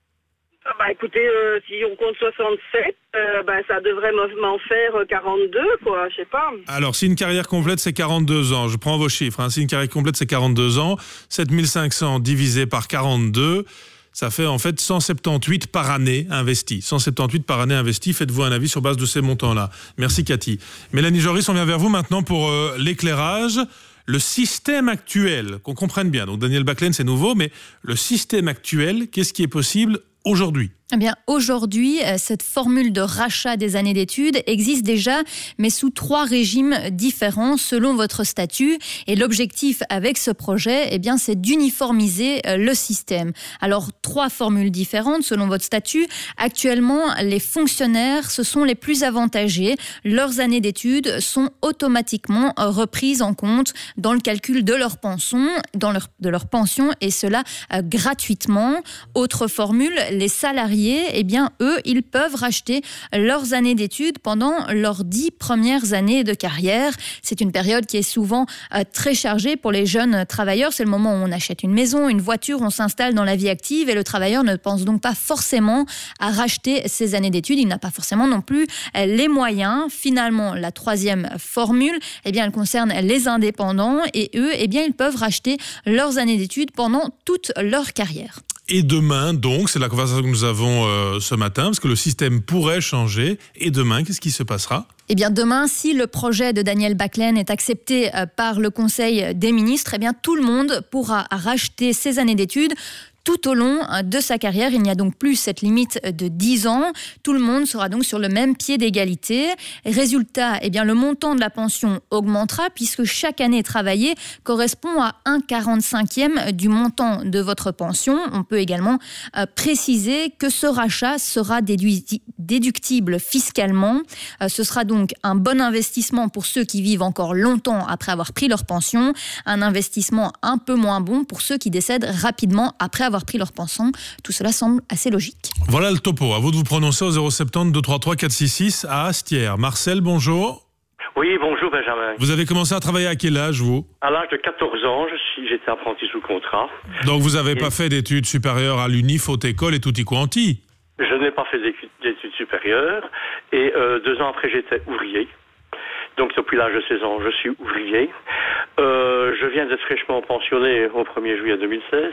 Bah écoutez, euh, si on compte soixante-sept, euh, bah, ça devrait m'en faire quarante-deux, quoi, je sais pas. Alors, si une carrière complète, c'est quarante-deux ans. Je prends vos chiffres. Hein. Si une carrière complète, c'est quarante-deux ans. sept mille cinq cents divisé par quarante-deux, ça fait en fait cent soixante-dix-huit par année investie. cent soixante-dix-huit par année investie. Faites-vous un avis sur base de ces montants-là. Merci, Cathy. Mélanie Joris, on vient vers vous maintenant pour euh, l'éclairage. Le système actuel, qu'on comprenne bien. Donc, Daniel Baclen, c'est nouveau, mais le système actuel, qu'est-ce qui est possible aujourd'hui ? Eh bien, aujourd'hui, cette formule de rachat des années d'études existe déjà, mais sous trois régimes différents selon votre statut. Et l'objectif avec ce projet, eh bien, c'est d'uniformiser le système. Alors, trois formules différentes selon votre statut. Actuellement, les fonctionnaires, ce sont les plus avantagés. Leurs années d'études sont automatiquement reprises en compte dans le calcul de leur pension, dans leur, de leur pension, et cela euh, gratuitement. Autre formule, les salariés, eh bien, eux, ils peuvent racheter leurs années d'études pendant leurs dix premières années de carrière. C'est une période qui est souvent euh, très chargée pour les jeunes travailleurs. C'est le moment où on achète une maison, une voiture, on s'installe dans la vie active et le travailleur ne pense donc pas forcément à racheter ses années d'études. Il n'a pas forcément non plus euh, les moyens. Finalement, la troisième formule, eh bien, elle concerne les indépendants et eux, eh bien, ils peuvent racheter leurs années d'études pendant toute leur carrière. Et demain, donc, c'est la conversation que nous avons euh, ce matin, parce que le système pourrait changer. Et demain, qu'est-ce qui se passera ? Eh bien, demain, si le projet de Daniel Baclen est accepté euh, par le Conseil des ministres, eh bien, tout le monde pourra racheter ses années d'études tout au long de sa carrière. Il n'y a donc plus cette limite de dix ans. Tout le monde sera donc sur le même pied d'égalité. Résultat, eh bien, le montant de la pension augmentera puisque chaque année travaillée correspond à un quarante-cinquième du montant de votre pension. On peut également euh, préciser que ce rachat sera déduit, déductible fiscalement. Euh, ce sera donc un bon investissement pour ceux qui vivent encore longtemps après avoir pris leur pension. Un investissement un peu moins bon pour ceux qui décèdent rapidement après avoir pris leur pension. Tout cela semble assez logique. Voilà le topo. À vous de vous prononcer au zéro sept zéro deux trois trois quatre six six à Astières. Marcel, bonjour. Oui, bonjour Benjamin. Vous avez commencé à travailler à quel âge, vous ? À l'âge de quatorze ans, je suis, j'étais apprenti sous contrat. Donc vous n'avez et... pas fait d'études supérieures à l'Uni, haute école et tutti quanti ? Je n'ai pas fait d'études supérieures. Et euh, deux ans après, j'étais ouvrier. Donc depuis l'âge de seize ans, je suis ouvrier. Euh, je viens d'être fraîchement pensionné au premier juillet deux mille seize.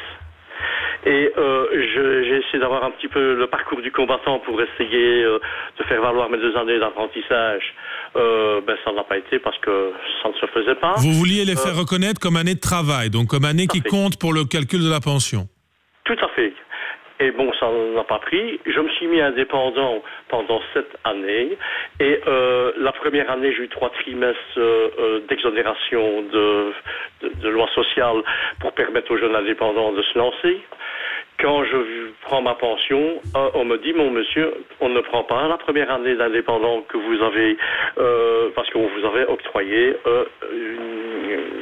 Et euh, je, j'ai essayé d'avoir un petit peu le parcours du combattant pour essayer euh, de faire valoir mes deux années d'apprentissage. Euh, ben ça n'a pas été parce que ça ne se faisait pas. Vous vouliez les faire euh, reconnaître comme année de travail, donc comme année qui compte pour le calcul de la pension. Tout à fait. Et bon, ça n'a pas pris. Je me suis mis indépendant pendant sept années. Et euh, la première année, j'ai eu trois trimestres euh, euh, d'exonération de, de, de loi sociale pour permettre aux jeunes indépendants de se lancer. Quand je prends ma pension, euh, on me dit, mon monsieur, on ne prend pas la première année d'indépendant que vous avez, euh, parce qu'on vous avait octroyé euh, une...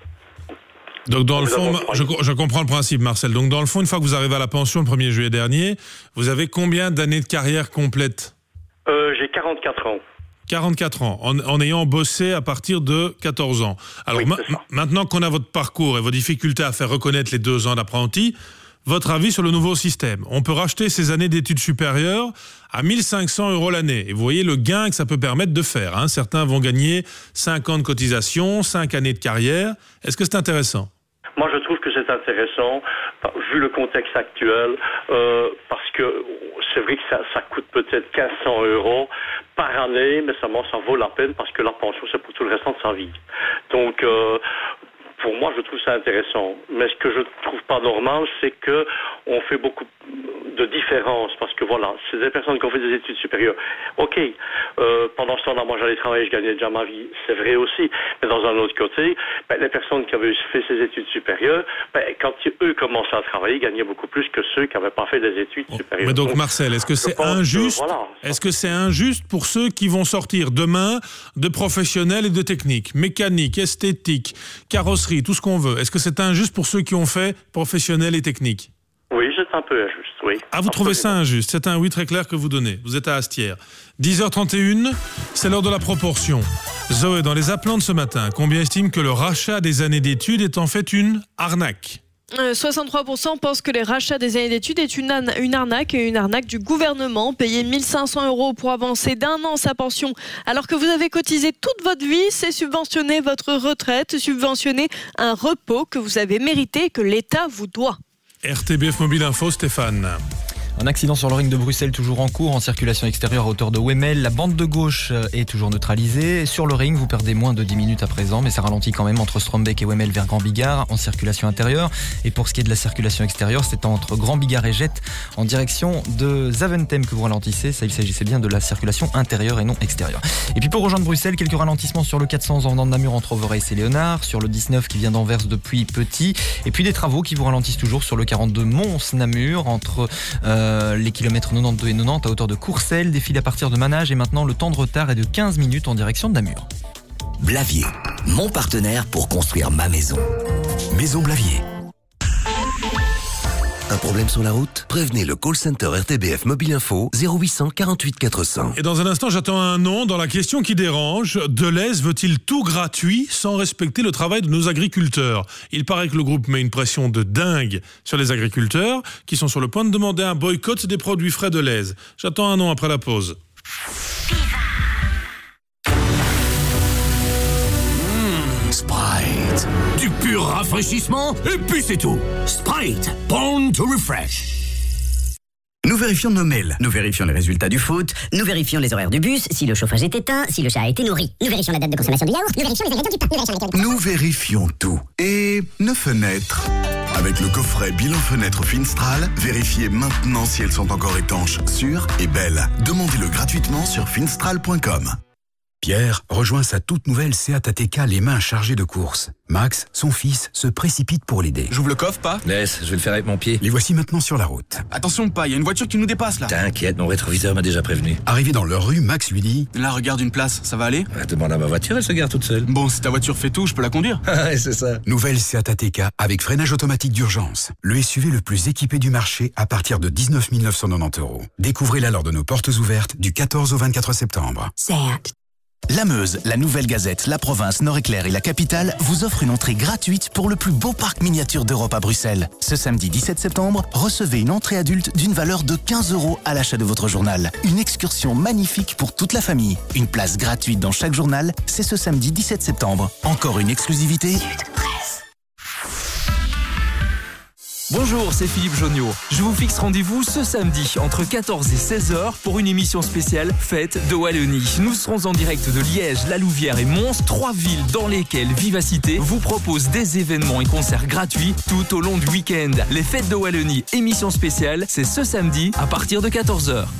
Donc dans le fond, je, je comprends le principe, Marcel. Donc dans le fond, une fois que vous arrivez à la pension le premier juillet dernier, vous avez combien d'années de carrière complète ? euh, J'ai quarante-quatre ans. quarante-quatre ans, en, en ayant bossé à partir de quatorze ans. Alors oui, ma- maintenant qu'on a votre parcours et vos difficultés à faire reconnaître les deux ans d'apprenti, votre avis sur le nouveau système ? On peut racheter ces années d'études supérieures à mille cinq cents euros l'année. Et vous voyez le gain que ça peut permettre de faire. Hein. Certains vont gagner cinq ans de cotisation, cinq années de carrière. Est-ce que c'est intéressant ? Moi, je trouve que c'est intéressant, vu le contexte actuel, euh, parce que c'est vrai que ça, ça coûte peut-être quinze cents euros par année, mais ça, ça vaut la peine parce que la pension, c'est pour tout le restant de sa vie. Donc, euh, pour moi, je trouve ça intéressant. Mais ce que je trouve pas normal, c'est que on fait beaucoup de différences, parce que voilà, c'est des personnes qui ont fait des études supérieures. Ok, euh, pendant ce temps-là, moi j'allais travailler, je gagnais déjà ma vie, c'est vrai aussi. Mais dans un autre côté, ben, les personnes qui avaient fait ces études supérieures, ben, quand eux commençaient à travailler, ils gagnaient beaucoup plus que ceux qui n'avaient pas fait des études supérieures. Mais donc, donc Marcel, est-ce que c'est injuste que, voilà, Est-ce que c'est injuste pour ceux qui vont sortir demain de professionnels et de techniques, mécanique, esthétique, carrosserie, tout ce qu'on veut? Est-ce que c'est injuste pour ceux qui ont fait professionnels et techniques? Oui, c'est un peu injuste, oui. Ah, vous trouvez ça injuste? C'est un oui très clair que vous donnez. Vous êtes à Astières. dix heures trente et une, c'est l'heure de la proportion. Zoé, dans les appelants de ce matin, combien estime que le rachat des années d'études est en fait une arnaque? Euh, soixante-trois pour cent pensent que les rachats des années d'études est une, an- une arnaque et une arnaque du gouvernement. Payer mille cinq cents euros pour avancer d'un an sa pension alors que vous avez cotisé toute votre vie, c'est subventionner votre retraite, subventionner un repos que vous avez mérité et que l'État vous doit. R T B F Mobile Info, Stéphane. Un accident sur le ring de Bruxelles toujours en cours, en circulation extérieure à hauteur de Wemmel. La bande de gauche est toujours neutralisée. Sur le ring, vous perdez moins de dix minutes à présent, mais ça ralentit quand même entre Strombeek et Wemmel vers Grand Bigard en circulation intérieure. Et pour ce qui est de la circulation extérieure, c'est entre Grand Bigard et Jette en direction de Zaventem que vous ralentissez. Ça, il s'agissait bien de la circulation intérieure et non extérieure. Et puis pour rejoindre Bruxelles, quelques ralentissements sur le quatre cents en venant de Namur entre Overijse et Léonard, sur le dix-neuf qui vient d'Anvers depuis Petit, et puis des travaux qui vous ralentissent toujours sur le quarante-deux Mons-Namur entre euh, les kilomètres quatre-vingt-douze et quatre-vingt-dix à hauteur de Courcelles, défile à partir de Manage et maintenant le temps de retard est de quinze minutes en direction de Namur. Blavier, mon partenaire pour construire ma maison. Maison Blavier. Un problème sur la route? Prévenez le call center R T B F Mobile Info zéro huit cents quarante-huit quatre cents. Et dans un instant, j'attends un nom dans la question qui dérange. Deleuze veut-il tout gratuit sans respecter le travail de nos agriculteurs? Il paraît que le groupe met une pression de dingue sur les agriculteurs qui sont sur le point de demander un boycott des produits frais Deleuze. J'attends un nom après la pause. Sprite, du pur rafraîchissement et puis c'est tout. Sprite, born to refresh. Nous vérifions nos mails, nous vérifions les résultats du foot, nous vérifions les horaires du bus, si le chauffage est éteint, si le chat a été nourri. Nous vérifions la date de consommation du yaourt, nous vérifions les ingrédients du pain, nous vérifions les Nous vérifions tout. Et nos fenêtres. Avec le coffret bilan fenêtre Finstral, vérifiez maintenant si elles sont encore étanches, sûres et belles. Demandez-le gratuitement sur finstral point com. Pierre rejoint sa toute nouvelle Seat A T K les mains chargées de courses. Max, son fils, se précipite pour l'aider. J'ouvre le coffre, pas? Laisse, je vais le faire avec mon pied. Les voici maintenant sur la route. Attention, pas, il y a une voiture qui nous dépasse là. T'inquiète, mon rétroviseur m'a déjà prévenu. Arrivé dans leur rue, Max lui dit... Là, regarde une place, ça va aller? Ah, demande à ma voiture, elle se gare toute seule. Bon, si ta voiture fait tout, je peux la conduire. Ah, c'est ça. Nouvelle Seat A T K avec freinage automatique d'urgence. Le S U V le plus équipé du marché à partir de dix-neuf mille neuf cent quatre-vingt-dix euros. Découvrez-la lors de nos portes ouvertes du quatorze au vingt-quatre septembre. Seat. La Meuse, la Nouvelle Gazette, la province Nord-Éclair et la capitale vous offrent une entrée gratuite pour le plus beau parc miniature d'Europe à Bruxelles. Ce samedi dix-sept septembre, recevez une entrée adulte d'une valeur de quinze euros à l'achat de votre journal. Une excursion magnifique pour toute la famille. Une place gratuite dans chaque journal, c'est ce samedi dix-sept septembre. Encore une exclusivité. Bonjour, c'est Philippe Jonniot. Je vous fixe rendez-vous ce samedi entre quatorze et seize heures pour une émission spéciale Fête de Wallonie. Nous serons en direct de Liège, La Louvière et Mons, trois villes dans lesquelles Vivacité vous propose des événements et concerts gratuits tout au long du week-end. Les Fêtes de Wallonie, émission spéciale, c'est ce samedi à partir de quatorze heures.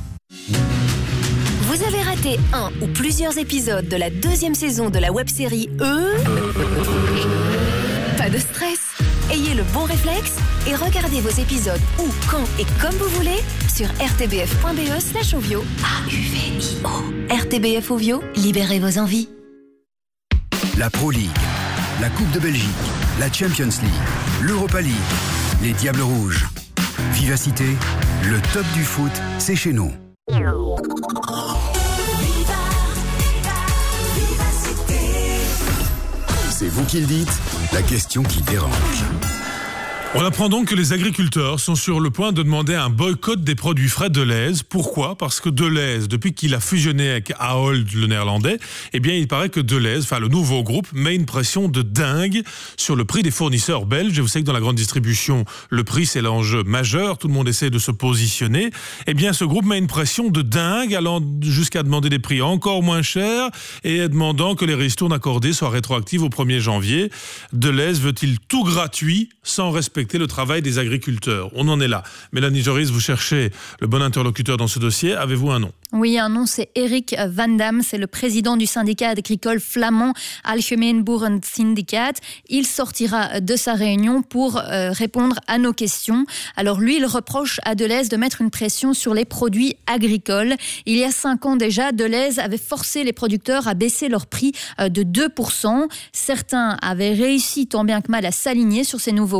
Vous avez raté un ou plusieurs épisodes de la deuxième saison de la web-série E. Pas de stress. Ayez le bon réflexe et regardez vos épisodes où, quand et comme vous voulez sur rtbf.be slash ovio. A U V I O. R T B F Ovio, libérez vos envies. La Pro League, la Coupe de Belgique, la Champions League, l'Europa League, les Diables Rouges. Vivacité, le top du foot, c'est chez nous. C'est vous qui le dites, la question qui dérange. On apprend donc que les agriculteurs sont sur le point de demander un boycott des produits frais Deleuze. Pourquoi? Parce que Deleuze, depuis qu'il a fusionné avec Ahold, le néerlandais, eh bien, il paraît que Deleuze, enfin le nouveau groupe, met une pression de dingue sur le prix des fournisseurs belges. Et vous savez que dans la grande distribution, le prix, c'est l'enjeu majeur. Tout le monde essaie de se positionner. Eh bien, ce groupe met une pression de dingue, allant jusqu'à demander des prix encore moins chers et demandant que les ristournes accordées soient rétroactives au premier janvier. Deleuze veut-il tout gratuit sans respecter le travail des agriculteurs? On en est là. Mélanie Joris, vous cherchez le bon interlocuteur dans ce dossier. Avez-vous un nom? Oui, un nom, c'est Eric Van Damme. C'est le président du syndicat agricole flamand Algemeen Boeren Syndicaat. Il sortira de sa réunion pour euh, répondre à nos questions. Alors lui, il reproche à Deleuze de mettre une pression sur les produits agricoles. Il y a cinq ans déjà, Deleuze avait forcé les producteurs à baisser leur prix euh, de deux pour cent. Certains avaient réussi tant bien que mal à s'aligner sur ces nouveaux prix.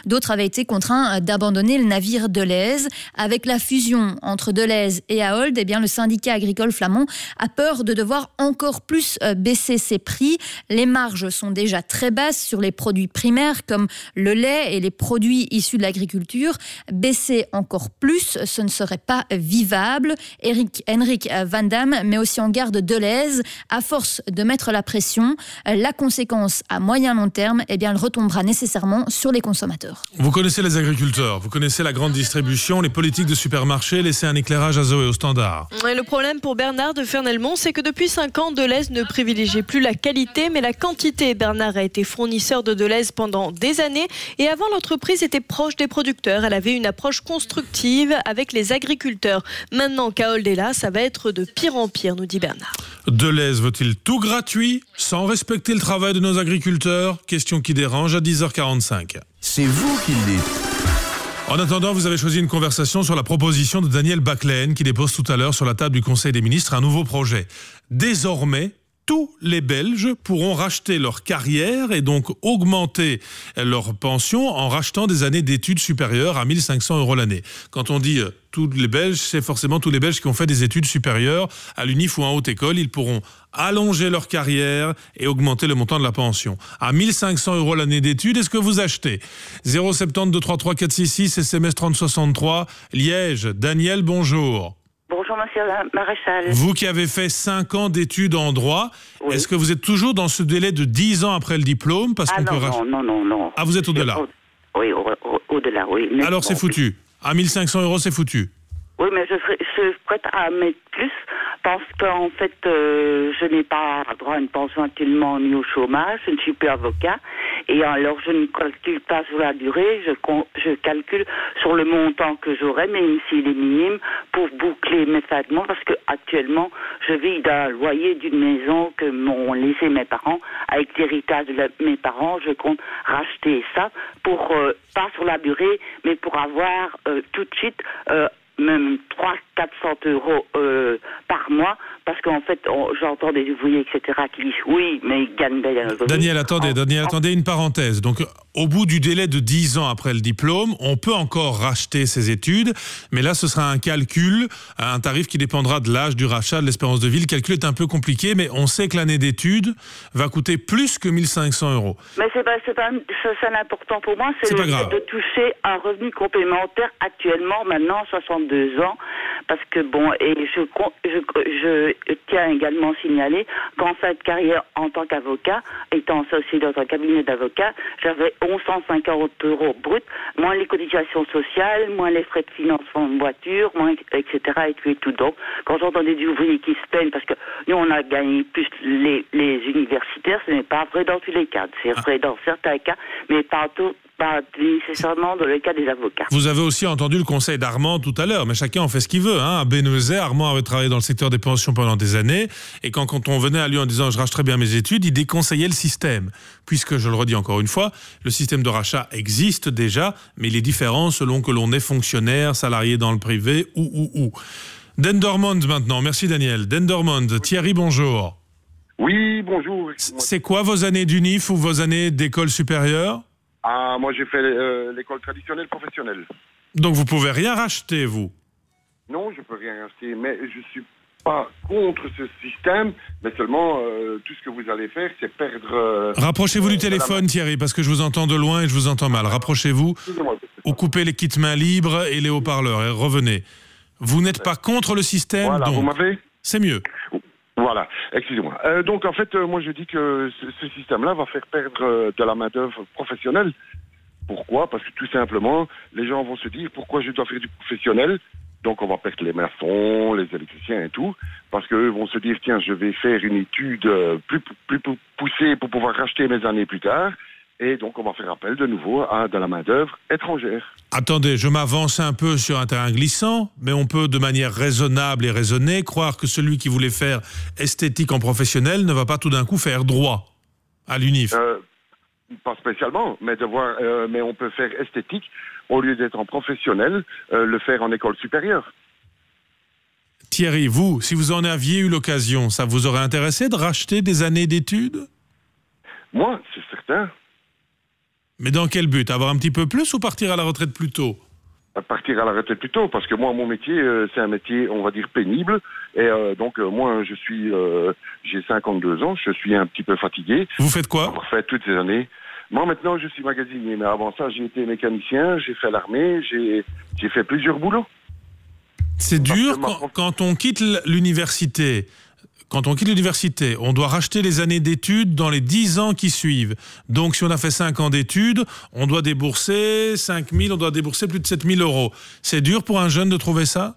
D'autres avaient été contraints d'abandonner le navire Delhaize. Avec la fusion entre Delhaize et Ahold, eh bien, le syndicat agricole flamand a peur de devoir encore plus baisser ses prix. Les marges sont déjà très basses sur les produits primaires comme le lait et les produits issus de l'agriculture. Baisser encore plus, ce ne serait pas vivable. Eric, Henrik Van Damme met aussi en garde Delhaize. À force de mettre la pression, la conséquence à moyen long terme, eh bien, elle retombera nécessairement sur les consommateurs. Vous connaissez les agriculteurs, vous connaissez la grande distribution, les politiques de supermarché. Laissez un éclairage à Zoé au standard. Et le problème pour Bernard de Fernelmont, c'est que depuis cinq ans, Delhaize ne privilégie plus la qualité, mais la quantité. Bernard a été fournisseur de Delhaize pendant des années et avant, l'entreprise était proche des producteurs. Elle avait une approche constructive avec les agriculteurs. Maintenant qu'Ahold est là, ça va être de pire en pire, nous dit Bernard. Delhaize veut-il tout gratuit, sans respecter le travail de nos agriculteurs? Question qui dérange à dix heures quarante-cinq. C'est vous qui le dites. En attendant, vous avez choisi une conversation sur la proposition de Daniel Baclaine qui dépose tout à l'heure sur la table du Conseil des ministres un nouveau projet. Désormais, tous les Belges pourront racheter leur carrière et donc augmenter leur pension en rachetant des années d'études supérieures à mille cinq cents euros l'année. Quand on dit euh, tous les Belges, c'est forcément tous les Belges qui ont fait des études supérieures à l'UNIF ou en haute école. Ils pourront allonger leur carrière et augmenter le montant de la pension. À mille cinq cents euros l'année d'études, est-ce que vous achetez? zéro sept zéro deux trois trois quatre six six, S M S trente soixante-trois, Liège. Daniel, bonjour. Bonjour, monsieur Maréchal. Vous qui avez fait cinq ans d'études en droit, oui. Est-ce que vous êtes toujours dans ce délai de dix ans après le diplôme parce ah qu'on non, peut rach... non, non, non, non. Ah, vous êtes au-delà? Au, Oui, au, au, au-delà, oui. Mais alors bon, c'est foutu. À mille cinq cents euros, c'est foutu. Oui, mais je serais, je suis prête à mettre plus parce qu'en fait, euh, je n'ai pas droit à une pension actuellement ni au chômage, je ne suis plus avocat. Et alors, je ne calcule pas sur la durée, je, je calcule sur le montant que j'aurai, même s'il est minime, pour boucler mes fins de mois, parce que actuellement, je vis d'un loyer d'une maison que m'ont laissé mes parents. Avec l'héritage de la, mes parents, je compte racheter ça pour, euh, pas sur la durée, mais pour avoir euh, tout de suite... Euh, même trois cents à quatre cents euros euh, par mois, parce qu'en fait, on, j'entends des ouvriers, et cetera, qui disent oui, mais ils gagnent bien. Daniel, attendez, en, Daniel, en... attendez une parenthèse. Donc, au bout du délai de dix ans après le diplôme, on peut encore racheter ses études, mais là, ce sera un calcul, un tarif qui dépendra de l'âge, du rachat, de l'espérance de vie. Le calcul est un peu compliqué, mais on sait que l'année d'études va coûter plus que mille cinq cents euros. Mais c'est pas, c'est pas ça, ça l'important pour moi, c'est, c'est le fait de toucher un revenu complémentaire actuellement, maintenant, soixante-deux ans, parce que bon, et je, je, je tiens également à signaler qu'en fin de carrière en tant qu'avocat, étant associé dans un cabinet d'avocats, j'avais onze cent cinquante euros brut, moins les cotisations sociales, moins les frais de financement de voiture, moins, et cetera et tout et tout. Donc, quand j'entendais des ouvriers qui se plaignent, parce que nous, on a gagné plus les, les universitaires, ce n'est pas vrai dans tous les cas. C'est vrai dans certains cas, mais pas tout. Pas nécessairement dans le cas des avocats. Vous avez aussi entendu le conseil d'Armand tout à l'heure, mais chacun en fait ce qu'il veut. Hein. À Bénezet, Armand avait travaillé dans le secteur des pensions pendant des années, et quand, quand on venait à lui en disant « je racheterai bien mes études », il déconseillait le système. Puisque, je le redis encore une fois, le système de rachat existe déjà, mais il est différent selon que l'on est fonctionnaire, salarié dans le privé ou ou ou. Dendermonde maintenant, merci Daniel. Dendermonde, Thierry, bonjour. Oui, bonjour. C'est quoi vos années d'UNIF ou vos années d'école supérieure ? Ah, moi j'ai fait euh, l'école traditionnelle professionnelle. Donc vous pouvez rien racheter, vous? Non, je peux rien racheter, mais je suis pas contre ce système, mais seulement euh, tout ce que vous allez faire, c'est perdre... Euh, Rapprochez-vous euh, du téléphone, Thierry, parce que je vous entends de loin et je vous entends mal. Rapprochez-vous ou coupez les kits mains libres et les haut-parleurs et revenez. Vous n'êtes pas contre le système, voilà, donc vous m'avez... c'est mieux. Voilà, excusez-moi. Euh, donc en fait, euh, moi je dis que ce, ce système-là va faire perdre euh, de la main-d'œuvre professionnelle. Pourquoi? Parce que tout simplement, les gens vont se dire pourquoi je dois faire du professionnel. Donc on va perdre les maçons, les électriciens et tout, parce qu'eux vont se dire tiens, je vais faire une étude euh, plus, plus, plus poussée pour pouvoir racheter mes années plus tard. Et donc, on va faire appel de nouveau à de la main-d'œuvre étrangère. Attendez, je m'avance un peu sur un terrain glissant, mais on peut, de manière raisonnable et raisonnée, croire que celui qui voulait faire esthétique en professionnel ne va pas tout d'un coup faire droit à l'UNIF. Euh, pas spécialement, mais, de voir, euh, mais on peut faire esthétique, au lieu d'être en professionnel, euh, le faire en école supérieure. Thierry, vous, si vous en aviez eu l'occasion, ça vous aurait intéressé de racheter des années d'études? Moi, c'est certain. Mais dans quel but? Avoir un petit peu plus ou partir à la retraite plus tôt? À partir à la retraite plus tôt, parce que moi, mon métier, euh, c'est un métier, on va dire, pénible. Et euh, donc, euh, moi, je suis, euh, j'ai cinquante-deux ans, je suis un petit peu fatigué. Vous faites quoi? Avoir fait toutes ces années. Moi, maintenant, je suis magasinier, mais avant ça, j'ai été mécanicien, j'ai fait l'armée, j'ai, j'ai fait plusieurs boulots. C'est dur quand, quand on quitte l'université. Quand on quitte l'université, on doit racheter les années d'études dans les dix ans qui suivent. Donc, si on a fait cinq ans d'études, on doit débourser cinq mille, on doit débourser plus de sept mille euros. C'est dur pour un jeune de trouver ça?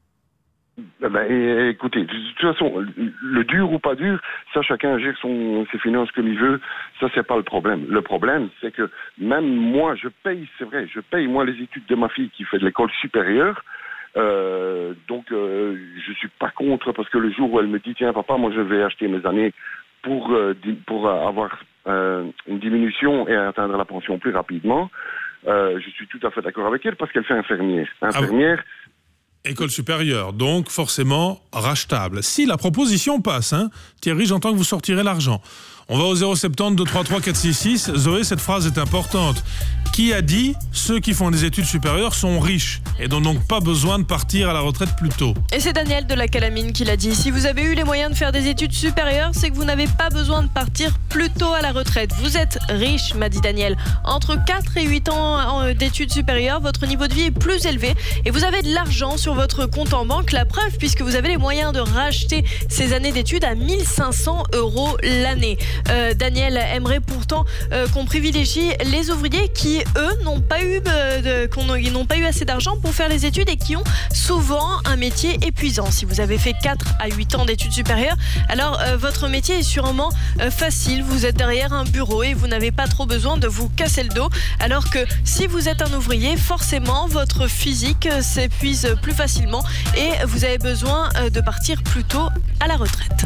Eh ben, et, écoutez, de toute façon, le dur ou pas dur, ça, chacun gère son, ses finances comme il veut. Ça, c'est pas le problème. Le problème, c'est que même moi, je paye, c'est vrai, je paye, moi, les études de ma fille qui fait de l'école supérieure. Euh, donc euh, je suis pas contre, parce que le jour où elle me dit tiens papa, moi je vais acheter mes années pour euh, pour avoir euh, une diminution et atteindre la pension plus rapidement, euh, je suis tout à fait d'accord avec elle, parce qu'elle fait infirmière. Infirmière. Ah, école supérieure, donc forcément rachetable. Si la proposition passe, hein, Thierry, j'entends que vous sortirez l'argent. On va au zéro sept zéro deux trois trois quatre six six. Zoé, cette phrase est importante. Qui a dit ceux qui font des études supérieures sont riches et n'ont donc pas besoin de partir à la retraite plus tôt? Et c'est Daniel de la Calamine qui l'a dit. Si vous avez eu les moyens de faire des études supérieures, c'est que vous n'avez pas besoin de partir plus tôt à la retraite. Vous êtes riche, m'a dit Daniel. Entre quatre et huit ans d'études supérieures, votre niveau de vie est plus élevé et vous avez de l'argent sur votre compte en banque. La preuve, puisque vous avez les moyens de racheter ces années d'études à mille cinq cents euros l'année. Euh, Daniel aimerait pourtant euh, qu'on privilégie les ouvriers qui, eux, n'ont pas eu euh, de, qu'on, ils n'ont pas eu assez d'argent pour faire les études et qui ont souvent un métier épuisant. Si vous avez fait quatre à huit ans d'études supérieures, alors euh, votre métier est sûrement euh, facile. Vous êtes derrière un bureau et vous n'avez pas trop besoin de vous casser le dos. Alors que si vous êtes un ouvrier, forcément, votre physique euh, s'épuise plus facilement et vous avez besoin euh, de partir plus tôt à la retraite.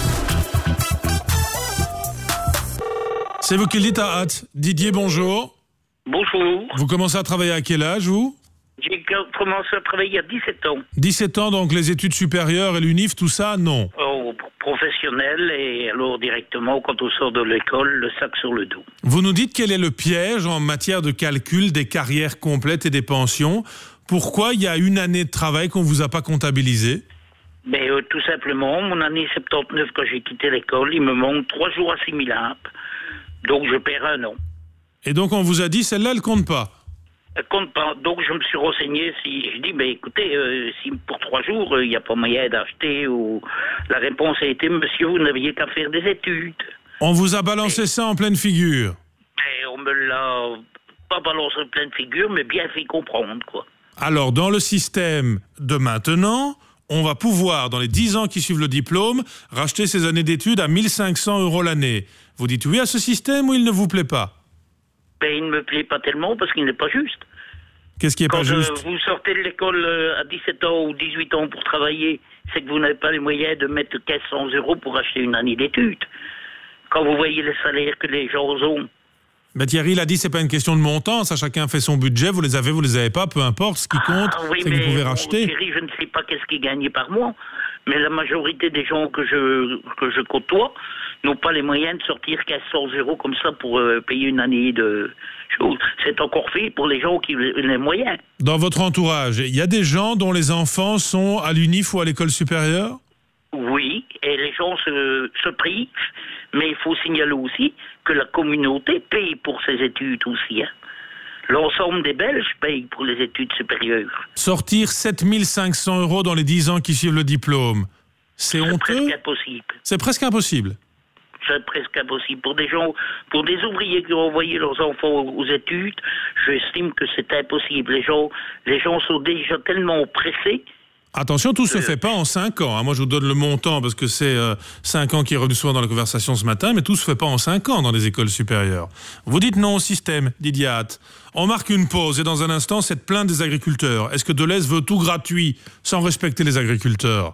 C'est vous qui le dites à hâte. Didier, bonjour. Bonjour. Vous commencez à travailler à quel âge, vous? J'ai commencé à travailler à dix-sept ans. dix-sept ans, donc les études supérieures et l'UNIF, tout ça, non? Oh, professionnel, et alors directement, quand on sort de l'école, le sac sur le dos. Vous nous dites quel est le piège en matière de calcul des carrières complètes et des pensions? Pourquoi il y a une année de travail qu'on ne vous a pas comptabilisé? Mais euh, tout simplement, mon année soixante-dix-neuf, quand j'ai quitté l'école, il me manque trois jours assimilables. Donc je perds un an. Et donc on vous a dit, celle-là, elle compte pas? Elle compte pas. Donc je me suis renseigné. Si je dis, ben écoutez, euh, si pour trois jours, il euh, n'y a pas moyen d'acheter, ou la réponse a été, monsieur, vous n'aviez qu'à faire des études. On vous a balancé et... ça en pleine figure? Et on me l'a pas balancé en pleine figure, mais bien fait comprendre, quoi. Alors, dans le système de maintenant, on va pouvoir, dans les dix ans qui suivent le diplôme, racheter ces années d'études à mille cinq cents euros l'année. Vous dites oui à ce système ou il ne vous plaît pas? Ben, il ne me plaît pas tellement parce qu'il n'est pas juste. Qu'est-ce qui est Quand pas juste? euh, vous sortez de l'école euh, à dix-sept ans ou dix-huit ans pour travailler, c'est que vous n'avez pas les moyens de mettre mille cinq cents euros pour acheter une année d'études. Quand vous voyez les salaires que les gens ont... Ben Thierry l'a dit, c'est pas une question de montant, ça chacun fait son budget, vous les avez, vous les avez pas, peu importe, ce qui compte, ah, oui, c'est que vous pouvez bon, racheter. Thierry, je ne sais pas qu'est-ce qu'il gagne par mois, mais la majorité des gens que je, que je côtoie n'ont pas les moyens de sortir mille cinq cents euros comme ça pour euh, payer une année de choses. C'est encore fait pour les gens qui ont les moyens. Dans votre entourage, il y a des gens dont les enfants sont à l'UNIF ou à l'école supérieure? Oui, et les gens se, se privent, mais il faut signaler aussi que la communauté paye pour ses études aussi. Hein. L'ensemble des Belges payent pour les études supérieures. Sortir sept mille cinq cents euros dans les dix ans qui suivent le diplôme, c'est honteux? C'est presque impossible. C'est presque impossible. C'est presque impossible. Pour des gens, pour des ouvriers qui ont envoyé leurs enfants aux études, j'estime que c'est impossible. Les gens, les gens sont déjà tellement pressés. Attention, tout ne se fait pas en cinq ans. Moi, je vous donne le montant parce que c'est euh, cinq ans qui est revenu souvent dans la conversation ce matin, mais tout ne se fait pas en cinq ans dans les écoles supérieures. Vous dites non au système, Didier Hatt. On marque une pause et dans un instant, cette plainte des agriculteurs. Est-ce que Deleuze veut tout gratuit sans respecter les agriculteurs?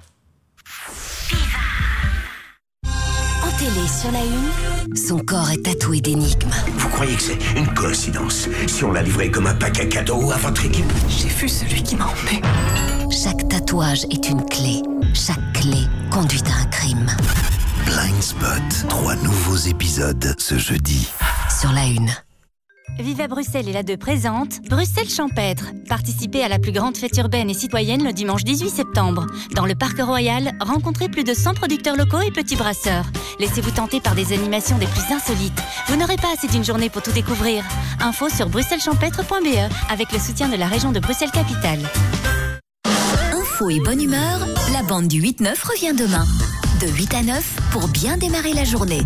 En télé, sur la une, son corps est tatoué d'énigmes. Vous croyez que c'est une coïncidence si on l'a livré comme un pack à cadeaux à votre équipe? J'ai vu celui qui m'a emmené. Chaque tatouage est une clé. Chaque clé conduit à un crime. Blind Spot, trois nouveaux épisodes ce jeudi. Sur la une. Viva Bruxelles et la deux présente Bruxelles Champêtre. Participez à la plus grande fête urbaine et citoyenne le dimanche dix-huit septembre. Dans le Parc Royal, rencontrez plus de cent producteurs locaux et petits brasseurs. Laissez-vous tenter par des animations des plus insolites. Vous n'aurez pas assez d'une journée pour tout découvrir. Info sur bruxelles champêtre point b e avec le soutien de la région de Bruxelles-Capitale. Info et bonne humeur, la bande du huit neuf revient demain. De huit à neuf pour bien démarrer la journée.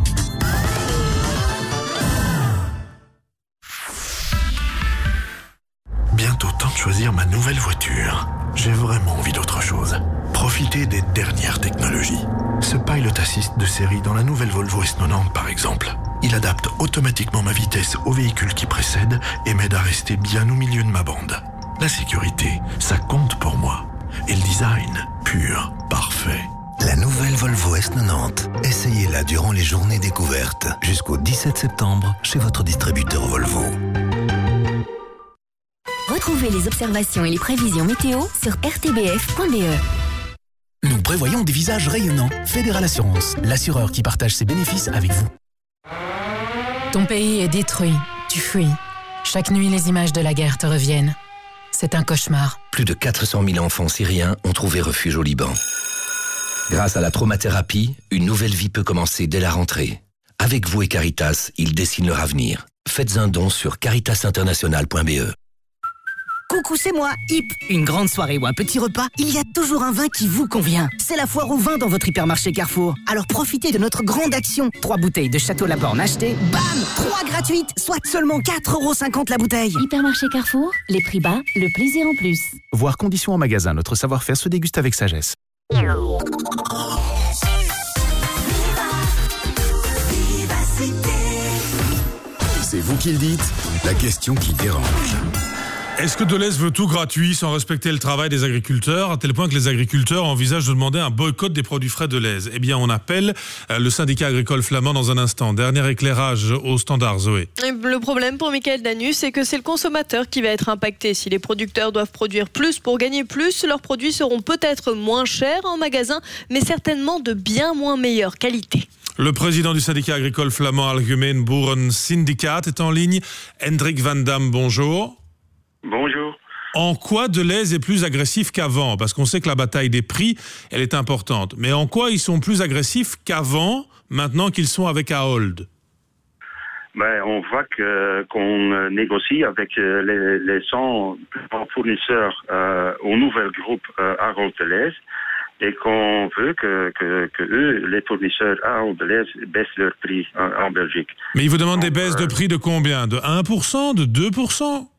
Bientôt temps de choisir ma nouvelle voiture. J'ai vraiment envie d'autre chose. Profiter des dernières technologies. Ce Pilot Assist de série dans la nouvelle Volvo S quatre-vingt-dix par exemple. Il adapte automatiquement ma vitesse au véhicule qui précède et m'aide à rester bien au milieu de ma bande. La sécurité, ça compte pour moi. Et le design, pur, parfait. La nouvelle Volvo S quatre-vingt-dix. Essayez-la durant les journées découvertes jusqu'au dix-sept septembre chez votre distributeur Volvo. Retrouvez les observations et les prévisions météo sur r t b f point b e. Nous prévoyons des visages rayonnants. Fédéral Assurance, l'assureur qui partage ses bénéfices avec vous. Ton pays est détruit. Tu fuis. Chaque nuit, les images de la guerre te reviennent. C'est un cauchemar. Plus de quatre cent mille enfants syriens ont trouvé refuge au Liban. Grâce à la traumathérapie, une nouvelle vie peut commencer dès la rentrée. Avec vous et Caritas, ils dessinent leur avenir. Faites un don sur caritas international point b e. Coucou, c'est moi, Hip. Une grande soirée ou un petit repas, il y a toujours un vin qui vous convient. C'est la foire au vin dans votre hypermarché Carrefour. Alors profitez de notre grande action. Trois bouteilles de Château Laborne achetées, bam, trois gratuites, soit seulement quatre euros cinquante la bouteille. Hypermarché Carrefour, les prix bas, le plaisir en plus. Voir conditions en magasin, notre savoir-faire se déguste avec sagesse. C'est vous qui le dites, la question qui dérange. Est-ce que Deleuze veut tout gratuit sans respecter le travail des agriculteurs, à tel point que les agriculteurs envisagent de demander un boycott des produits frais Deleuze? Eh bien, on appelle le syndicat agricole flamand dans un instant. Dernier éclairage au standard, Zoé. Le problème pour Michael Danus, c'est que c'est le consommateur qui va être impacté. Si les producteurs doivent produire plus pour gagner plus, leurs produits seront peut-être moins chers en magasin, mais certainement de bien moins meilleure qualité. Le président du syndicat agricole flamand Algemeen Boeren Syndicaat est en ligne. Hendrik Van Dam, bonjour. Bonjour. En quoi Deleuze est plus agressif qu'avant? Parce qu'on sait que la bataille des prix, elle est importante. Mais en quoi ils sont plus agressifs qu'avant, maintenant qu'ils sont avec Ahold? Ben, on voit que, qu'on négocie avec les, les cent plus grands fournisseurs euh, au nouvel groupe euh, Ahold Deleuze et qu'on veut que, que, que eux, les fournisseurs Ahold Deleuze, baissent leur prix en, en Belgique. Mais ils vous demandent des baisses de prix de combien? De un pour cent? De deux pour cent?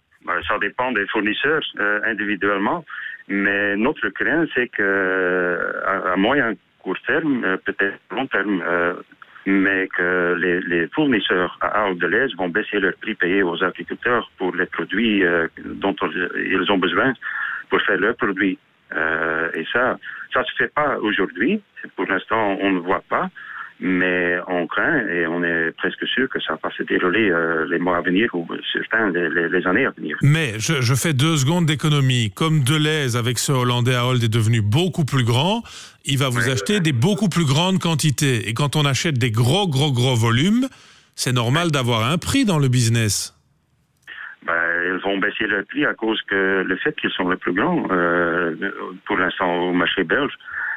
Ça dépend des fournisseurs euh, individuellement, mais notre crainte, c'est que à, à moyen court terme, euh, peut-être long terme, euh, mais que les, les fournisseurs à Ahold Deleuze vont baisser leur prix payé aux agriculteurs pour les produits euh, dont ils ont besoin pour faire leurs produits. Euh, et ça, ça se fait pas aujourd'hui. Pour l'instant, on ne voit pas. Mais on craint et on est presque sûr que ça va se dérouler euh, les mois à venir ou certains les, les, les années à venir. Mais je, je fais deux secondes d'économie. Comme Deleuze avec ce Hollandais Ahold est devenu beaucoup plus grand, il va vous ouais, acheter ouais. des beaucoup plus grandes quantités. Et quand on achète des gros gros gros volumes, c'est normal d'avoir un prix dans le business. Ben, ils vont baisser leur prix à cause que le fait qu'ils sont les plus grands euh, pour l'instant au marché belge.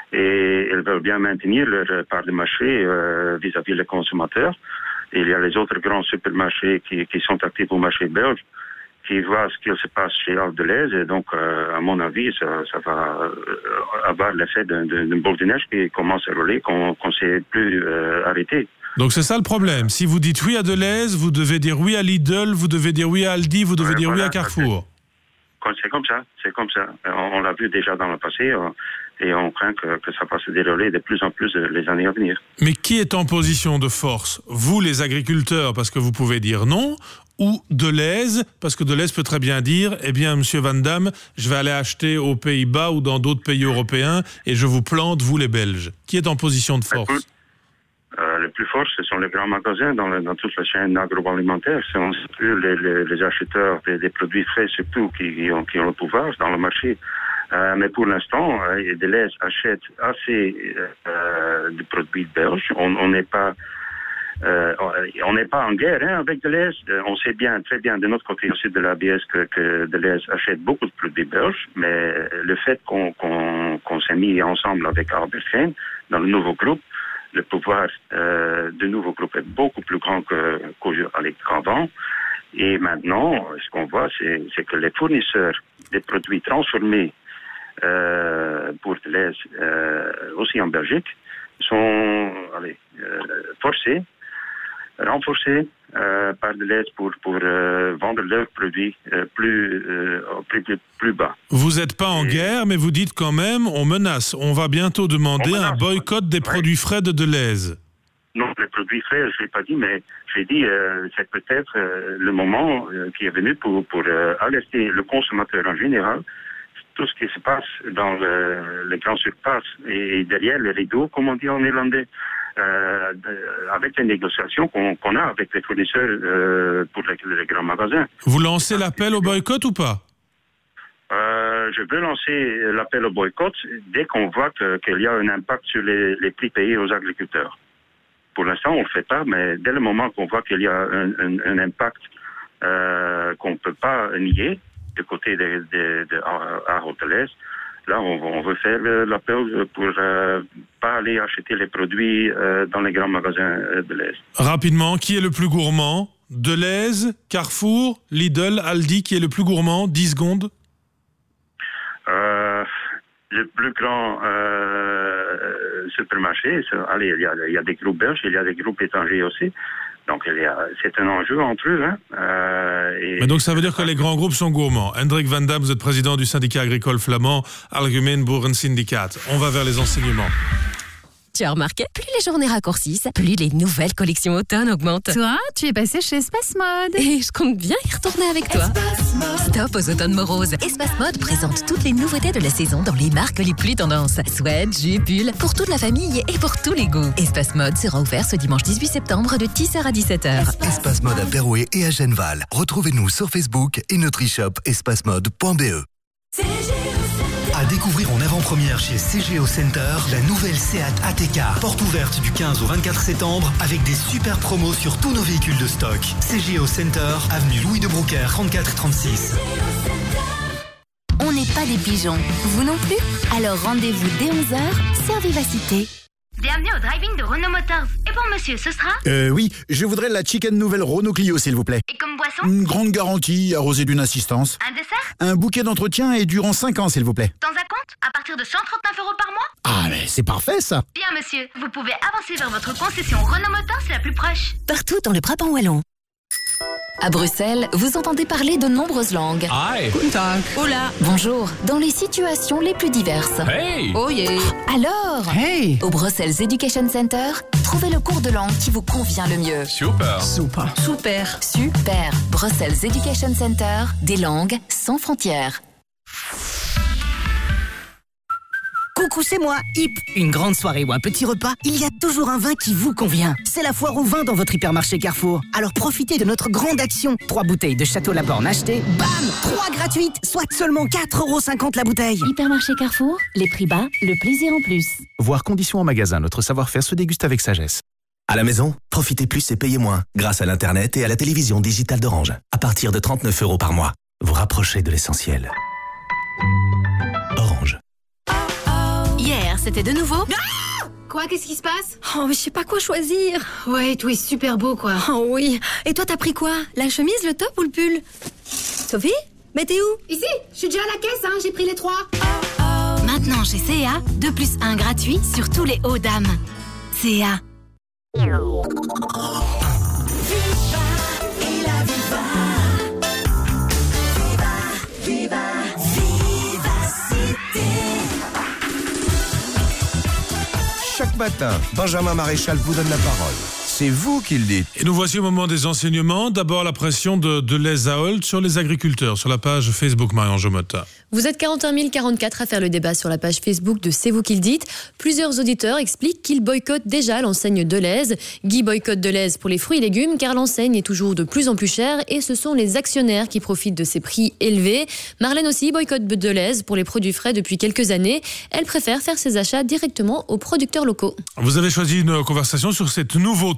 Et ils veulent bien maintenir leur part de marché euh, vis-à-vis des consommateurs. Et il y a les autres grands supermarchés qui, qui sont actifs au marché belge, qui voient ce qu'il se passe chez Ahold Deleuze. Et donc, euh, à mon avis, ça, ça va euh, avoir l'effet d'une boule de neige qui commence à rouler, qu'on ne sait plus euh, arrêter. Donc c'est ça le problème. Si vous dites oui à Deleuze, vous devez dire oui à Lidl, vous devez dire oui à Aldi, vous devez ouais, dire voilà, oui à Carrefour. C'est comme ça, c'est comme ça. On, on l'a vu déjà dans le passé euh, et on craint que, que ça va se dérouler de plus en plus les années à venir. Mais qui est en position de force? Vous, les agriculteurs, parce que vous pouvez dire non, ou Deleuze, parce que Deleuze peut très bien dire, eh bien, Monsieur Van Dam, je vais aller acheter aux Pays-Bas ou dans d'autres pays européens et je vous plante, vous les Belges. Qui est en position de force? Écoute, Euh, les plus forts, ce sont les grands magasins dans, le, dans toute la chaîne agroalimentaire. Ce sont les, les, les acheteurs des, des produits frais, surtout, qui, qui, ont, qui ont le pouvoir dans le marché. Euh, mais pour l'instant, euh, Deleuze achète assez euh, de produits belges. On n'est pas Euh, on n'est pas en guerre hein, avec Deleuze. Euh, on sait bien, très bien de notre côté aussi de l'A B S que, que Deleuze achète beaucoup de produits belges, mais le fait qu'on, qu'on, qu'on s'est mis ensemble avec Albert Heijn dans le nouveau groupe, le pouvoir euh, du nouveau groupe est beaucoup plus grand que, qu'avant. Et maintenant, ce qu'on voit, c'est, c'est que les fournisseurs des produits transformés euh, pour Deleuze, euh, aussi en Belgique, sont allez, euh, forcés, renforcés euh, par Deleuze pour, pour euh, vendre leurs produits euh, plus, euh, plus, plus, plus bas. Vous n'êtes pas en Et... guerre, mais vous dites quand même, on menace. On va bientôt demander menace, un boycott des ouais. produits frais de Deleuze. Non, les produits frais, je ne l'ai pas dit, mais j'ai dit euh, c'est peut-être euh, le moment euh, qui est venu pour, pour euh, alerter le consommateur en général. Tout ce qui se passe dans le, les grandes surfaces et derrière les rideaux, comme on dit en néerlandais, euh, de, avec les négociations qu'on, qu'on a avec les fournisseurs euh, pour les, les grands magasins. Vous lancez l'appel au boycott ou pas? euh, Je veux lancer l'appel au boycott dès qu'on voit que, qu'il y a un impact sur les, les prix payés aux agriculteurs. Pour l'instant, on ne le fait pas, mais dès le moment qu'on voit qu'il y a un, un, un impact euh, qu'on ne peut pas nier, du côté de, de, de Deleuze, là, on, on veut faire l'appel pour euh, pas aller acheter les produits euh, dans les grands magasins de Deleuze. Rapidement, qui est le plus gourmand? Deleuze, Carrefour, Lidl, Aldi, qui est le plus gourmand? dix secondes. Euh, le plus grand euh, supermarché, c'est, allez, il y, a, il y a des groupes belges, il y a des groupes étrangers aussi. Donc, il y a, c'est un enjeu entre eux. Hein. Euh, et Mais donc, ça veut dire que les grands groupes sont gourmands. Hendrik Van Dam, vous êtes président du syndicat agricole flamand, Algemeen Boerensyndicaat. On va vers les enseignements. Tu as remarqué, plus les journées raccourcissent, plus les nouvelles collections automne augmentent. Toi, tu es passé chez Espace Mode. Et je compte bien y retourner avec toi. Stop aux automnes moroses. Espace Mode présente toutes les nouveautés de la saison dans les marques les plus tendances. Sweats, jupes, pulls, pour toute la famille et pour tous les goûts. Espace Mode sera ouvert ce dimanche dix-huit septembre de dix heures à dix-sept heures. Espace Mode à Perouet et à Genneval. Retrouvez-nous sur Facebook et notre e-shop espacemode point b e. À découvrir en avant-première chez C G O Center, la nouvelle Seat A T K. Porte ouverte du quinze au vingt-quatre septembre avec des super promos sur tous nos véhicules de stock. C G O Center, avenue Louis de Brocaire, trente-quatre trente-six. On n'est pas des pigeons, vous non plus? Alors rendez-vous dès onze heures sur Vivacité. Bienvenue au drive-in de Renault Motors. Et pour monsieur, ce sera? Euh, oui, je voudrais la chicken nouvelle Renault Clio, s'il vous plaît. Et comme boisson? Une grande garantie, arrosée d'une assistance. Un dessert? Un bouquet d'entretien et durant cinq ans, s'il vous plaît. Dans un compte? À partir de cent trente-neuf euros par mois? Ah, mais c'est parfait, ça. Bien, monsieur. Vous pouvez avancer vers votre concession Renault Motors la plus proche. Partout dans le Brabant wallon. À Bruxelles, vous entendez parler de nombreuses langues. Hi. Guten Tag. Hola. Bonjour. Dans les situations les plus diverses. Hey. Oh yeah. Alors. Hey. Au Brussels Education Center, trouvez le cours de langue qui vous convient le mieux. Super. Super. Super. Super. Brussels Education Center, des langues sans frontières. Coucou, c'est moi, Hip. Une grande soirée ou un petit repas, il y a toujours un vin qui vous convient. C'est la foire au vin dans votre hypermarché Carrefour. Alors profitez de notre grande action. Trois bouteilles de Château Laborne achetées, bam, trois gratuites, soit seulement quatre euros cinquante la bouteille. Hypermarché Carrefour, les prix bas, le plaisir en plus. Voir conditions en magasin, notre savoir-faire se déguste avec sagesse. À la maison, profitez plus et payez moins grâce à l'Internet et à la télévision digitale d'Orange. À partir de trente-neuf euros par mois, vous rapprochez de l'essentiel. Orange. Hier, c'était de nouveau... Ah! Quoi, qu'est-ce qui se passe? Oh, mais je sais pas quoi choisir. Ouais, tout est super beau, quoi. Oh oui. Et toi, t'as pris quoi? La chemise, le top ou le pull? Sophie? Mais t'es où? Ici, je suis déjà à la caisse, hein, j'ai pris les trois. Maintenant, chez C A, deux plus un gratuit sur tous les hauts dames. C A. Chaque matin, Benjamin Maréchal vous donne la parole. C'est vous qui le dites. Et nous voici au moment des enseignements. D'abord la pression de Deleuze à Holt sur les agriculteurs, sur la page Facebook Marion Jomota. Vous êtes quarante et un mille quarante-quatre à faire le débat sur la page Facebook de C'est vous qui le dites. Plusieurs auditeurs expliquent qu'ils boycottent déjà l'enseigne Deleuze. Guy boycotte Deleuze pour les fruits et légumes car l'enseigne est toujours de plus en plus chère et ce sont les actionnaires qui profitent de ces prix élevés. Marlène aussi boycotte Deleuze pour les produits frais depuis quelques années. Elle préfère faire ses achats directement aux producteurs locaux. Vous avez choisi une conversation sur cette nouveauté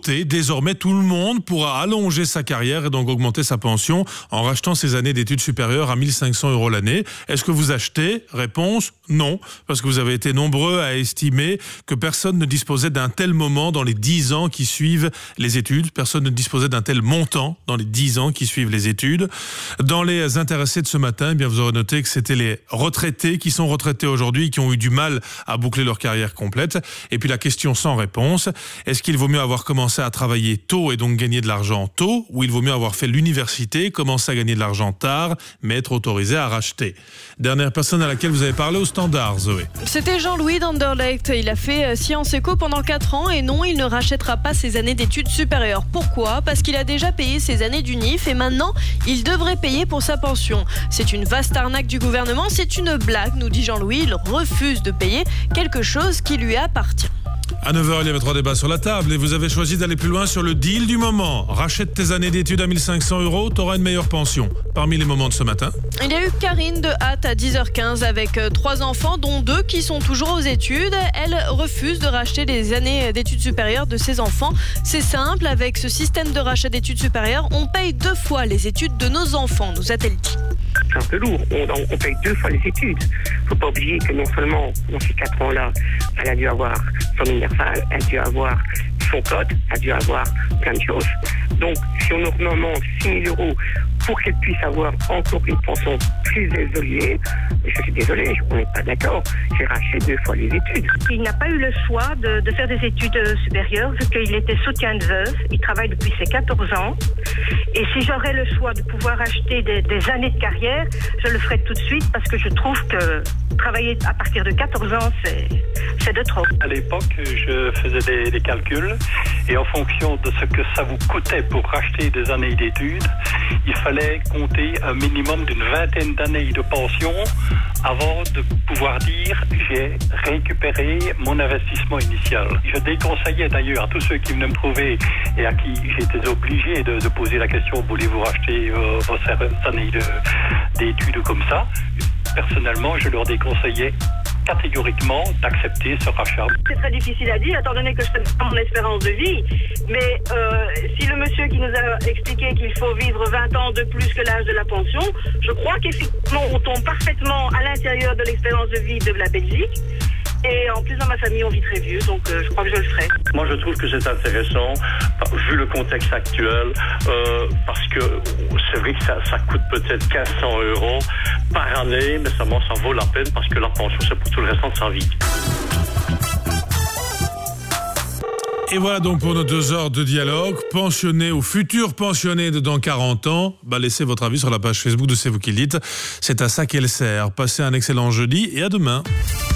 voter. Désormais, tout le monde pourra allonger sa carrière et donc augmenter sa pension en rachetant ses années d'études supérieures à mille cinq cents euros l'année. Est-ce que vous achetez ? Réponse, non, parce que vous avez été nombreux à estimer que personne ne disposait d'un tel moment dans les dix ans qui suivent les études. Personne ne disposait d'un tel montant dans les dix ans qui suivent les études. Dans les intéressés de ce matin, eh bien, vous aurez noté que c'était les retraités qui sont retraités aujourd'hui, qui ont eu du mal à boucler leur carrière complète. Et puis la question sans réponse, est-ce qu'il vaut mieux avoir commencé à travailler tôt et donc gagner de l'argent tôt, ou il vaut mieux avoir fait l'université, commencer à gagner de l'argent tard, mais être autorisé à racheter? Dernière personne à laquelle vous avez parlé au standard, Zoé. C'était Jean-Louis d'Anderlecht. Il a fait Sciences Éco pendant quatre ans et non, il ne rachètera pas ses années d'études supérieures. Pourquoi ? Parce qu'il a déjà payé ses années d'unif et maintenant, il devrait payer pour sa pension. C'est une vaste arnaque du gouvernement, c'est une blague, nous dit Jean-Louis. Il refuse de payer quelque chose qui lui appartient. À neuf heures, il y avait trois débats sur la table et vous avez choisi d'aller plus loin sur le deal du moment. Rachète tes années d'études à mille cinq cents euros, t'auras une meilleure pension. Parmi les moments de ce matin, il y a eu Karine de Hâte à dix heures quinze avec trois enfants, dont deux qui sont toujours aux études. Elle refuse de racheter les années d'études supérieures de ses enfants. C'est simple, avec ce système de rachat d'études supérieures, on paye deux fois les études de nos enfants, nous a-t-elle dit. C'est un peu lourd, on, on paye deux fois les études. Faut pas oublier que non seulement dans ces quatre ans-là, elle a dû avoir son universal, elle a dû avoir son code, elle a dû avoir plein de choses. Donc, si on nous demande six mille euros pour qu'elle puisse avoir encore une pension plus élevée, je suis désolé, on n'est pas d'accord, j'ai racheté deux fois les études. Il n'a pas eu le choix de, de faire des études supérieures vu qu'il était soutien de veuve, il travaille depuis ses quatorze ans, et si j'aurais le choix de pouvoir acheter des, des années de carrière, je le ferais tout de suite parce que je trouve que travailler à partir de quatorze ans, c'est, c'est de trop. À l'époque, je faisais des, des calculs et en fonction de ce que ça vous coûtait pour racheter des années d'études, il fallait compter un minimum d'une vingtaine d'années de pension avant de pouvoir dire j'ai récupéré mon investissement initial. Je déconseillais d'ailleurs à tous ceux qui venaient me trouver et à qui j'étais obligé de, de poser la question voulez-vous racheter euh, vos années de, d'études comme ça. Personnellement, je leur déconseillais catégoriquement d'accepter ce rachat. C'est très difficile à dire, étant donné que je connais pas mon espérance de vie. Mais euh, si le monsieur qui nous a expliqué qu'il faut vivre vingt ans de plus que l'âge de la pension, je crois qu'effectivement, on tombe parfaitement à l'intérieur de l'expérience de vie de la Belgique. Et en plus, dans ma famille, on vit très vieux, donc euh, je crois que je le ferai. Moi, je trouve que c'est intéressant, vu le contexte actuel, euh, parce que c'est vrai que ça, ça coûte peut-être quinze cents euros par année, mais ça, ça vaut la peine parce que la pension, c'est pour tout le restant de sa vie. Et voilà donc pour nos deux heures de dialogue. Pensionné ou futur pensionné de dans quarante ans, bah laissez votre avis sur la page Facebook de C'est vous qui le dites. C'est à ça qu'elle sert. Passez un excellent jeudi et à demain.